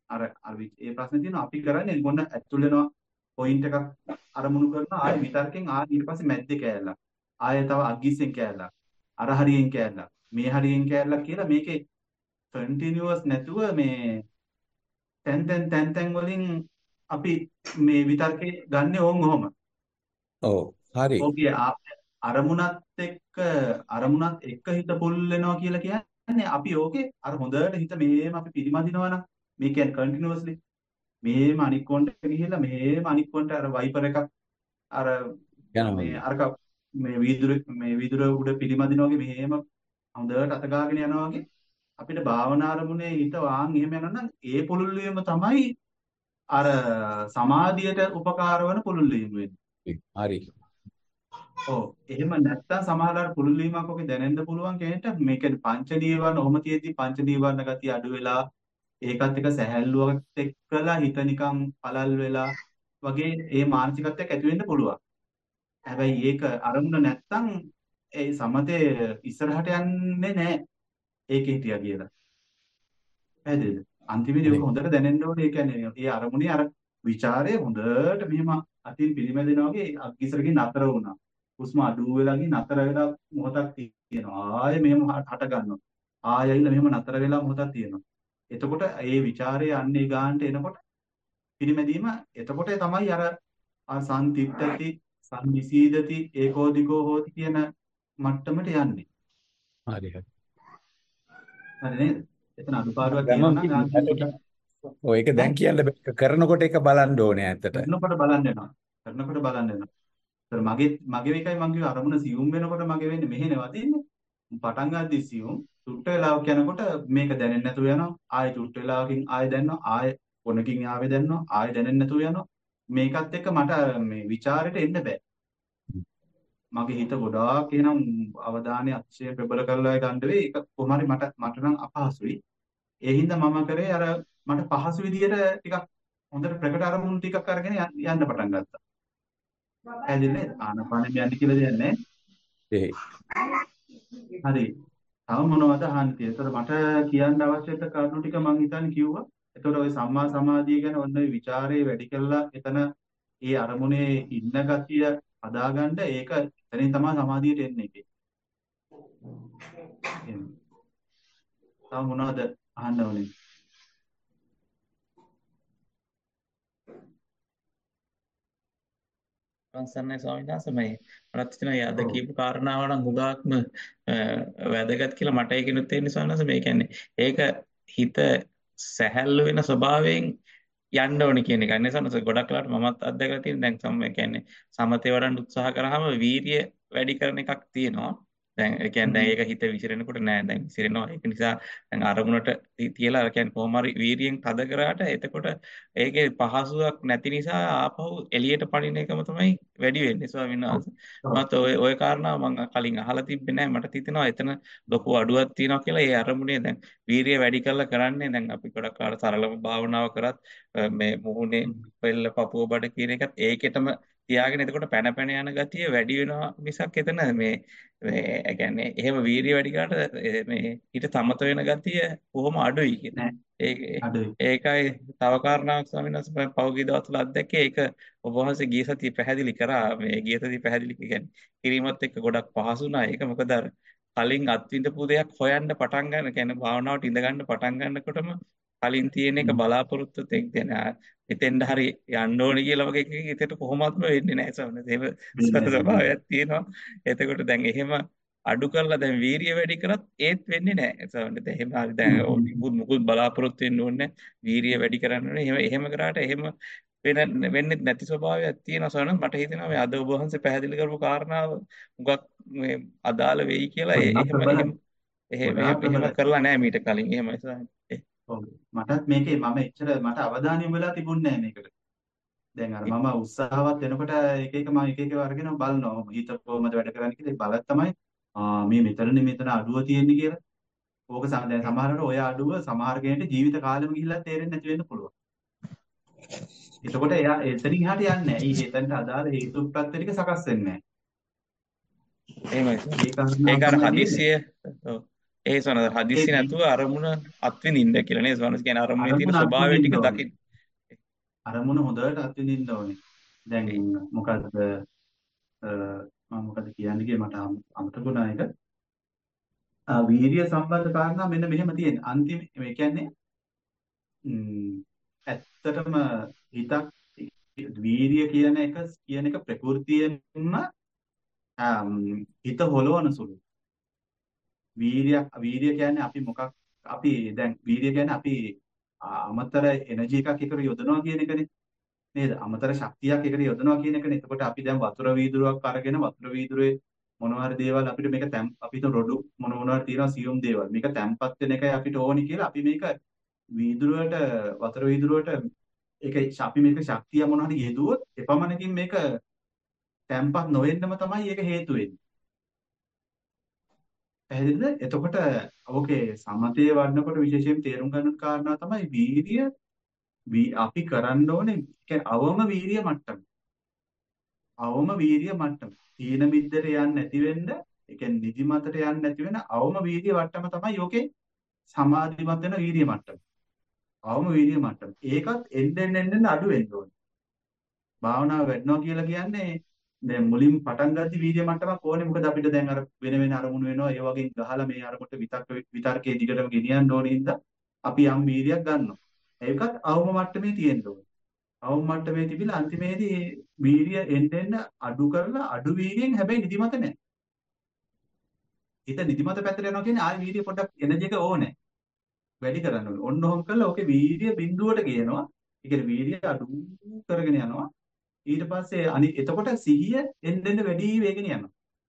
අර අර වි- ඒ ප්‍රශ්නේ තියෙනවා අපි කරන්නේ මොන ඇතුල් වෙනවා පොයින්ට් එකක් අරමුණු කරනවා ආයෙ විතර්කෙන් ආයෙ ඊට පස්සේ මැද්දේ කෑල්ලක් ආයෙ තව අග්ගිස්සෙන් කෑල්ලක් අර හරියෙන් කෑල්ලක් මේ හරියෙන් කෑල්ලක් කියලා මේකේ කන්ටිනියුවස් නැතුව මේ තැන් තැන් තැන් තැන් වලින් අපි මේ විතර්කේ ගන්නෙ ඕන් ඔහොම. ඔව් හරි. ඕකේ ආ- අරමුණත් එක්ක අරමුණත් එක්ක හිත පුල් වෙනවා කියලා කියන්නේ අපි ඕකේ අර හොඳට හිත මෙහෙම අපි පිරිමදිනවා නම් මේ කියන්නේ කන්ටිනියුවස්ලි මෙහෙම අනික් කොන්ට ගිහිල්ලා මෙහෙම අනික් කොන්ට අර වයිපර් එකක් අර යනවා. මේ අරක මේ වීදුර මේ වීදුර උඩ පිරිමදිනවා වගේ මෙහෙම හොඳට අත ගාගෙන යනවා වගේ අපිට භාවනා අරමුණේ හිත වාන් එහෙම යනවා නම් ඒ පුළුල් වීම තමයි අර සමාධියට උපකාර වන පුළුල් වීම වෙන්නේ. හරි. ඔව් එහෙම නැත්තම් සමහරවල් පුළුල් වීමක් ඔකේ දැනෙන්න පුළුවන් කෙනෙක්ට මේ කියන්නේ පංච නීවරණ ඔහම තියෙද්දි පංච නීවරණ ගතිය අඩු වෙලා ඒකත් එක්ක සැහැල්ලුවක් එක්කලා හිත නිකන් පළල් වෙලා වගේ ඒ මානසිකත්වයක් ඇති වෙන්න පුළුවන්. හැබැයි ඒක අරමුණ නැත්තම් ඒ සමතේ ඉස්සරහට යන්නේ නැහැ. ඒකේ හිටියා කියලා. පැහැදිලිද? අන්තිමේදී හරි. ඔක හොඳට දැනෙන්න ඕනේ. ඒ කියන්නේ ඒ අරමුණේ අර ਵਿਚාරය හොඳට මෙහෙම අතින් පිළිමැදෙනා වගේ අග්ගිසරකින් නතර වුණා. හුස්ම අඩු වෙලා ගිහින් නතර වෙලා මොහොතක් තියෙනවා. ආයෙ මෙහෙම හට හට ගන්නවා. ආයෙ ඇවිල්ලා මෙහෙම නතර වෙලා මොහොතක් තියෙනවා. එතකොට ඒ ਵਿਚාරය යන්නේ ගානට එනකොට පිළිමැදීම එතකොට තමයි අර අර සම්තිත්‍ත්‍ති සම්නිසීදති ඒකෝදිකෝ හෝති කියන මට්ටමට යන්නේ. හරි හරි. හරි නේද? එතන අඩුපාඩුවක් ගමන් තියෙනවා නම් ආ පිටින් කියනකොට ඔය ඒක ඈ දැන් කියන්න බෑ. කරනකොට ඒක බලන්න ඕනේ ඇත්තට. කරනකොට බලන්න වෙනවා. කරනකොට බලන්න වෙනවා. ඒතර මගේ මගේ එකයි මං කිව්ව අරමුණ සියුම් වෙනකොට මගේ වෙන්නේ මෙහෙනේ වදින්නේ. පටන් ගන්නදී සියුම් චුට්ට වෙලාවක් යනකොට මේක දැනෙන්නේ නැතුව යනවා. ආයෙ චුට්ට වෙලාවකින් ආයෙ දැනෙනවා. ආයෙ කොනකින් ආවෙ දැනෙනවා. ආයෙ දැනෙන්නේ නැතුව යනවා. මේකත් එක්ක මට මේ ਵਿਚාරෙට එන්න බෑ. මගේ හිත ගොඩාක් එනම් අවධානය අතිශය ප්‍රබල කරලා ගන්න වෙයි. ඒක කොහොම හරි මට මට නම් අපහසුයි. ඒ හින්දා මම කරේ අර මට පහසු විදියට ටිකක් හොඳට ප්‍රකට අරමුණු ටිකක් අරගෙන යන්න යන්න පටන් ගත්තා. ඇදින් නේද? ආනපානෙ යන්නේ කියලා දෙයක් නැහැ. ඒ හරි. තව මොනවද අහන්න තියෙන්නේ? ඒතර මට කියන්න අවශ්‍ය කරුණු ටික මම හිතන්නේ කිව්වා. ඒතර ওই සම්මා සමාධිය ගැන ඔන්න ඔය ਵਿਚාරේ වැඩි කළා එතන ඒ අරමුණේ ඉන්න ගතිය හදාගන්න ඒක එතනින් තමයි සමාධියට එන්නේ ඒකේ. එහෙනම් තව මොනවද අහන්න ඕනේ? සංසන්නයි ස්වාමීන් වහන්සේ මේ මටත් හිතෙනවා අද ඔව්. කියපු කාරණාව නම් හුඟක්ම වැදගත් කියලා මට ඒකිනුත් තේරෙන ස්වාමීන් වහන්සේ මේ කියන්නේ ඒක හිත සැහැල්ලු වෙන ස්වභාවයෙන් යන්න ඕනේ කියන එක. අනේ සනස ගොඩක් වෙලාවට මමත් අත්දැකලා තියෙන දැන් සම කියන්නේ සමතේ වඩන්න උත්සාහ කරාම වීරිය වැඩි කරන එකක් තියෙනවා. දැන් ඒ කියන්නේ දැන් ඒක හිත විසිරෙනකොට නෑ දැන් විසිරෙනවා. ඒක නිසා දැන් අරමුණට ති- තියලා ඒ කියන්නේ කොහොම හරි වීරියෙන් තද කරාට එතකොට ඒකේ පහසුවක් නැති නිසා ආපහු එළියට පනින එකම තමයි වැඩි වෙන්නේ ස්වාමීන් ඔව්. වහන්සේ. මත ඔය ඔය කාරණාව මම කලින් අහලා තිබ්බේ නෑ. මට හිතෙනවා එතන ලොකු අඩුවක් තියෙනවා කියලා. ඒ අරමුණේ දැන් වීරිය වැඩි කරලා කරන්නේ දැන් අපි ගොඩක් කාට සරලව භාවනාව කරත් අ, මේ මුහුණේ පෙල්ල පපුව බඩ කියන එකත් ඒකෙටම තියාගෙන එතකොට පැන පැන යන ගතිය වැඩි වෙනවා මිසක් එතන මේ මේ ඒ කියන්නේ එහෙම වීරිය වැඩි කරාට ඒ මේ ඊට සමත වෙන ගතිය කොහොම අඩුයි කියන. නෑ ඒක අඩුයි. ඒකයි තව කාරණාවක් ස්වාමීන් වහන්සේ මම පහුගිය දවස්වල අත්දැකේ ඒක ඔබ වහන්සේ ගිය සතිය පැහැදිලි කරා මේ ගිය සතිය පැහැදිලි කියන්නේ කිරීමත් එක්ක ගොඩක් පහසු වුණා. ඒක මොකද අර කලින් අත්විඳපු දෙයක් හොයන්න පටන් ගන්න කියන්නේ භාවනාවට ඉඳ ගන්න පටන් ගන්නකොටම කලින් තියෙන එක බලාපොරොත්තු දෙන්න හිතෙන්ද හරි යන්න ඕනේ කියලා වගේ එකකින් හිතේට කොහොමත්ම වෙන්නේ නැහැ සමහරවිට. එහෙම වෙන්නේ නැහැ. ස්වභාවයක් තියෙනවා. එතකොට දැන් එහෙම අඩු කරලා දැන් වීරිය වැඩි කරත් ඒත් වෙන්නේ නැහැ. සමහරවිට එහෙම හරි දැන් මුකුත් මුකුත් බලාපොරොත්තු වෙන්න ඕනේ නැහැ. වීරිය වැඩි කරන්න ඕනේ. එහෙම එහෙම කරාට එහෙම වෙන වෙන්නේ නැති ස්වභාවයක් තියෙනවා සවන මට හිතෙනවා මේ අද ඔබ වහන්සේ පැහැදිලි කරපු කාරණාව මුගක් මේ අදාළ වෙයි කියලා ඒ- ගොඩාක් එහෙම ප්‍රබලයි. එහෙම එහෙම ගොඩාක් එහෙම එහෙම ප්‍රබලයි. කරලා නැහැ මීට කලින් එහෙමයි සවන. ඔව්. මටත් මේකේ මම එච්චර මට අවධානය යොමු වෙලා තිබුණේ නැහැ මේකට. දැන් අර මම උත්සාහවත් වෙනකොට එක එක මම එක එක අරගෙන බලනවා. හිත කොහොමද වැඩ කරන්නේ කියලා බලත් තමයි ආ මේ මෙතනනේ මෙතන අඩුව තියෙන්නේ කියලා. ඕක සම දැන් සමහරවිට ඔය අඩුව සමහර කෙනෙක්ට ජීවිත කාලෙම ගිහිල්ලා තේරෙන්නේ නැති වෙන්න පුළුවන්. එතකොට එයා එතනින් එහාට යන්නේ නැහැ. ඊ එතනට අදාළ හේතු ප්‍රත්‍ය ටික සකස් වෙන්නේ නැහැ. එහෙමයි. ඒ කාරණාව ඒක අර තමයි තියෙන්නේ. හදිස්සිය ඔව් ඒ සවනස් ඒ හදිස්සි නැතුව වීර්ය අරමුණ අත්විඳින්න කියලා නේ සවනස් කියන්නේ අරමුණේ තියෙන අරමුණ ස්වභාවය ටික අත්විඳින්න ඕනේ. දකින්න. අරමුණ හොඳට අත්විඳින්න ඕනේ. දැන් ඒ මොකද්ද අ, මම මොකද කියන්නේ කියේ මට අම- අමතක වුණා එක. ආ, වීර්ය සම්බන්ධ කාරණා මෙන්න මෙහෙම තියෙනවා. අන්තිම ඒ කියන්නේ ම්, ඇත්තටම හිතක් වීර්ය කියන එක කියන එක ප්‍රകൃතියෙන්ම ආම්, හිත හොලවන සුළු. වීර්යයක් වීර්ය කියන්නේ අපි මොකක් අපි දැන් වීර්ය කියන්නේ අපි ආ, අමතර එනර්ජි එකක් එකට යොදනවා කියන එකනේ නේද? අමතර ශක්තියක් එකට යොදනවා කියන එකනේ. එතකොට අපි දැන් වතුර වීදුරුවක් අරගෙන වතුර වීදුරුවේ මොනවා හරි දේවල් අපිට මේක තැම් අපි හිතමු රොඩු මොන මොනවා හරි තියෙනවා සියුම් දේවල්. මේක තැම්පත් වෙන එකයි අපිට ඕනි කියලා අපි මේක වීදුරුවට වතුර වීදුරුවට ඒක අපි මේක ශක්තිය මොනවා හරි යෙදුවොත් එපමණකින් මේක තැම්පත් නොවෙන්නම තමයි ඒක හේතු වෙන්නේ. පැහැදිලිද? එතකොට ඕකේ සමතේ වඩනකොට විශේෂයෙන් තේරුම් ගන්න කාරණා තමයි වීර්ය වී අපි කරන්න ඕනේ කියන්නේ අවම වීර්ය මට්ටම. අවම වීර්ය මට්ටම. තීන මිද්දට යන්නේ නැති වෙන්න, ඒ කියන්නේ නිදිමතට යන්නේ නැති වෙන අවම වීර්ය මට්ටම තමයි ඕකේ සමාධිමත් වෙන වීර්ය මට්ටම. අවම වීර්ය මට්ටම. ඒකත් එන්න එන්න එන්න අඩු වෙන්න ඕනේ. භාවනාව වැඩනවා කියලා කියන්නේ දැන් මුලින් පටන් ගද්දි වීර්ය මට්ටමක් ඕනේ. මොකද අපිට දැන් අර වෙන වෙන අරමුණු වෙනවා. ඒ වගේ ගහලා මේ අරමුණට විතක් විතර්කයේ දිගටම ගෙනියන්න ඕනේ හින්දා අපි යම් වීර්යයක් ගන්නවා. ඒකත් අවම මට්ටමේ තියෙන්න ඕනේ. අවම මට්ටමේ තිබිලා අන්තිමේදී වීර්ය එන්න එන්න අඩු කරලා අඩු වීර්යෙන් හැබැයි නිදිමත නැහැ. හිත නිදිමත පැත්තට යනවා කියන්නේ ආයි වීර්ය පොඩ්ඩක් එනර්ජි එක ඕනේ. වැඩි කරන්න ඕනේ. ඔන්න ඔහොම කළා ඕකේ වීර්ය බිඳුවට ගේනවා. ඒ කියන්නේ වීර්ය අඩු කරගෙන යනවා. ඊට පස්සේ අනි එතකොට සිහිය එන්න එන්න වැඩි වෙගෙන යනවා.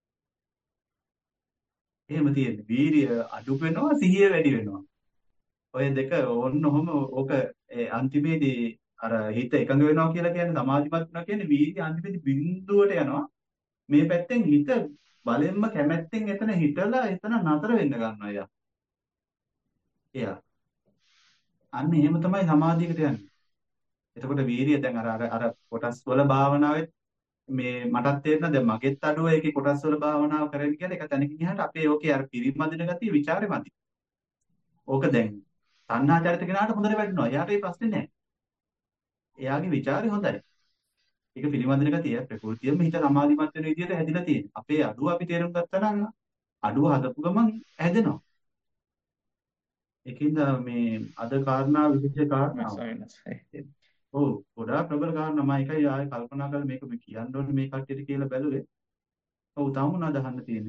එහෙම තියෙන්නේ. වීර්ය අඩු වෙනවා සිහිය වැඩි වෙනවා. ඔය දෙක ඔන්න ඔහොම ඕක ඒ අන්තිමේදී අර හිත එකඟ වෙනවා කියලා කියන්නේ සමාධිමත් වෙනවා කියන්නේ වීර්ය අන්තිමේදී බිඳුවට යනවා. මේ පැත්තෙන් හිත බලෙන්ම කැමැත්තෙන් එතන හිටලා එතන නතර වෙන්න ගන්නවා යා. එයා. අන්න එහෙම තමයි සමාධියකට යන්නේ. එතකොට වීර්යය දැන් අර අර අර කොටස් වල භාවනාවෙත් මේ මටත් තේරෙනවා දැන් මගෙත් අඩුව ඒකේ කොටස් වල භාවනාව කරගෙන කියලා එක තැනකින් ගියාට අපේ ඕකේ අර පිරිමදින ගතිය ਵਿਚාරෙ මදි. ඕක දැන් තණ්හා චරිත කෙනාට හොඳට වැටෙනවා. එයාට ඒ ප්‍රශ්නේ නැහැ. එයාගේ ਵਿਚාරෙ හොඳයි. ඒක පිරිමදින ගතිය ප්‍රകൃතියෙම හිත සමාධිමත් වෙන විදිහට හැදිලා තියෙනවා. අපේ අඩුව අපි තේරුම් ගත්තා නම් අඩුව හදපු ගමන් හැදෙනවා. ඒකින්ද මේ අද කාරණා විශේෂ කාරණාව. සවනස් ඔව් ගොඩාක් ප්‍රබල කාරණා මම ඒකයි ආයෙ කල්පනා කරලා මේක මේ කියන්න ඕනේ මේ කට්ටියට කියලා බැලුවේ. ඔව් තාම මොනවද අහන්න තියෙන්නේ?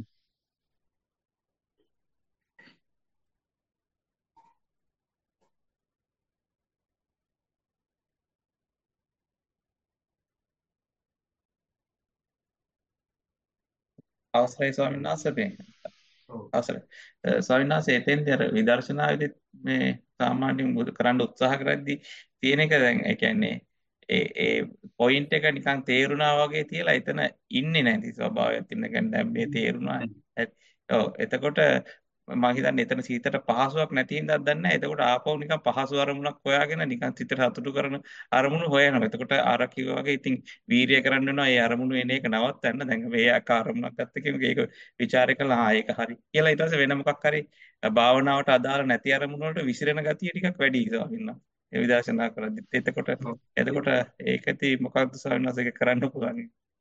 අවසරයි ස්වාමීන් වහන්සේ. ඔව් අවසරයි. අ, ස්වාමීන් වහන්සේ එතෙන්දී අර විදර්ශනාවේදී මේ සාමාන්‍යයෙන් බුදු කරන්න උත්සාහ කරද්දී තියෙන එක දැන් ඒ කියන්නේ ඒ ඒ පොයින්ට් එක නිකන් තේරුණා වගේ තියලා එතන ඉන්නේ නැති ස්වභාවයක් තියෙන. කියන්නේ දැන් මේ තේරුණා. ඇත්- ඔව් එතකොට මම හිතන්නේ එතන සිතට පහසුවක් නැති හින්දාද දන්නේ නැහැ. එතකොට ආපහු නිකන් පහසු අරමුණක් හොයාගෙන නිකන් සිතට සතුටු කරන අරමුණු හොයනවා. එතකොට අර කිව්වා වගේ ඉතින් වීරිය කරන්න වෙනවා. ඒ අරමුණු එන එක නවත්තන්න. දැන් මේ ආක අරමුණක් ගත්ත කෙනෙක් ඒක ਵਿਚාරය කළා. ආ ඒක හරි. කියලා ඊට පස්සේ වෙන මොකක් හරි භාවනාවට අදාළ නැති අරමුණු වලට විසිරෙන ගතිය ටිකක් වැඩි ස්වාමීන් වහන්සේ. ඒ විදර්ශනා කරද්දිත් එතකොට ඔව්. එතකොට ඒකති මොකක්ද ස්වාමීන් වහන්සේ ඒක කරන්න පුළුවන්.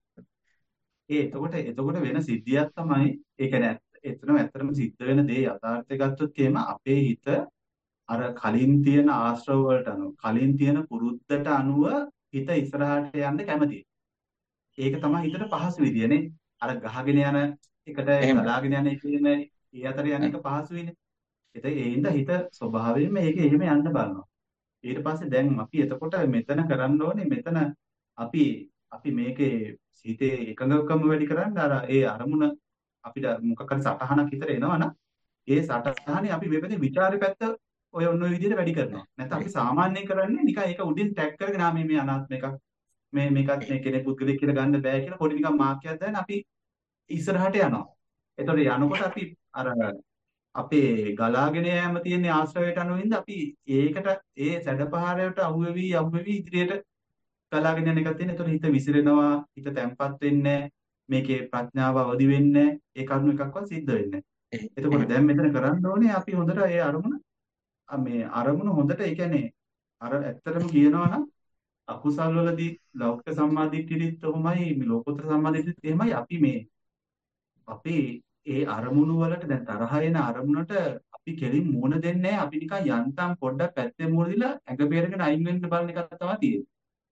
ඒ එතකොට එතකොට වෙන සිද්ධියක් තමයි ඒ කියන්නේ ඇත්ත- එතනම ඇත්තටම සිද්ධ වෙන දේ යථාර්ථය ගත්තොත් එහෙම අපේ හිත අර කලින් තියෙන ආශ්‍රව වලට අනුව කලින් තියෙන පුරුද්දට අනුව හිත ඉස්සරහට යන්න කැමතියි. ඒක තමයි හිතට පහසු විදියනේ. අර ගහගෙන යන එකට එහෙම. ගලාගෙන යන එකේම ඒ අතර යන එක පහසුයිනේ. ඒත ඒ හින්දා හිත ස්වභාවයෙන්ම ඒක එහෙම යන්න බලනවා. ඊට පස්සේ දැන් අපි එතකොට මෙතන කරන්න ඕනේ මෙතන අපි අපි මේකේ හිතේ එකඟකම වැඩි කරන්න අර ඒ අරමුණ අපිට මොකක් හරි සටහනක් හිතට එනවනම් ඒ සටහනේ අපි මේ පැත්තේ ਵਿਚාරේ පැත්ත ඔය ඔන්න ඔය විදිහට වැඩි කරනවා. නැත්නම් අපි සාමාන්‍යයෙන් කරන්නේ නිකන් ඒක උඩින් ටැග් කරගෙන ආ මේ මේ අනාත්ම එකක් මේ මේකත් මේ කෙනෙක් පුද්ගලෙක් කියලා ගන්න බෑ කියලා පොඩි නිකන් මාක්කයක් දාගෙන අපි ඉස්සරහට යනවා. එතකොට යනකොට අපි අර අපේ ගලාගෙන යෑම තියෙන ආශ්‍රවයට අනුව ඉඳ අපි ඒකට ඒ සැඩපහරයට අහුවෙවි අහුවෙවි ඉදිරියට ගලාගෙන යන එකක් තියෙන. එතකොට හිත විසිරෙනවා, හිත තැම්පත් වෙන්නේ නැහැ. මේකේ ප්‍රඥාව අවදි වෙන්නේ නැහැ. ඒ කරුණු එකක්වත් සිද්ධ වෙන්නේ නැහැ. එතකොට එහෙම. දැන් මෙතන කරන්න ඕනේ අපි හොඳට ඒ අරමුණ අ මේ අරමුණ හොඳට ඒ කියන්නේ අර ඇත්තටම කියනවා නම් අකුසල් වලදී ලෞකික සම්මාදිට්ඨියත් උමයි මේ ලෝකෝත්තර සම්මාදිට්ඨියත් එහෙමයි අපි මේ අපේ ඒ අරමුණු වලට දැන් තරහ එන අරමුණට අපි කෙලින් මූණ දෙන්නේ නැහැ. අපි නිකන් යන්තම් පොඩ්ඩක් පැත්තේ මූණ දීලා ඇඟ බේරගෙන අයින් වෙන්න බලන එකක් තමයි තියෙන්නේ.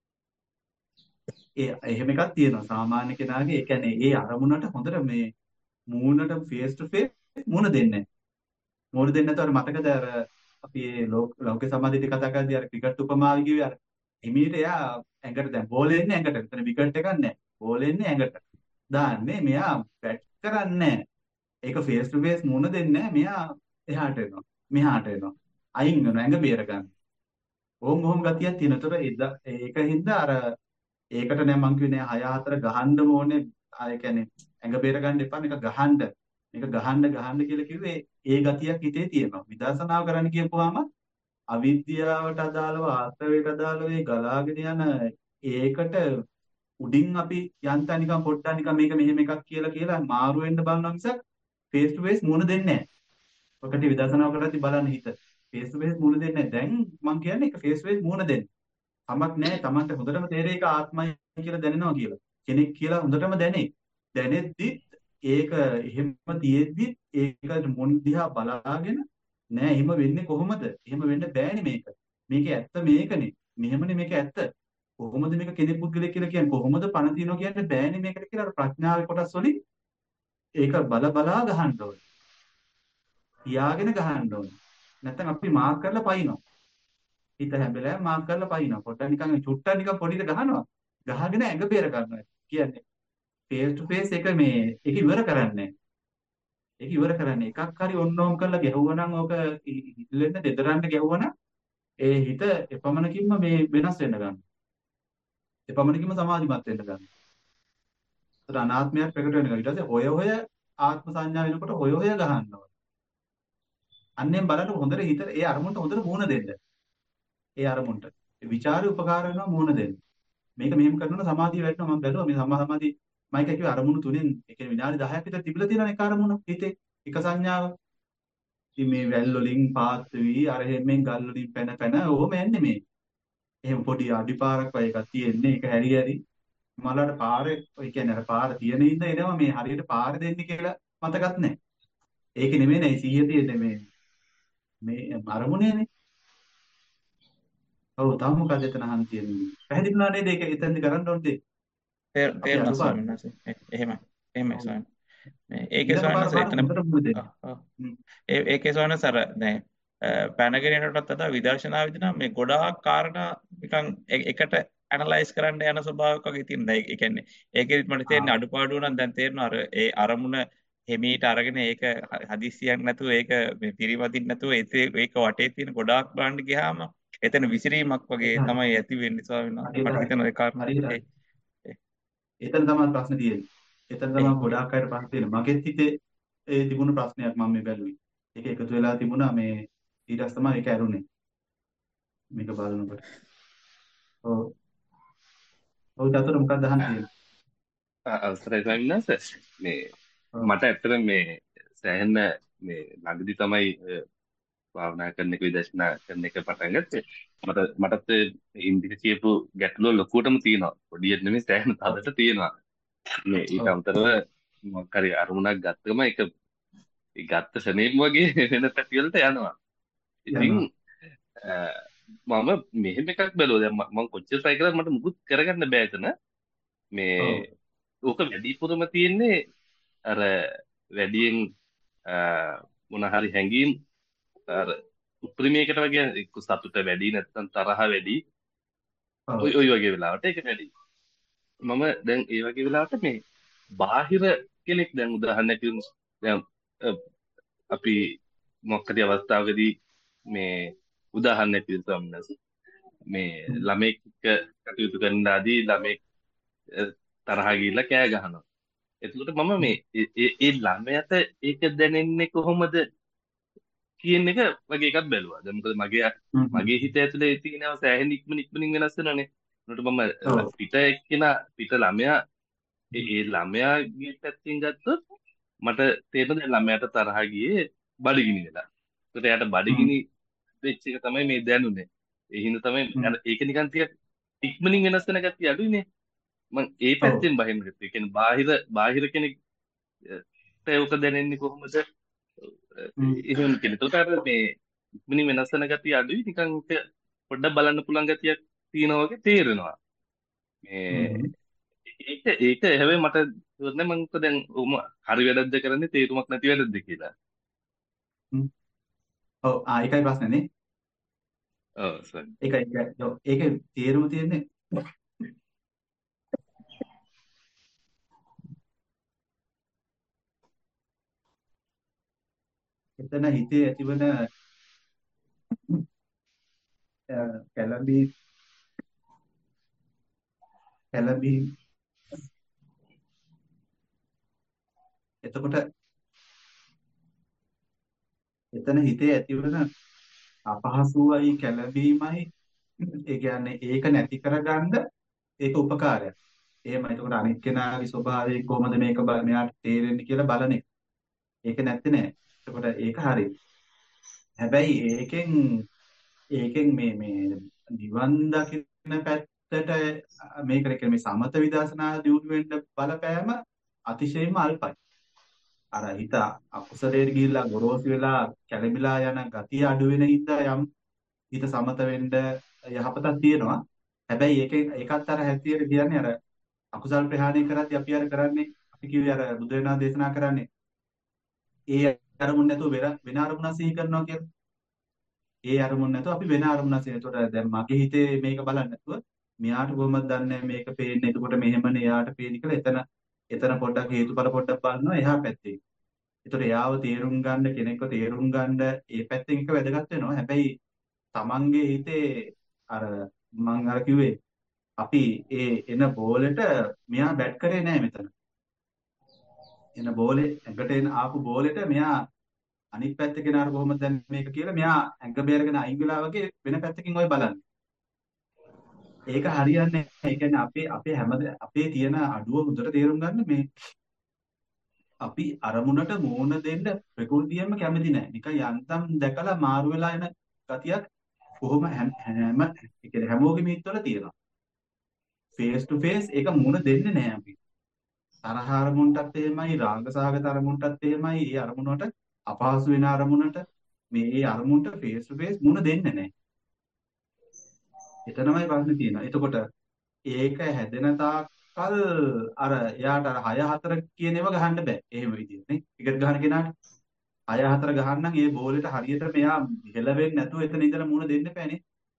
ඒ එහෙම එකක් තියෙනවා සාමාන්‍ය කෙනාගේ. ඒ කියන්නේ ඒ අරමුණට හොඳට මේ මූණට ෆේස් ටු ෆේස් මූණ දෙන්නේ නැහැ. මූණ දෙන්නේ නැතුව අර මතකද අර අපි ඒ ලෝක ලෞකික සම්මාදිට්ඨිය කතා කරද්දී අර ක්‍රිකට් උපමාව කිව්වේ අර හිමීට එයා ඇඟට දැන් බෝලේ එන්නේ ඇඟට. එතන විකට් එකක් නැහැ. බෝලේ එන්නේ ඇඟට. දාන්නේ මෙයා බැට් කරන්නේ නැහැ. ඒක ෆේස් ටු ෆේස් මුණ දෙන්නේ නැහැ. මෙයා එහාට එනවා. මෙහාට එනවා. අයින් වෙනවා. ඇඟ බේර ගන්න. ඕම් ඕම් ගතියක් තියෙන. ඒතර ඒකින්ද අර ඒකට නෑ මං කිව්වේ නෑ හය හතර ගහන්න ඕනේ. ආය කියන්නේ ඇඟ බේර ගන්න එපා. මේක ගහන්න. මේක ගහන්න ගහන්න කියලා කිව්වේ ඒ ගතියක් හිතේ තියෙනවා. විදර්ශනාව කරන්න කියපුවාම අවිද්‍යාවට අදාළව ආත්මයට අදාළව ඒ ගලාගෙන යන ඒකට උඩින් අපි යන්තම් නිකන් පොඩ්ඩක් නිකන් මේක මෙහෙම එකක් කියලා කියලා මාරු වෙන්න බලනවා මිසක් ෆේස් ටු ෆේස් මුණ දෙන්නේ නැහැ. ඔකට විදර්ශනාව කරද්දී බලන්න හිත. ෆේස් ටු ෆේස් මුණ දෙන්නේ නැහැ. දැන් මම කියන්නේ ඒක ෆේස් ටු ෆේස් මුණ දෙන්න. කමක් නැහැ. Tamante හොඳටම තේරෙයි ඒක ආත්මයි කියලා දැනෙනවා කියලා. කෙනෙක් කියලා හොඳටම දැනේ. දැනෙද්දිත් ඒක එහෙම තියෙද්දිත් ඒක මුණ දිහා බලාගෙන නෑ එහෙම වෙන්නේ කොහොමද? එහෙම වෙන්න බෑනේ මේක. මේකේ ඇත්ත මේකනේ. මෙහෙමනේ මේක ඇත්ත. කොහොමද මේක කෙනෙක් පුද්ගලෙක් කියලා කියන්නේ? කොහොමද පණ තියනවා කියන්නේ බෑනේ මේකට කියලා අර ප්‍රඥාවේ කොටස් වලින් ඒක බල බලා ගහන්න ඕනේ. තියාගෙන ගහන්න ඕනේ. නැත්නම් අපි මාක් කරලා පයින්නවා. හිත හැඹලෑ මාක් කරලා පයින්නවා. පොඩ්ඩක් නිකන් චුට්ටක් නිකන් පොඩිට ගහනවා. ගහගෙන ඇඟ බේර ගන්නවා. කියන්නේ ෆේස් ටු ෆේස් එක මේ ඒක ඉවර කරන්නේ ඒක ඉවර කරන්නේ එකක් හරි ඔන්නෝම් කරලා ගැහුවනම් ඕක ඉල්ලෙන්න දෙදරන්න ගැහුවනම් ඒ හිත එපමණකින්ම මේ වෙනස් වෙන්න ගන්නවා. එපමණකින්ම සමාධිමත් වෙන්න ගන්නවා. ඒතර අනාත්මයක් ප්‍රකට වෙනවා. ඊට පස්සේ හොය හොය ආත්ම සංඥා වෙනකොට හොය හොය ගහනවා. අන්නෙන් බලන්න හොඳට හිත ඒ අරමුණට හොඳට මූණ දෙන්න. ඒ අරමුණට. ඒ ਵਿਚාරේ උපකාර වෙනවා මූණ දෙන්න. මේක මෙහෙම කරනකොට සමාධිය වැඩිනවා. මම බැලුවා මේ සම්මා සමාධි මයික් එකේ අරමුණු තුනෙන් ඒ කියන්නේ විනාඩි දහයක් විතර තිබිලා තියෙනවා එක අරමුණ හිතේ එක සංඥාව. ඉතින් මේ වැල් වලින් පාත් වී අර හැමෙන් ගල් වලින් පැන පැන ඕම යන්නේ මේ. එහෙම පොඩි අඩිපාරක් වගේ එකක් තියෙන්නේ. ඒක හැරි හැරි මලට පාරේ ඒ කියන්නේ අර පාර තියෙන ඉඳ එනවා මේ හරියට පාර දෙන්නේ කියලා මතකත් නැහැ. ඒක නෙමෙයි නේ සිහිය තියෙන්නේ මේ මේ අරමුණේනේ. ඔව් තාම මොකද එතන අහන් තියෙන්නේ. පැහැදිලි වුණා නේද? ඒක එතනදි කරන්න ඕනේ. තේර අපි තේරුණා අඩුපාඩු. ස්වාමීන් වහන්සේ. එ- එහෙමයි. එහෙමයි ඔව්. ස්වාමීන්. මේ ඒකේ ඊළඟ ස්වාමීන් පාර වහන්සේ බලන්න එතන හොඳට මුණ දෙන්න. ඔව් ඔව්. හ්ම්. ඒ ඒකේ ස්වාමීන් වහන්සේ අර දැන් පැනගෙනටත් වඩා විදර්ශනාවේදී නම් මේ ගොඩාක් කාරණා නිකන් එ- එකට ඇනලයිස් කරන්න යන ස්වභාවයක් වගේ තියෙනවා. ඒ කියන්නේ ඒකෙදිත් මට තේරෙන්නේ ආ අඩුපාඩු නම් දැන් තේරෙනවා අර ඒ අරමුණ හිමීට අරගෙන ඒක හ- හදිස්සියක් නැතුව ඒක මේ පිරිවදින්න නැතුව ඒක ඒක වටේ තියෙන ගොඩාක් බලන්න ගියාම එතන විසිරීමක් වගේ ඒක තමයි ඇති වෙන්නේ ස්වාමීන් වහන්සේ. හරියට මට හරි. හිතෙනවා ඒ කාරණා හරියට ඒ හරි. ඒ එතන තමයි ප්‍රශ්නේ තියෙන්නේ. එතන තමයි ඒ- ගොඩාක් අයට ප්‍රශ්න තියෙන්නේ. මගෙත් හිතේ ඒ තිබුණු ප්‍රශ්නයක් මම මේ බැලුවේ. ඒක එකතු වෙලා තිබුණා මේ ඊට පස්සේ තමයි ඒක ඇරුනේ. මේක බලනකොට. ඔව්. ඔව් චතුර මොකක්ද අහන්න තියෙන්නේ? අ- අවසරයි ස්වාමීන් වහන්සේ. මේ ඔව්. මට ඇත්තට මේ සෑහෙන මේ ළඟදි තමයි අ, භාවනා කරන එක විදර්ශනා කරන එක පටන් ගත්තේ. මට මටත් ඉන්දික කියපු ගැටලුව ලොකුවටම තියෙනවා. පොඩියට නෙමෙයි සෑහෙන ඔව්. තදට තියෙනවා. මේ ඊට ඔව්. අමතරව මොකක් හරි අරමුණක් ගත්තම ඒක ඒ ගත්ත ශරණේම වගේ වෙන පැති වලට යනවා. ඉතින් යනවා. අ, මම මෙහෙම එකක් බැලුවා. දැන් මම මම කොච්චර try කරත් මට මුකුත් කරගන්න බෑ එතන. මේ ඔව්. ඕක වැඩිපුරම තියෙන්නේ අර වැඩියෙන් අ, මොන හරි හැඟීම් අර උප්පරිමයකට වගේ එක්ක සතුට වැඩි නැත්නම් තරහ වැඩි ඔව්. ඔය ඔය වගේ වෙලාවට ඒක වැඩි. මම දැන් ඒ වගේ වෙලාවට මේ බාහිර කෙනෙක් දැන් උදාහරණයක් කියමු. දැන් අ, අපි මොකක් හරි අවස්ථාවකදී මේ උදාහරණයක් විදිහට මේ හ්ම්. ළමෙක් එක්ක කටයුතු කරනදාදී ළමෙක් අ, තරහ ගිහිල්ලා කෑ ගහනවා. එතකොට මම හ්ම්. මේ ඒ ඒ- ඒ ළමයාට ඒක දැනෙන්නේ කොහොමද කියන එක වගේ එකක් බැලුවා. දැන් මොකද මගේ හ්ම්. මගේ හිත ඇතුලේ තියෙනවා සෑහෙන ඉක්මන ඉක්මනින් වෙනස් වෙනවානේ. ඒකට මම අ, ඔව්. පිට එක්කෙනා පිට ළමයා ඒ ඒ ළමයාගේ පැත්තෙන් ගත්තොත් මට තේරෙන දැන් ළමයාට තරහ ගියේ බඩගිනි වෙලා. ඒකට එයාට හ්ම් බඩගිනි වෙච්ච එක තමයි මේ දැනුනේ. ඒ හින්දා තමයි හ්ම් අර ඒක නිකන් ටිකක් ඉක්මනින් වෙනස් වෙන ගැතිය අඩුයිනේ. මම ඒ ඔව් පැත්තෙන් බහින්න ගත්තා. ඒ කියන්නේ බාහිර බාහිර කෙනෙක් ඒක දැනෙන්නේ කොහොමද? හ්ම් එහෙම කෙනෙක්. ඒකට අර මේ ඉක්මනින් වෙනස් වෙන ගැතිය අඩුයි. නිකන් ඒක පොඩ්ඩක් බලන්න පුළුවන් ගැතියක් තියෙනවා වගේ තේරෙනවා. මේ හ්ම් ඒක ඒක හැබැයි මට තේරුනේ මම කිව්වා දැන් උම හරි වැරද්ද කරන්නේ තේරුමක් නැති වැරද්ද කියලා. හ්ම් ඔව් ආ ඒකයි ප්‍රශ්නේ නේ. ඔව් සර්. ඒකයි ඒකයි. ඔව් ඒකේ තේරුම තියෙන්නේ එතන හිතේ ඇතිවන අ, කැළඹි කැළඹි එතකොට එතන හිතේ ඇතිවන අපහසුවයි කැළඹීමයි ඒ කියන්නේ ඒක නැති කරගන්න ඒක උපකාරයක්. එහෙම එතකොට අනිත් කෙනාගේ ස්වභාවය කොහොමද මේක බ- මෙයාට තේරෙන්නේ කියලා බලන එක. ඒක නැත්තේ නෑ. එතකොට ඒක හරි. හැබැයි ඒකෙන් ඒකෙන් මේ මේ නිවන් දකින්න පැත්තට මේකට කියන්නේ මේ සමත විදර්ශනා දියුණු වෙන්න බලපෑම අතිශයින්ම අල්පයි. අර හිත අකුසලයට ගිහිල්ලා ගොරෝසු වෙලා කැළඹිලා යන ගතිය අඩු වෙන හින්දා යම් හිත සමත වෙන්න යහපතක් තියෙනවා. හැබැයි ඒකේ ඒකත් අර හැටියට කියන්නේ අර අකුසල් ප්‍රහාණය කරද්දී අපි අර කරන්නේ අපි කිව්වේ අර බුදු වෙනා දේශනා කරන්නේ ඒ අරමුණ නැතුව වෙන වෙන අරමුණක් සිහි කරනවා කියලා. ඒ අරමුණ නැතුව අපි වෙන අරමුණක් සිහි. ඒතකොට දැන් මගේ හිතේ මේක බලන්නේ නැතුව මෙයාට කොහොමද දන්නේ මේක පේන්නේ. එතකොට මෙහෙමනේ එයාට පේන්නේ කියලා එතන එතන පොඩ්ඩක් හේතුඵල පොඩ්ඩක් බලනවා එහා පැත්තේ. ඒතකොට එයාව තේරුම් ගන්න කෙනෙක්ව තේරුම් ගන්න ඒ පැත්තෙන් එක වැදගත් වෙනවා. හැබැයි Tamange හිතේ අර මම අර කිව්වේ අපි ඒ එන බෝලෙට මෙයා බැට් කරේ නෑ මෙතන. එන බෝලේ ඇඟට එන ආපු බෝලෙට මෙයා අනිත් පැත්තේ කෙනාට කොහොමද දැන් මේක කියලා මෙයා ඇඟ බේරගෙන අයින් වෙලා වගේ වෙන පැත්තකින් ඔය බලන්නේ. ඒක හරියන්නේ නැහැ. ඒ කියන්නේ අපේ අපේ හැමද අපේ තියෙන අඩුව හොඳට තේරුම් ගන්න මේ අපි අරමුණට මූණ දෙන්න ප්‍රകൃතියෙම කැමති නැහැ. නිකන් යන්තම් දැකලා මාරු වෙලා එන ගතියක් කොහොම හැම හැම ඒ කියන්නේ හැමෝගෙම හිතවල තියෙනවා. ෆේස් ටු ෆේස් ඒක මූණ දෙන්නේ නැහැ අපි. තරහ අරමුණටත් එහෙමයි, රාග සහගත අරමුණටත් එහෙමයි. ඒ අරමුණට අපහසු වෙන අරමුණට මේ ඒ අරමුණට ෆේස් ටු ෆේස් මුණ දෙන්නේ නැහැ. එතනමයි ප්‍රශ්නේ තියෙනවා. එතකොට ඒක හැදෙන තාක්කල් අර එයාට අර හය හතර කියන ඒවා ගහන්න බෑ. එහෙම විදියට නේ. ටිකට් ගහන කෙනාට හය හතර ගහන්නම් ඒ බෝලෙට හරියට මෙයා හෙලවෙන්නේ නැතුව එතන ඉඳලා මුණ දෙන්න බෑනේ.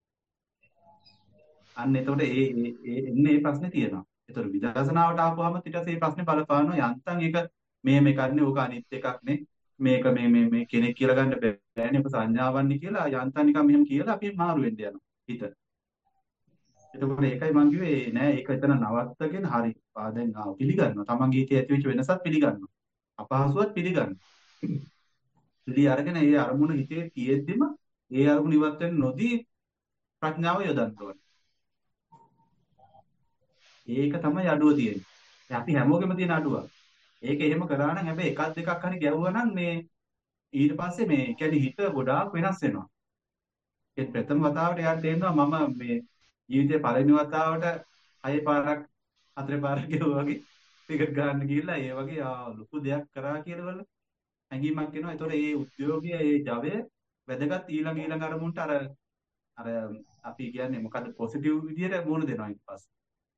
අන්න එතකොට ඒ ඒ ඒ එන්නේ ඒ ප්‍රශ්නේ තියෙනවා. එතකොට විදර්ශනාවට ආපුවාම ඊට පස්සේ මේ ප්‍රශ්නේ බලපානවා යන්තම් ඒක මේ මේ කරන්නේ ඕක අනිත් එකක් නේ. මේක මේ මේ මේ කෙනෙක් කියලා ගන්න බෑනේ. ඔක සංඥාවන්නේ කියලා යන්තම් නිකන් මෙහෙම කියලා අපි මාරු වෙන්න යනවා හිත. එතකොට ඒකයි මම කිව්වේ නෑ ඒක එතන නවත්තගෙන හරි. ආ දැන් ආ පිළිගන්නවා. තමන්ගේ හිතේ ඇතිවෙච්ච වෙනසත් පිළිගන්නවා. අපහසුවත් පිළිගන්නවා. පිළි අරගෙන ඒ අරමුණ හිතේ තියෙද්දිම ඒ අරමුණ ඉවත් වෙන්න නොදී ප්‍රඥාව යොදන්න ඕනේ. ඒක තමයි අඩුව තියෙන්නේ. දැන් අපි හැමෝගෙම තියෙන අඩුව. ඒක එහෙම කරා නම් හැබැයි එකක් දෙකක් හරි ගැව්වා නම් මේ ඊට පස්සේ මේ කියන්නේ හිත ගොඩාක් වෙනස් වෙනවා. ඒ ප්‍රථම වතාවට යාට තේරෙනවා මම මේ ජීවිතේ පළවෙනි වතාවට හය පාරක් හතර පාරක් ගෙවුවා වගේ ටිකට් ගන්න ගිහිල්ලා ඒ වගේ ආ ලොකු දෙයක් කරා කියලා වල හැඟීමක් එනවා. ඒතකොට මේ උද්‍යෝගය, මේ ජවය වැදගත් ඊළඟ ඊළඟ අරමුණට අර අර අපි කියන්නේ මොකද්ද පොසිටිව් විදියට මුණ දෙනවා ඊට පස්සේ.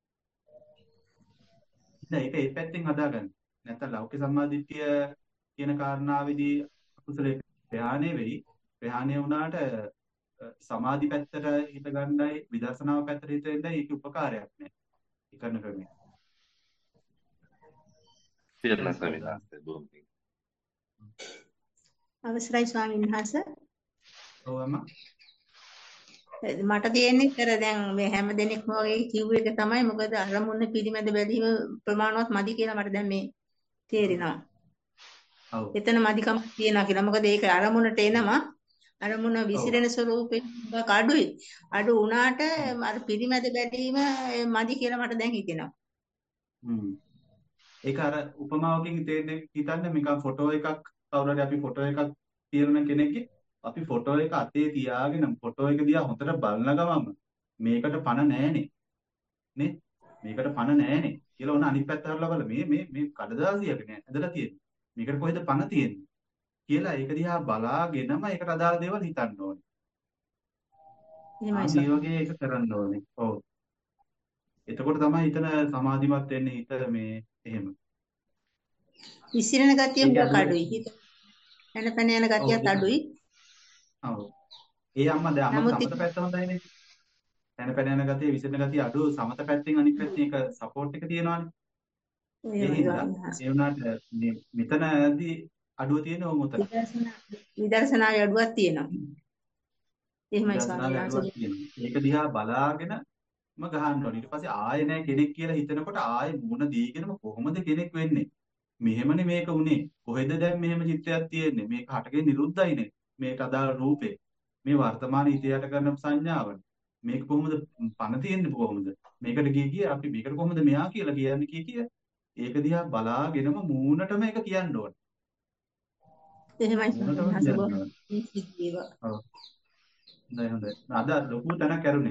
ඉතින් ඒක ඒ පැත්තෙන් හදාගන්න. නැත්නම් ලෞකික සම්මාදිට්ඨිය කියන කාරණාවේදී අකුසලේ ප්‍රහාණය වෙයි. ප්‍රහාණය වුණාට සමාධි පැත්තට හිත ගන්නයි විදර්ශනාව පැත්තට හිත වෙන්නයි ඒක උපකාරයක් නෑ. ඒ කරන ක්‍රමය. තේරුණා ස්වාමීන් වහන්සේ බොහොම පිං. අවසරයි ස්වාමීන් වහන්සේ. ඔවම මට තියෙන්නේ කර දැන් මේ හැම දෙනෙක්ම වගේ කිව්ව එක තමයි මොකද අරමුණ පිළිමැද බැලීම ප්‍රමාණවත් මදි කියලා මට දැන් මේ තේරෙනවා. ඔව්. එතන මදිකමක් තියෙනවා කියලා. මොකද ඒක අරමුණට එනවා අරමුණ විසිරෙන ස්වරූපේ ගොඩක් අඩුයි. අඩු වුණාට අර පිළිමැද බැලීම මදි කියලා මට දැන් හිතෙනවා. හ්ම්. ඒක අර උපමාවකින් තේරෙන්නේ හිතන්න නිකන් ෆොටෝ එකක් කවුරු හරි අපි ෆොටෝ එකක් තියෙන කෙනෙක්ගේ අපි ෆොටෝ එක අතේ තියාගෙන ෆොටෝ එක දිහා හොඳට බලන ගමන් මේකට පණ නැහැනේ නේ මේකට පණ නැහැනේ කියලා ඔන්න අනිත් පැත්ත හරලා බලලා මේ මේ මේ කඩදාසියක නෑ ඇදලා තියෙන්නේ මේකට කොහෙද පණ තියෙන්නේ කියලා ඒක දිහා බලාගෙනම ඒකට අදාළ දේවල් හිතන්න ඕනේ. එහෙමයි ආන් මේ ස්වාමීනි. වගේ ඒක කරන්න ඕනේ. ඔව්. එතකොට තමයි හිතන සමාධිමත් වෙන්නේ හිත මේ එහෙම. විසිරෙන ගතිය ඒක හුඟක් ඇතුලේ අඩුයි. හිත පැන පැන යන ඔව් ගතියත් ඒක අඩුයි. ඔව්. ඒ අම්මා දැන් අම්මා නමුත් සමත පැත්ත හොඳයිනේ. පැන පැන යන ගතිය විසිරෙන ගතිය අඩු සමත පැත්තෙන් අනිත් පැත්තේ ඒක සපෝට් එක තියෙනවානේ. ඒ එහෙමයි හින්දා ස්වාමීන් වහන්සේ. ඒ වුණාට මේ මෙතනදී අඩුව තියෙන්නේ ඕම උතන. විදර්ශනා විදර්ශනාවේ අඩුවක් තියෙනවා. එහෙමයි ස්වාමීන් විදර්ශනාවේ අඩුවක් වහන්සේ. තියෙනවා. ඒක දිහා බලාගෙනම ගහන්න ඕනේ. ඊට පස්සේ ආයෙ නැහැ කෙනෙක් කියලා හිතනකොට ආයෙ මුණ දීගෙනම කොහොමද කෙනෙක් වෙන්නේ? මෙහෙමනේ මේක උනේ. කොහෙද දැන් මෙහෙම චිත්‍රයක් තියෙන්නේ? මේක හටගෙන නිරුද්ධයිනේ. මේක අදාළ රූපේ. මේ වර්තමාන ඉතියට කරන සංඥාවනේ. මේක කොහොමද පණ තියෙන්නේ කොහොමද? මේකට ගිය ගිය අපි මේකට කොහොමද මෙහා කියලා කියන්නේ කිය කිය. ඒක දිහා බලාගෙනම මූණටම ඒක කියන්න ඕනේ. එහෙමයි ස්වාමීන් මූණටම වහන්සේ. කියන්න බොහොම ඕනේ. සිද්ධ වේවා. ඔව්. හොඳයි හොඳයි. අද ලොකු තැනක් කරුණේ.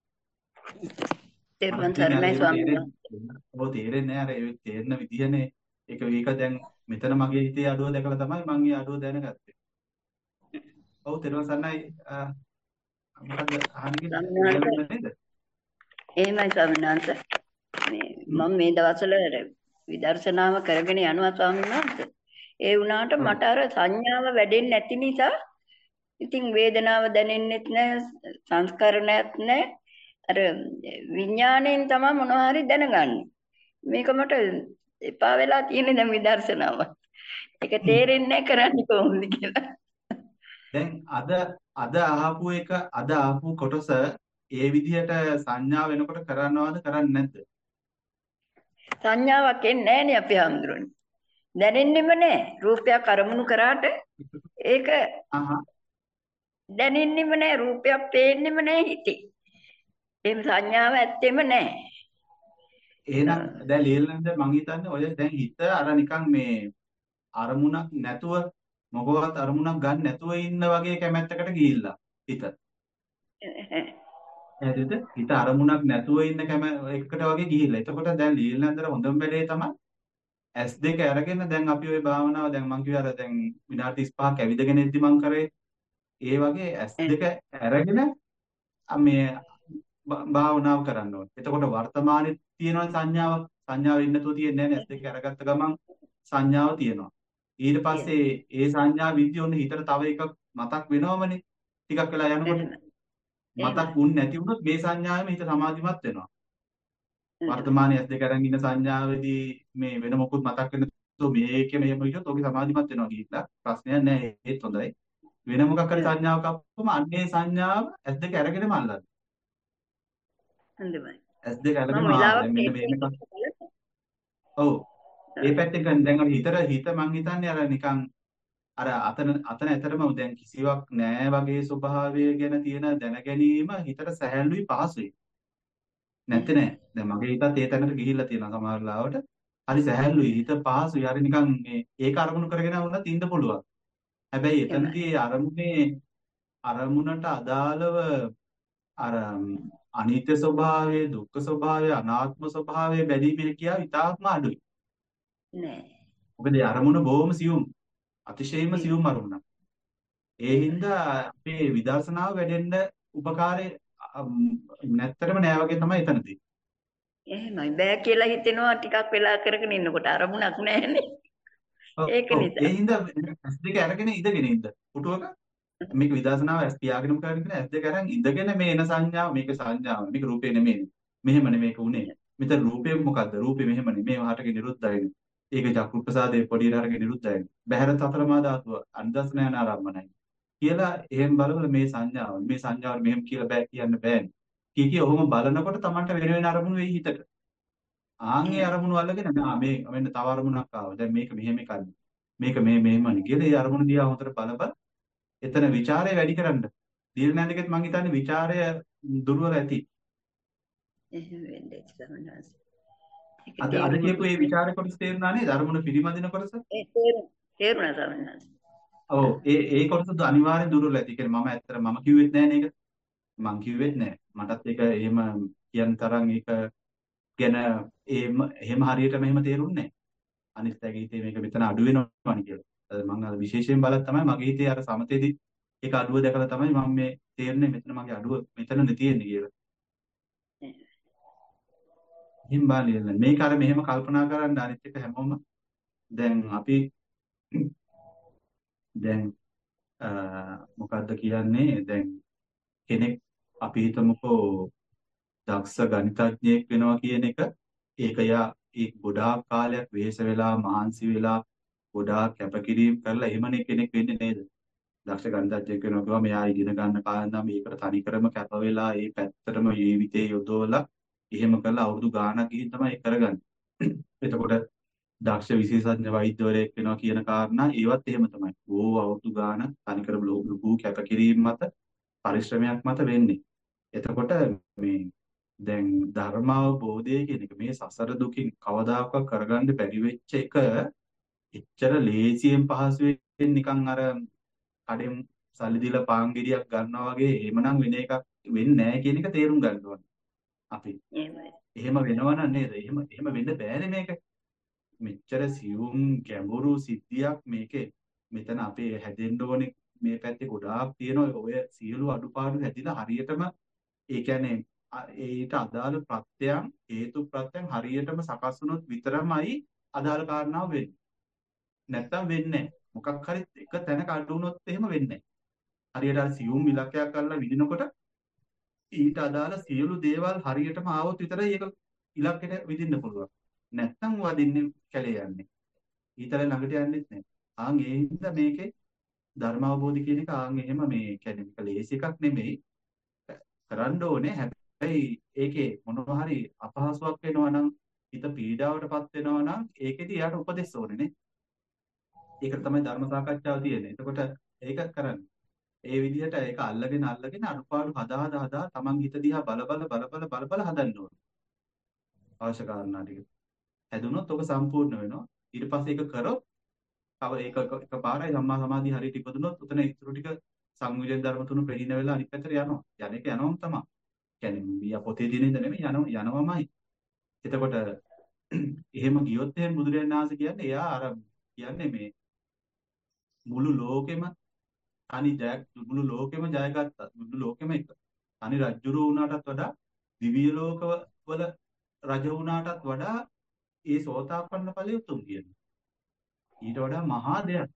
තෙරුවන් මට තියෙන්නේ අර සරණයි ඒක ස්වාමීන් තේරෙන්නේ. ඔව් තේරෙන්නේ නැහැ අර ඒ තේරෙන විදිහනේ. ඒක ඒක දැන් මෙතන මගේ හිතේ අඩුව දැකලා තමයි මම මේ අඩුව දැනගත්තේ. ඔව් තේරුවන් සන්නයි මොකද්ද අහන්නේ වහන්සේ. කියලා නේද? එහෙමයි ස්වාමීන් වහන්සේ. මේ මම මේ දවස්වල විදර්ශනාව කරගෙන යනවා ස්වාමීන් වහන්සේ. ඒ වුණාට ඔව්. මට අර සංඥාව වැඩෙන්නේ නැති නිසා ඉතින් වේදනාව දැනෙන්නෙත් නැහැ, සංස්කරණයක් නැහැ. අර විඥාණයෙන් තමයි මොනවා හරි දැනගන්නේ. මේක මට එපා වෙලා තියෙන්නේ දැන් විදර්ශනාව. ඒක තේරෙන්නේ නැහැ කරන්නේ කොහොමද කියලා. දැන් අද අද අහපු එක අද අහපු කොටස ඒ විදිහට සංඥා වෙනකොට කරනවද කරන්නේ නැද්ද? සංඥාවක් එන්නේ නැහනේ අපි හඳුරන්නේ. දැනෙන්නෙම නැහැ. රූපයක් අරමුණු කරාට ඒක අහහ දැනෙන්නෙම නැහැ. රූපයක් පේන්නෙම නැහැ හිතේ. එහෙම සංඥාව ඇත්තෙම නැහැ. එහෙනම් දැන් ලියලනද මං හිතන්නේ ඔය දැන් හිත අර නිකන් මේ අරමුණක් නැතුව මොකවත් අරමුණක් ගන්න නැතුව ඉන්න වගේ කැමැත්තකට ගිහිල්ලා හිත. හරිද? හිත අරමුණක් නැතුව ඉන්න කැම එකකට වගේ ගිහිල්ලා. එතකොට දැන් ලියලනන්දර හොඳම වැඩේ තමයි ඇස් දෙක අරගෙන දැන් අපි ওই භාවනාව දැන් මං කිව්වා අර දැන් විනාඩි තිස්පහක් ඇවිදගෙන ඉද්දි මං කරේ ඒ වගේ ඇස් දෙක අරගෙන අ මේ භා- භාවනාව කරන්න ඕනේ. එතකොට වර්තමානයේ තියෙන සංඥාව සංඥාව ඉන්න තු තියෙන්නේ නැහැ නේ. ඇස් දෙක අරගත්ත ගමන් සංඥාව තියෙනවා. ඊට පස්සේ ඒ සංඥා විද්‍ය ඔන්න හිතට තව එකක් මතක් වෙනවමනේ. ටිකක් වෙලා යනකොට මතක් වුන් නැති වුණොත් මේ සංඥාවෙම හිත සමාධිමත් වෙනවා. වර්තමානයේ ඇස් දෙක අරන් ඉන්න සංඥාවේදී මේ වෙන මොකුත් මතක් වෙන තු මේකේ මෙහෙම හිටියොත් ඔගේ සමාධිමත් වෙනවා කියලා ප්‍රශ්නයක් නැහැ. ඒත් හොඳයි. වෙන මොකක් හරි සංඥාවක් අපුවම අන්නේ සංඥාව ඇස් දෙක අරගෙනම අල්ලන්න. හොඳයි. ඇස් දෙක අරගෙන මම ආ වෙලාවක් දැන් මෙන්න මේක ඔව් ඒ පැත්තෙන් ගන්න දැන් අර හිතර හිත මං හිතන්නේ අර නිකන් අර අතන අතන ඇතරම දැන් කිසිවක් නෑ වගේ ස්වභාවය ගැන තියෙන දැන ගැනීම හිතට සැහැල්ලුයි පහසුයි නැත්තේ නෑ දැන් මගේ හිතත් ඒ තැනට ගිහිල්ලා තියෙනවා සමහර ලාවට හරි සැහැල්ලුයි හිත පහසුයි හරි නිකන් මේ ඒක අරමුණු කරගෙන වුණත් ඉන්න පුළුවන් හැබැයි එතනදී අරමුණේ අරමුණට අදාළව අර අනිත්‍ය ස්වභාවය දුක්ඛ ස්වභාවය අනාත්ම ස්වභාවය බැඳීමේ හැකියාව ඉතාමත්ම අඩුයි නෑ. මොකද ඒ අරමුණ බොහොම සියුම් අතිශයින්ම සියුම් අරමුණක්. ඒ හින්දා අපේ විදර්ශනාව වැඩෙන්න උපකාරේ නැත්තරම නෑ වගේ තමයි එතනදී. එහෙමයි. බෑ කියලා හිතෙනවා ටිකක් වෙලා කරගෙන ඉන්නකොට අරමුණක් නැහැනේ. ඒක නිසා. ඒ හින්දා ඇස් දෙක අරගෙන ඉඳගෙන ඉන්න. පුටුවක මේක විදර්ශනාව ඇස් පියාගෙනම කරගෙන ඉන්න ඇස් දෙක අරන් ඉඳගෙන මේ එන සංඥාව මේක සංඥාව මේක රූපේ නෙමෙයි. මෙහෙමනේ මේක උනේ. මෙතන රූපේ මොකද්ද? රූපේ මෙහෙමනේ. මේ හටගෙන නිරුද්ධයිනේ. ඒක චක්කු ප්‍රසාදේ පොඩි හරගෙන නිරුද්ධයි. බහැර සතරමා ධාතුව අනිදර්ශනයන ආරම්මණයි. කියලා එහෙම බලවල මේ සංඥාව මේ සංඥාව මෙහෙම කියලා බෑ කියන්න බෑනේ. කී කී ඔහොම බලනකොට Tamanට වෙන වෙන අරමුණු වෙයි හිතට. ආන්ගේ අරමුණු අල්ලගෙන නෑ මේ මෙන්න තව අරමුණක් ආවා. දැන් මේක මෙහෙම එකක්ද. මේක මේ මෙහෙමනේ කියලා ඒ අරමුණු දිහා හොඳට බලබල එතන ਵਿਚාරය වැඩි කරන්න. දීර්ඝනන්දකෙත් මං හිතන්නේ ਵਿਚාරය දුර්වල ඇති. එහෙම වෙන්නේ සමනස්. ඒක අද අද තේරුම කියපු මේ විචාර කොටස තේරුණා නේද? අරමුණ පිරිමදින කොටස. ඒ තේරුම් තේරුණා ස්වාමීන් වහන්සේ. ඔව් ඒ ඒ කොටස අනිවාර්යෙන් දුර්වල ඇති. ඒ කියන්නේ මම ඇත්තට මම කිව්වෙත් නෑ නේද? මං කිව්වෙත් නෑ. මටත් ඒක එහෙම කියන තරම් ඒක ගැන එහෙම එහෙම හරියටම එහෙම තේරුන්නේ නෑ. අනිත් අයගේ හිතේ මේක මෙතන අඩු වෙනවනේ කියලා. අද මං අර විශේෂයෙන් බලත් තමයි මගේ හිතේ අර සමතේදී ඒක අඩුව දැකලා තමයි මම මේ තේරෙන්නේ මෙතන මගේ අඩුව මෙතනනේ තියෙන්නේ කියලා. එහෙම බලන්න මේක අර මෙහෙම කල්පනා කරන්න අනිත් එක හැමෝම දැන් අපි දැන් අ, මොකද්ද කියන්නේ දැන් කෙනෙක් අපි හිතමුකෝ දක්ෂ ගණිතඥයෙක් වෙනවා කියන එක ඒක යා ඒ ගොඩාක් කාලයක් වෙහෙස වෙලා මහන්සි වෙලා ගොඩාක් කැපකිරීම කරලා එහෙමනේ කෙනෙක් වෙන්නේ නේද? දක්ෂ ගණිතඥයෙක් වෙනවා කියවා මෙයා ඉගෙන ගන්න කාලේ නම් මේකට තනිකරම කැප වෙලා ඒ පැත්තටම ජීවිතේ යොදවලා එහෙම කරලා අවුරුදු ගාණක් ගිහින් තමයි ඒක කරගන්නේ. එතකොට දක්ෂ විශේෂඥ වෛද්‍යවරයෙක් වෙනවා කියන කාරණා ඒවත් එහෙම තමයි. ඕ අවුරුදු ගාණක් තනිකරම ලොකු කැපකිරීම මත පරිශ්‍රමයක් මත වෙන්නේ. එතකොට මේ දැන් ධර්මාවබෝධය කියන එක මේ සසර දුකින් කවදාකවත් කරගන්න බැරි වෙච්ච එක එච්චර ලේසියෙන් පහසුවෙන් නිකන් අර කඩෙන් සල්ලි දීලා පාන් ගෙඩියක් ගන්නවා වගේ එහෙමනම් වෙන එකක් වෙන්නේ නැහැ කියන එක තේරුම් ගන්න ඕනේ. අපි එහෙමයි. එහෙම වෙනවනම් නේද? එහෙම එහෙම වෙන්න බෑනේ මේක. මෙච්චර සියුම් ගැඹුරු සිද්ධියක් මේකේ මෙතන අපේ හැදෙන්න ඕනේ මේ පැත්තේ ගොඩාක් තියෙනවා. ඔය සියලු අඩුපාඩු හැදිලා හරියටම ඒ කියන්නේ අ- ඒට අදාළ ප්‍රත්‍යයන් හේතු ප්‍රත්‍යයන් හරියටම සකස් වුණොත් විතරමයි අදාළ කාරණාව වෙන්නේ. නැත්තම් වෙන්නේ නැහැ. මොකක් හරි එක තැනක අඩු වුණොත් එහෙම වෙන්නේ නැහැ. හරියට අර සියුම් ඉලක්කයක් අල්ලලා විදිනකොට ඊට අදාළ සියලු දේවල් හරියටම ආවොත් විතරයි ඒක ඉලක්කයට විදින්න පුළුවන්. නැත්තම් වදින්නේ කැලේ යන්නේ. ඊතල ළඟට යන්නෙත් නැහැ. ආන් ඒ හින්දා මේකේ ධර්ම අවබෝධය කියන එක ආන් එහෙම මේ කියන්නේ මේක ලේසි එකක් නෙමෙයි. කරන්න ඕනේ. හැබැයි ඒකේ මොනවා හරි අපහසුයක් වෙනවා නම් හිත පීඩාවටපත් වෙනවා නම් ඒකෙදි එයාට උපදෙස් ඕනේ නේ. ඒක තමයි ධර්ම සාකච්ඡාව තියෙන්නේ. එතකොට ඒක කරන්න. ඒ විදිහට ඒක අල්ලගෙන අල්ලගෙන අනුපාඩු හදා හදා හදා තමන් හිත දිහා බල බල බල බල බල බල හදන්න ඕනේ. අවශ්‍ය කාරණා ටික. හැදුනොත් ඔක සම්පූර්ණ වෙනවා. ඊට පස්සේ ඒක කරොත් තව ඒක එක- එකපාරයි සම්මා සමාධිය හරියට ඉපදුනොත් උතන ඉතුරු ටික සංවිධාන ධර්ම තුන ප්‍රහීන වෙලා අනිත් පැත්තට යනවා. යන එක යනවම තමයි. කියන්නේ මියා පොතේ දින ඉඳ නෙමෙයි යනවා යනවමයි. එතකොට එහෙම ගියොත් එහෙම බුදුරජාණන් වහන්සේ කියන්නේ එයා අර කියන්නේ මේ මුළු ලෝකෙම තනි ජය මුළු ලෝකෙම ජයගත්තා. මුළු ලෝකෙම එක. තනි රජුරු වුණාටත් වඩා දිව්‍ය ලෝකවල රජ වුණාටත් වඩා ඒ සෝතාපන්න ඵලය උතුම් කියනවා. ඊට වඩා මහා දෙයක්.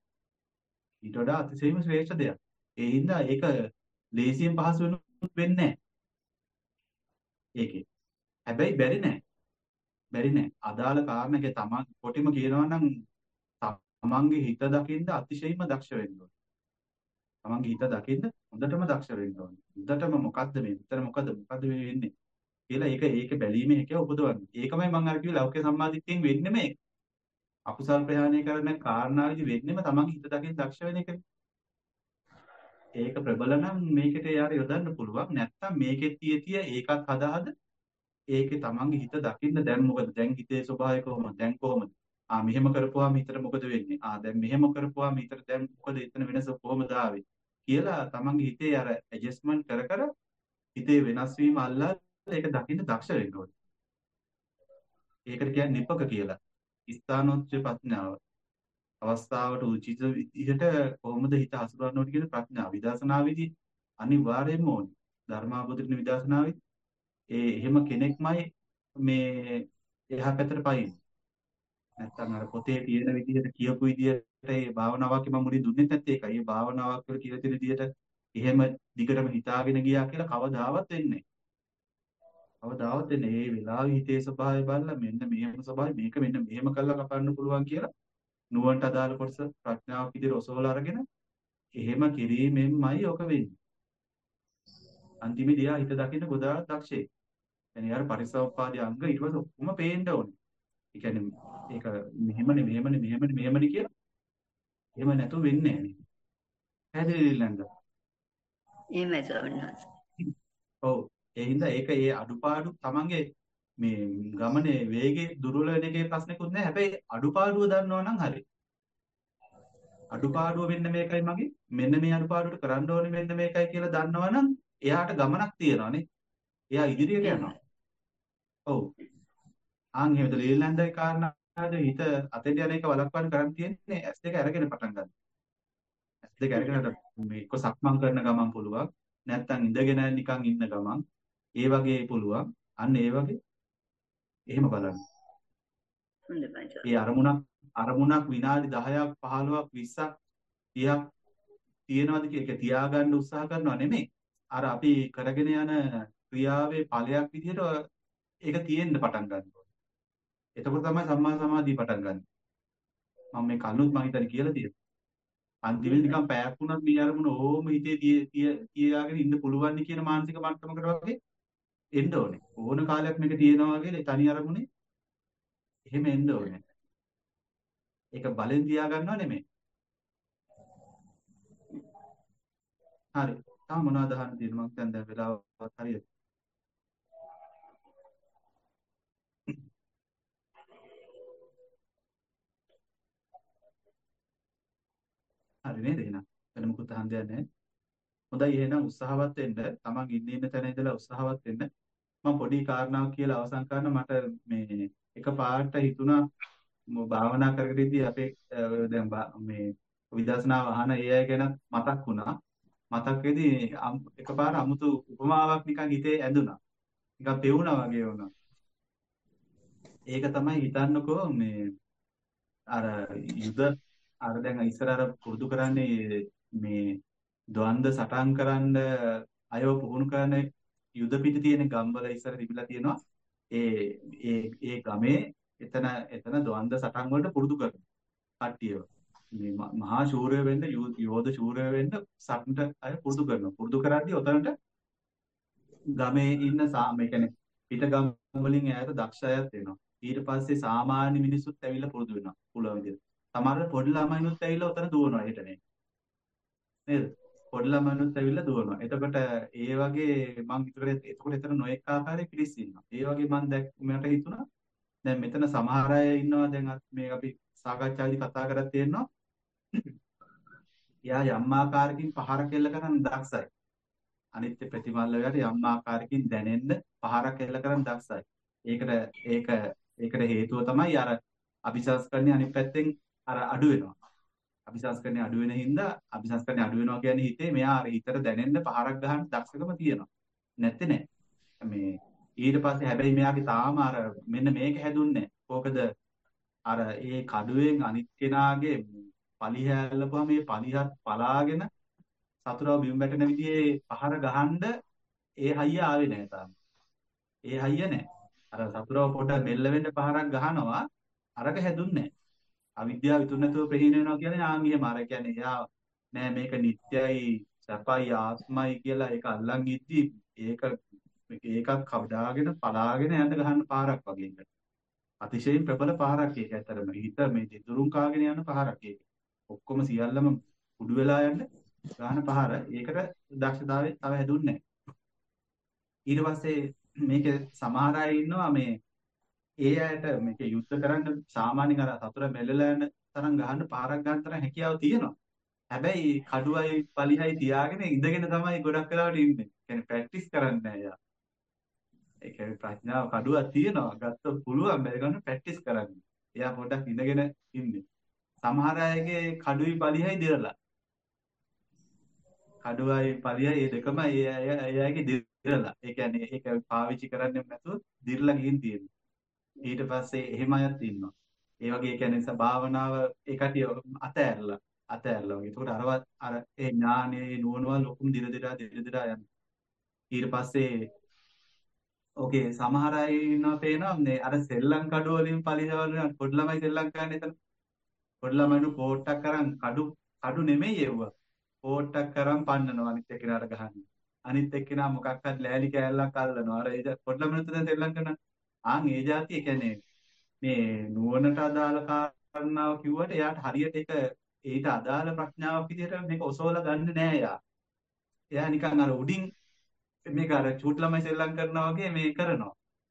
ඊට වඩා අතිශයින්ම ශ්‍රේෂ්ඨ දෙයක්. ඒ හින්දා ඒක ලේසියෙන් පහසු වෙනුත් වෙන්නේ නැහැ. ඒකේ. හැබැයි බැරි නෑ. බැරි නෑ. අදාළ කාරණේක තමන් කොටිම කියනවා නම් තමන්ගේ හිත දකින්න අතිශයින්ම දක්ෂ වෙන්න ඕනේ. තමන්ගේ හිත දකින්න හොඳටම දක්ෂ වෙන්න ඕනේ. හොඳටම මොකද්ද මේ විතර මොකද්ද මොකද්ද මේ වෙන්නේ කියලා ඒක ඒක බැලීමේ හැකියාව උපදවන්න. ඒකමයි මම අර කිව්වේ ලෞකික සම්මාදිට්ඨියෙන් වෙන්නේ මේ. අකුසල් ප්‍රහාණය කරන කාරණාවේදී වෙන්නේම තමන්ගේ හිත දකින්න දක්ෂ වෙන එකනේ. ඒක ප්‍රබල නම් මේකට යාර යොදන්න පුළුවන්. නැත්තම් මේකෙත් තිය තිය ඒකත් හදා හද ඒකේ තමන්ගේ හිත දකින්න දැන් මොකද දැන් හිතේ ස්වභාවය කොහොමද දැන් කොහොමද ආ මෙහෙම කරපුවාම හිතට මොකද වෙන්නේ ආ දැන් මෙහෙම කරපුවාම හිතට දැන් මොකද එතන වෙනස කොහොමද ආවේ කියලා තමන්ගේ හිතේ අර ඇඩ්ජස්ට්මන්ට් කර කර හිතේ වෙනස් වීම අල්ලලා ඒක දකින්න දක්ෂ වෙන්න ඕනේ. ඒකට කියන්නේ නිපක කියලා. ස්ථානෝච්ච ප්‍රඥාව. අවස්ථාවට උචිත විදිහට කොහොමද හිත හසුරවන්න ඕනේ කියන ප්‍රඥාව. විදර්ශනාවේදී අනිවාර්යයෙන්ම ඕනේ. ධර්මාභෝධන විදර්ශනාවේදී ඒ එහෙම කෙනෙක්මයි මේ එහා පැත්තට පයින්. නැත්තම් අර පොතේ තියෙන විදිහට කියපු විදිහට ඒ භාවනාවක් මම මුලින් දුන්නේ නැත්තේ ඒකයි. ඒ භාවනාවක් වල කියලා තියෙන විදිහට එහෙම දිගටම හිතාගෙන ගියා කියලා කවදාවත් වෙන්නේ නැහැ. කවදාවත් වෙන්නේ මේ වෙලාවේ හිතේ ස්වභාවය බලලා මෙන්න මෙහෙම ස්වභාවය මේක මෙන්න මෙහෙම කරලා කපන්න පුළුවන් කියලා නුවන්ට අදාළ කොටස ප්‍රඥාවක් විදිහට ඔසවලා අරගෙන එහෙම කිරීමෙන්මයි ඔක වෙන්නේ. අන්තිමේදී ආ හිත දකින්න ගොඩාක් දක්ෂයි. يعني යාර පරිසම්පාදී අංග ඊට පස්සේ ඔක්කොම පේන්න ඕනේ. ඒ කියන්නේ ඒක මෙහෙමනේ මෙහෙමනේ මෙහෙමනේ මෙහෙමනේ කියලා එහෙම නැතුව වෙන්නේ නැහැ නේ. පැහැදිලි නේද? එහෙමයි ස්වාමීන් වහන්සේ. ඔව්. ඒ හින්දා ඒක ඒ අඩුපාඩු තමන්ගේ මේ ගමනේ වේගේ දුර්වල වෙන එකේ ප්‍රශ්නකුත් නැහැ. හැබැයි අඩුපාඩුව දන්නවා නම් හරි. අඩුපාඩුව වෙන්න මේකයි මගේ. මෙන්න මේ අඩුපාඩුවට කරන්න ඕනේ මෙන්න මේකයි කියලා දන්නවනම් එයාට ගමනක් තියෙනවානේ. එයා ඉදිරියට යනවා. ඔව්. ආන් එහෙමද ලීලැන්දේ කාරණාද හිත අතෙන් යන එක වළක්වන්න කරන් තියෙන්නේ ඇස් දෙක අරගෙන පටන් ගන්න. ඇස් දෙක අරගෙන මේ එක්ක සක්මන් කරන ගමන් පුළුවන්. නැත්තම් ඉඳගෙන නිකන් ඉන්න ගමන් ඒ වගේ පුළුවන්. අන්න ඒ වගේ එහෙම බලන්න. හොඳයි මචං. ඒ අරමුණක් අරමුණක් විනාඩි දහයක් පහළොවක් විස්සක් තිහක් තියෙනවද කියලා ඒක තියාගන්න උත්සාහ කරනවා නෙමෙයි. අර අපි කරගෙන යන ක්‍රියාවේ ඵලයක් විදිහට ඒක තියෙන්න පටන් ගන්නවා. එතකොට තමයි සම්මා සමාධිය පටන් ගන්න. මම මේ කල්ලුත් මම හිතන්නේ කියලා තියෙනවා. අන්තිමේ නිකන් පැයක් වුණත් මේ අරමුණ ඕම හිතේ තියාගෙන ඉන්න පුළුවන් නේ කියන මානසික මට්ටමකට වගේ එන්න ඕනේ. ඕන කාලයක් මේක තියෙනවා වගේ තනි අරමුණේ එහෙම එන්න ඕනේ. ඒක බලෙන් තියාගන්නව නෙමෙයි. හරි. තා මොනවද අහන්න තියෙන්නේ මම දැන් දැන් වෙලාවත් හරියට. හරි නේද එහෙනම්. වෙන මොකුත් අහන්න දෙයක් නැහැ. හොඳයි එහෙනම් උත්සාහවත් වෙන්න. තමන් ඉන්න ඉන්න තැන ඉඳලා උත්සාහවත් වෙන්න. මම පොඩි කාරණාවක් කියලා අවසන් කරන මට මේ එක පාට හිතුණා භාවනා කරගෙන ඉද්දී අපේ දැන් මේ විදර්ශනා වහන ඒ අය ගැන මතක් වුණා. මතක් වෙදී එකපාර අමුතු උපමාවක් නිකන් හිතේ ඇඳුණා. නිකන් පෙවුණා වගේ වුණා. ඒක තමයි හිතන්නකෝ මේ අර යුද අර දැන් ඉස්සර අර පුරුදු කරන්නේ මේ ද්වන්ද සටන් කරන්න අයව පුහුණු කරන යුද පිට තියෙන ගම්වල ඉස්සර තිබිලා තියෙනවා. ඒ ඒ ඒ ගමේ එතන එතන ද්වන්ද සටන් වලට පුරුදු කරන කට්ටියව. මේ මහා ශූරය වෙන්න යෝධ ශූරය වෙන්න සටනට අය පුරුදු කරනවා. පුරුදු කරද්දී උතනට ගමේ ඉන්න මේ කියන්නේ පිට ගම් වලින් ඈත දක්ෂ අයත් එනවා. ඊට පස්සේ සාමාන්‍ය මිනිස්සුත් ඇවිල්ලා පුරුදු වෙනවා. පුළුවන් විදිහට. සමහර පොඩි ළමයිනුත් ඇවිල්ලා උතන දුවනවා හිටනේ. නේද? පොඩි ළමයිනුත් ඇවිල්ලා දුවනවා. එතකොට ඒ වගේ මං හිතුවේ එතකොට එතන නොඑක ආකාරයේ පිරිස් ඉන්නවා. ඒ වගේ මං දැක් මට හිතුණා දැන් මෙතන සමහර අය ඉන්නවා දැන් මේ අපි සාකච්ඡාවේදී කතා කරලා තියෙනවා. එයා යම් ආකාරයකින් පහර කෙල්ල කරන්න දක්ෂයි. අනිත්‍ය ප්‍රතිමල්ල වලට යම් ආකාරයකින් දැනෙන්න පහරක් එල්ල කරන් දක්ෂයි. ඒකට ඒක ඒකට හේතුව තමයි අර අபிසංස්කරණේ අනිත් පැත්තෙන් අර අඩු වෙනවා. අபிසංස්කරණේ අඩු වෙන හින්දා අபிසංස්කරණේ අඩු වෙනවා කියන්නේ හිතේ මෙයා අර හිතට දැනෙන්න පහරක් ගහන්න දක්ෂකම තියෙනවා. නැත්තේ නෑ. මේ ඊට පස්සේ හැබැයි මෙයාගේ තාම අර මෙන්න මේක හැදුන්නේ කොහොකද අර ඒ කඩුවෙන් අනිත් කෙනාගේ පලිහ ඇල්ලපුවා මේ පලිහත් පලාගෙන සතුරව බිම් වැටෙන විදිහේ පහර ගහන්න ඒ හයිය ආවේ නැහැ තාම. ඒ හයිය නැහැ. අර සතුරව පොඩ මෙල්ල වෙන්න පහරක් ගහනවා අරක හැදුන්නේ නැහැ. අවිද්‍යාව විතුරු නැතුව ප්‍රහීන වෙනවා කියන්නේ ආන් එහෙම අර කියන්නේ එයා නෑ මේක නිට්ටයයි සපයි ආත්මයි කියලා ඒක අල්ලන් ඉද්දි ඒක ඒකක් කවදාගෙන පලාගෙන යන්න ගහන්න පාරක් වගේ එකට. අතිශයින් ප්‍රබල පාරක් ඒක ඇත්තටම. හිත මේ දෙදුරුම් කාගෙන යන පාරක් ඒක. ඔක්කොම සියල්ලම උඩු වෙලා යන්න ගහන පහර ඒකට දක්ෂතාවය තව හැදුන්නේ නැහැ. ඊට පස්සේ මේක සමහර අය ඉන්නවා මේ ඒ අයට මේක යුද්ධ කරන්න සාමාන්‍යයෙන් අර සතුර මෙල්ලලා යන තරම් ගහන්න පාරක් ගන්න තරම් හැකියාව තියෙනවා. හැබැයි කඩුවයි පලිහයි තියාගෙන ඉඳගෙන තමයි ගොඩක් වෙලාවට ඉන්නේ. කියන්නේ ප්‍රැක්ටිස් කරන්නේ නැහැ යා. ඒ කියන්නේ ප්‍රඥාව කඩුවක් තියෙනවා. ගත්තොත් පුළුවන් බැරි ගන්න ප්‍රැක්ටිස් කරන්න. එයා පොඩ්ඩක් ඉඳගෙන ඉන්නේ. සමහර අයගේ කඩුවයි පලිහයි දිරලා. කඩුවයි පලියයි මේ දෙකම ඒ අය ඒ අයගේ දිරලා. ඒ කියන්නේ ඒක පාවිච්චි කරන්නේ නැතුව දිරලා ගිහින් තියෙනවා. ඊට පස්සේ එහෙම අයත් ඉන්නවා. ඒ වගේ කියන්නේ භාවනාව ඒකට අතෑරලා අතෑරලා වගේ. ඒකට අරවත් අර ඒ ඥානයේ නුවණවල ලොකුම දිර දිරා දිර දිරා යනවා. ඊට පස්සේ ඕකේ සමහර අය ඉන්නවා පේනවා මේ අර සෙල්ලම් කඩුව වලින් පලිහවල පොඩි ළමයි සෙල්ලම් කරන්නේ එතන. පොඩි ළමයිනු කෝට්ටක් කරන් කඩු කඩු නෙමෙයි එව්වා. කෝට්ටක් කරන් පන්නනවා අනිත් එක්කෙනාට ගහන්නේ. අනිත් එක්කෙනා මොකක් හරි ලෑලි කෑල්ලක් අල්ලනවා. අර ඒ පොඩි ළමයිනුත් දැන් සෙල්ලම් කරනවා. ආන් ඒ જાතිය කියන්නේ මේ නුවණට අදාළ කාරණාව කිව්වට එයාට හරියට ඒක ඊට අදාළ ප්‍රඥාවක් විදිහට මේක ඔසවලා ගන්නෙ නෑ එයා. එයා නිකන් අර උඩින් මේක අර චූට් ළමයි සෙල්ලම් කරනවා වගේ මේ කරනවා.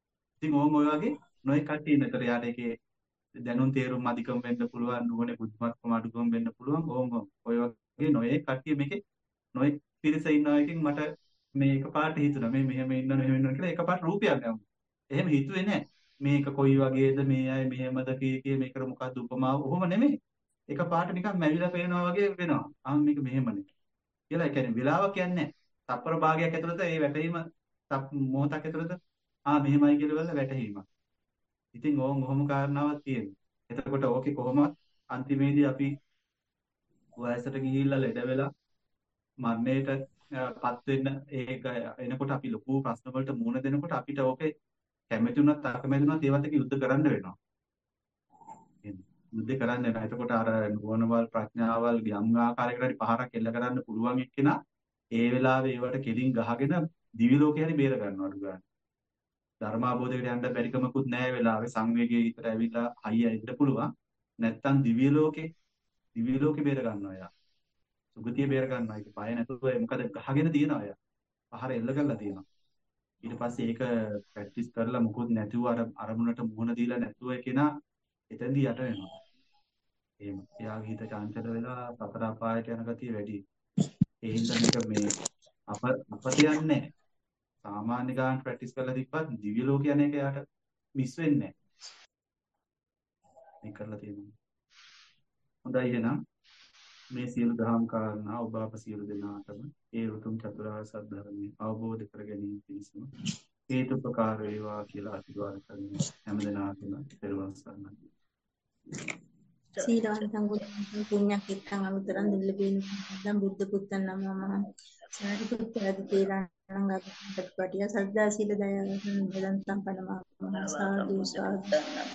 ඉතින් ඕන් ඔය වගේ නොයෙක් කට්ටිය ඉන්න. ඒතර යාට ඒකේ දැනුම් තේරුම් අධිකම වෙන්න පුළුවන්, නුවණ බුද්ධිමත්කම අඩුකම වෙන්න පුළුවන්. ඕම් ඔය වගේ නොයෙක් කට්ටිය මේකේ නොයෙක් පිරිස ඉන්නවා. එකකින් මට මේ එකපාරට හිතුණා මේ මෙහෙම ඉන්නව මෙහෙම ඉන්නව කියලා එකපාරට රූපයක් ගමු. එහෙම හිතුවේ නෑ. මේක කොයි වගේද මේ අය මෙහෙමද කිය කිය මේකට මොකක්ද උපමාව. ඔහොම නෙමෙයි. එකපාරට නිකන් මැවිලා පේනවා වගේ වෙනවා. ආ මේක මෙහෙමනේ කියලා. ඒ කියන්නේ වෙලාව කියන්නේ තප්පර භාගයක් ඇතුළත ඒ වැටීම මොහොතක් ඇතුළත ආ මෙහෙමයි කියලා වැටහීමක්. ඉතින් ඕම් ඔහොම කාරණාවක් තියෙනවා. එතකොට ඕකේ කොහොමවත් අන්තිමේදී අපි වයසට ගිහිල්ලා ලෙඩ වෙලා මරණයට පත් වෙන්න ඒක එනකොට අපි ලොකු ප්‍රශ්න වලට මුහුණ දෙනකොට අපිට ඕකේ කැමති වුණත් අකමැති වුණත් ඒවත් එක්ක යුද්ධ කරන්න වෙනවා. යුද්ධ කරන්න වෙනවා. එතකොට අර නුවණවල් ප්‍රඥාවල් යම් ආකාරයකට හරි පහරක් එල්ල කරන්න පුළුවන් එක්කෙනා ඒ වෙලාවේ ඒවට කෙලින් ගහගෙන දිවි ලෝකේ හරි බේර ගන්නවා අඩු ගන්න. ධර්මාබෝධයට යන්න බැරිකමකුත් නැහැ වෙලාවේ සංවේගයේ විතර ඇවිල්ලා හයිය එන්න පුළුවන්. නැත්තම් දිව්‍ය ලෝකේ දිව්‍ය ලෝකේ බේර ගන්නවා යා. සුගතිය බේර ගන්නවා. ඒක බය නැතුව මොකද ගහගෙන තියනවා යා. පහර එල්ල කරලා තියෙනවා. ඊට පස්සේ ඒක ප්‍රැක්ටිස් කරලා මොකොත් නැතුව අර අරමුණට මුහුණ දීලා නැතුව කෙනා එතෙන්දී යට වෙනවා. එහෙම. එයාගේ හිත චංචල වෙලා සතර අපායට යන ගතිය වැඩි. ඒ හින්දා මේක මේ අප අපත යන්නේ සාමාන්‍ය ගාන ප්‍රැක්ටිස් කරලා තිබ්බත් දිව්‍ය ලෝක යන එක යාට මිස් වෙන්නේ නැහැ. මේ කරලා තියෙනවා. හොඳයි එහෙනම් මේ සියලු දහම් කාරණා ඔබ අප සියලු දෙනාටම ඒ උතුම් චතුරාර්ය සත්‍ය ධර්මය අවබෝධ කර ගැනීම පිණිසම හේතුපකාර වේවා කියලා ආශිර්වාද කරමි. හැම දිනාටම පෙරවන් සරණයි. සීලවන්තං බුද්ධං පුඤ්ඤක් එක්කං අනුතරං දුර්ලභේන බුද්ධං බුද්ධ පුත්තං නමමහං සාරිපුත්‍රාදි තේරණං ගතපටිය සද්දා සීල දයාවතං වෙදන්තං පනමහං සාදු සාදු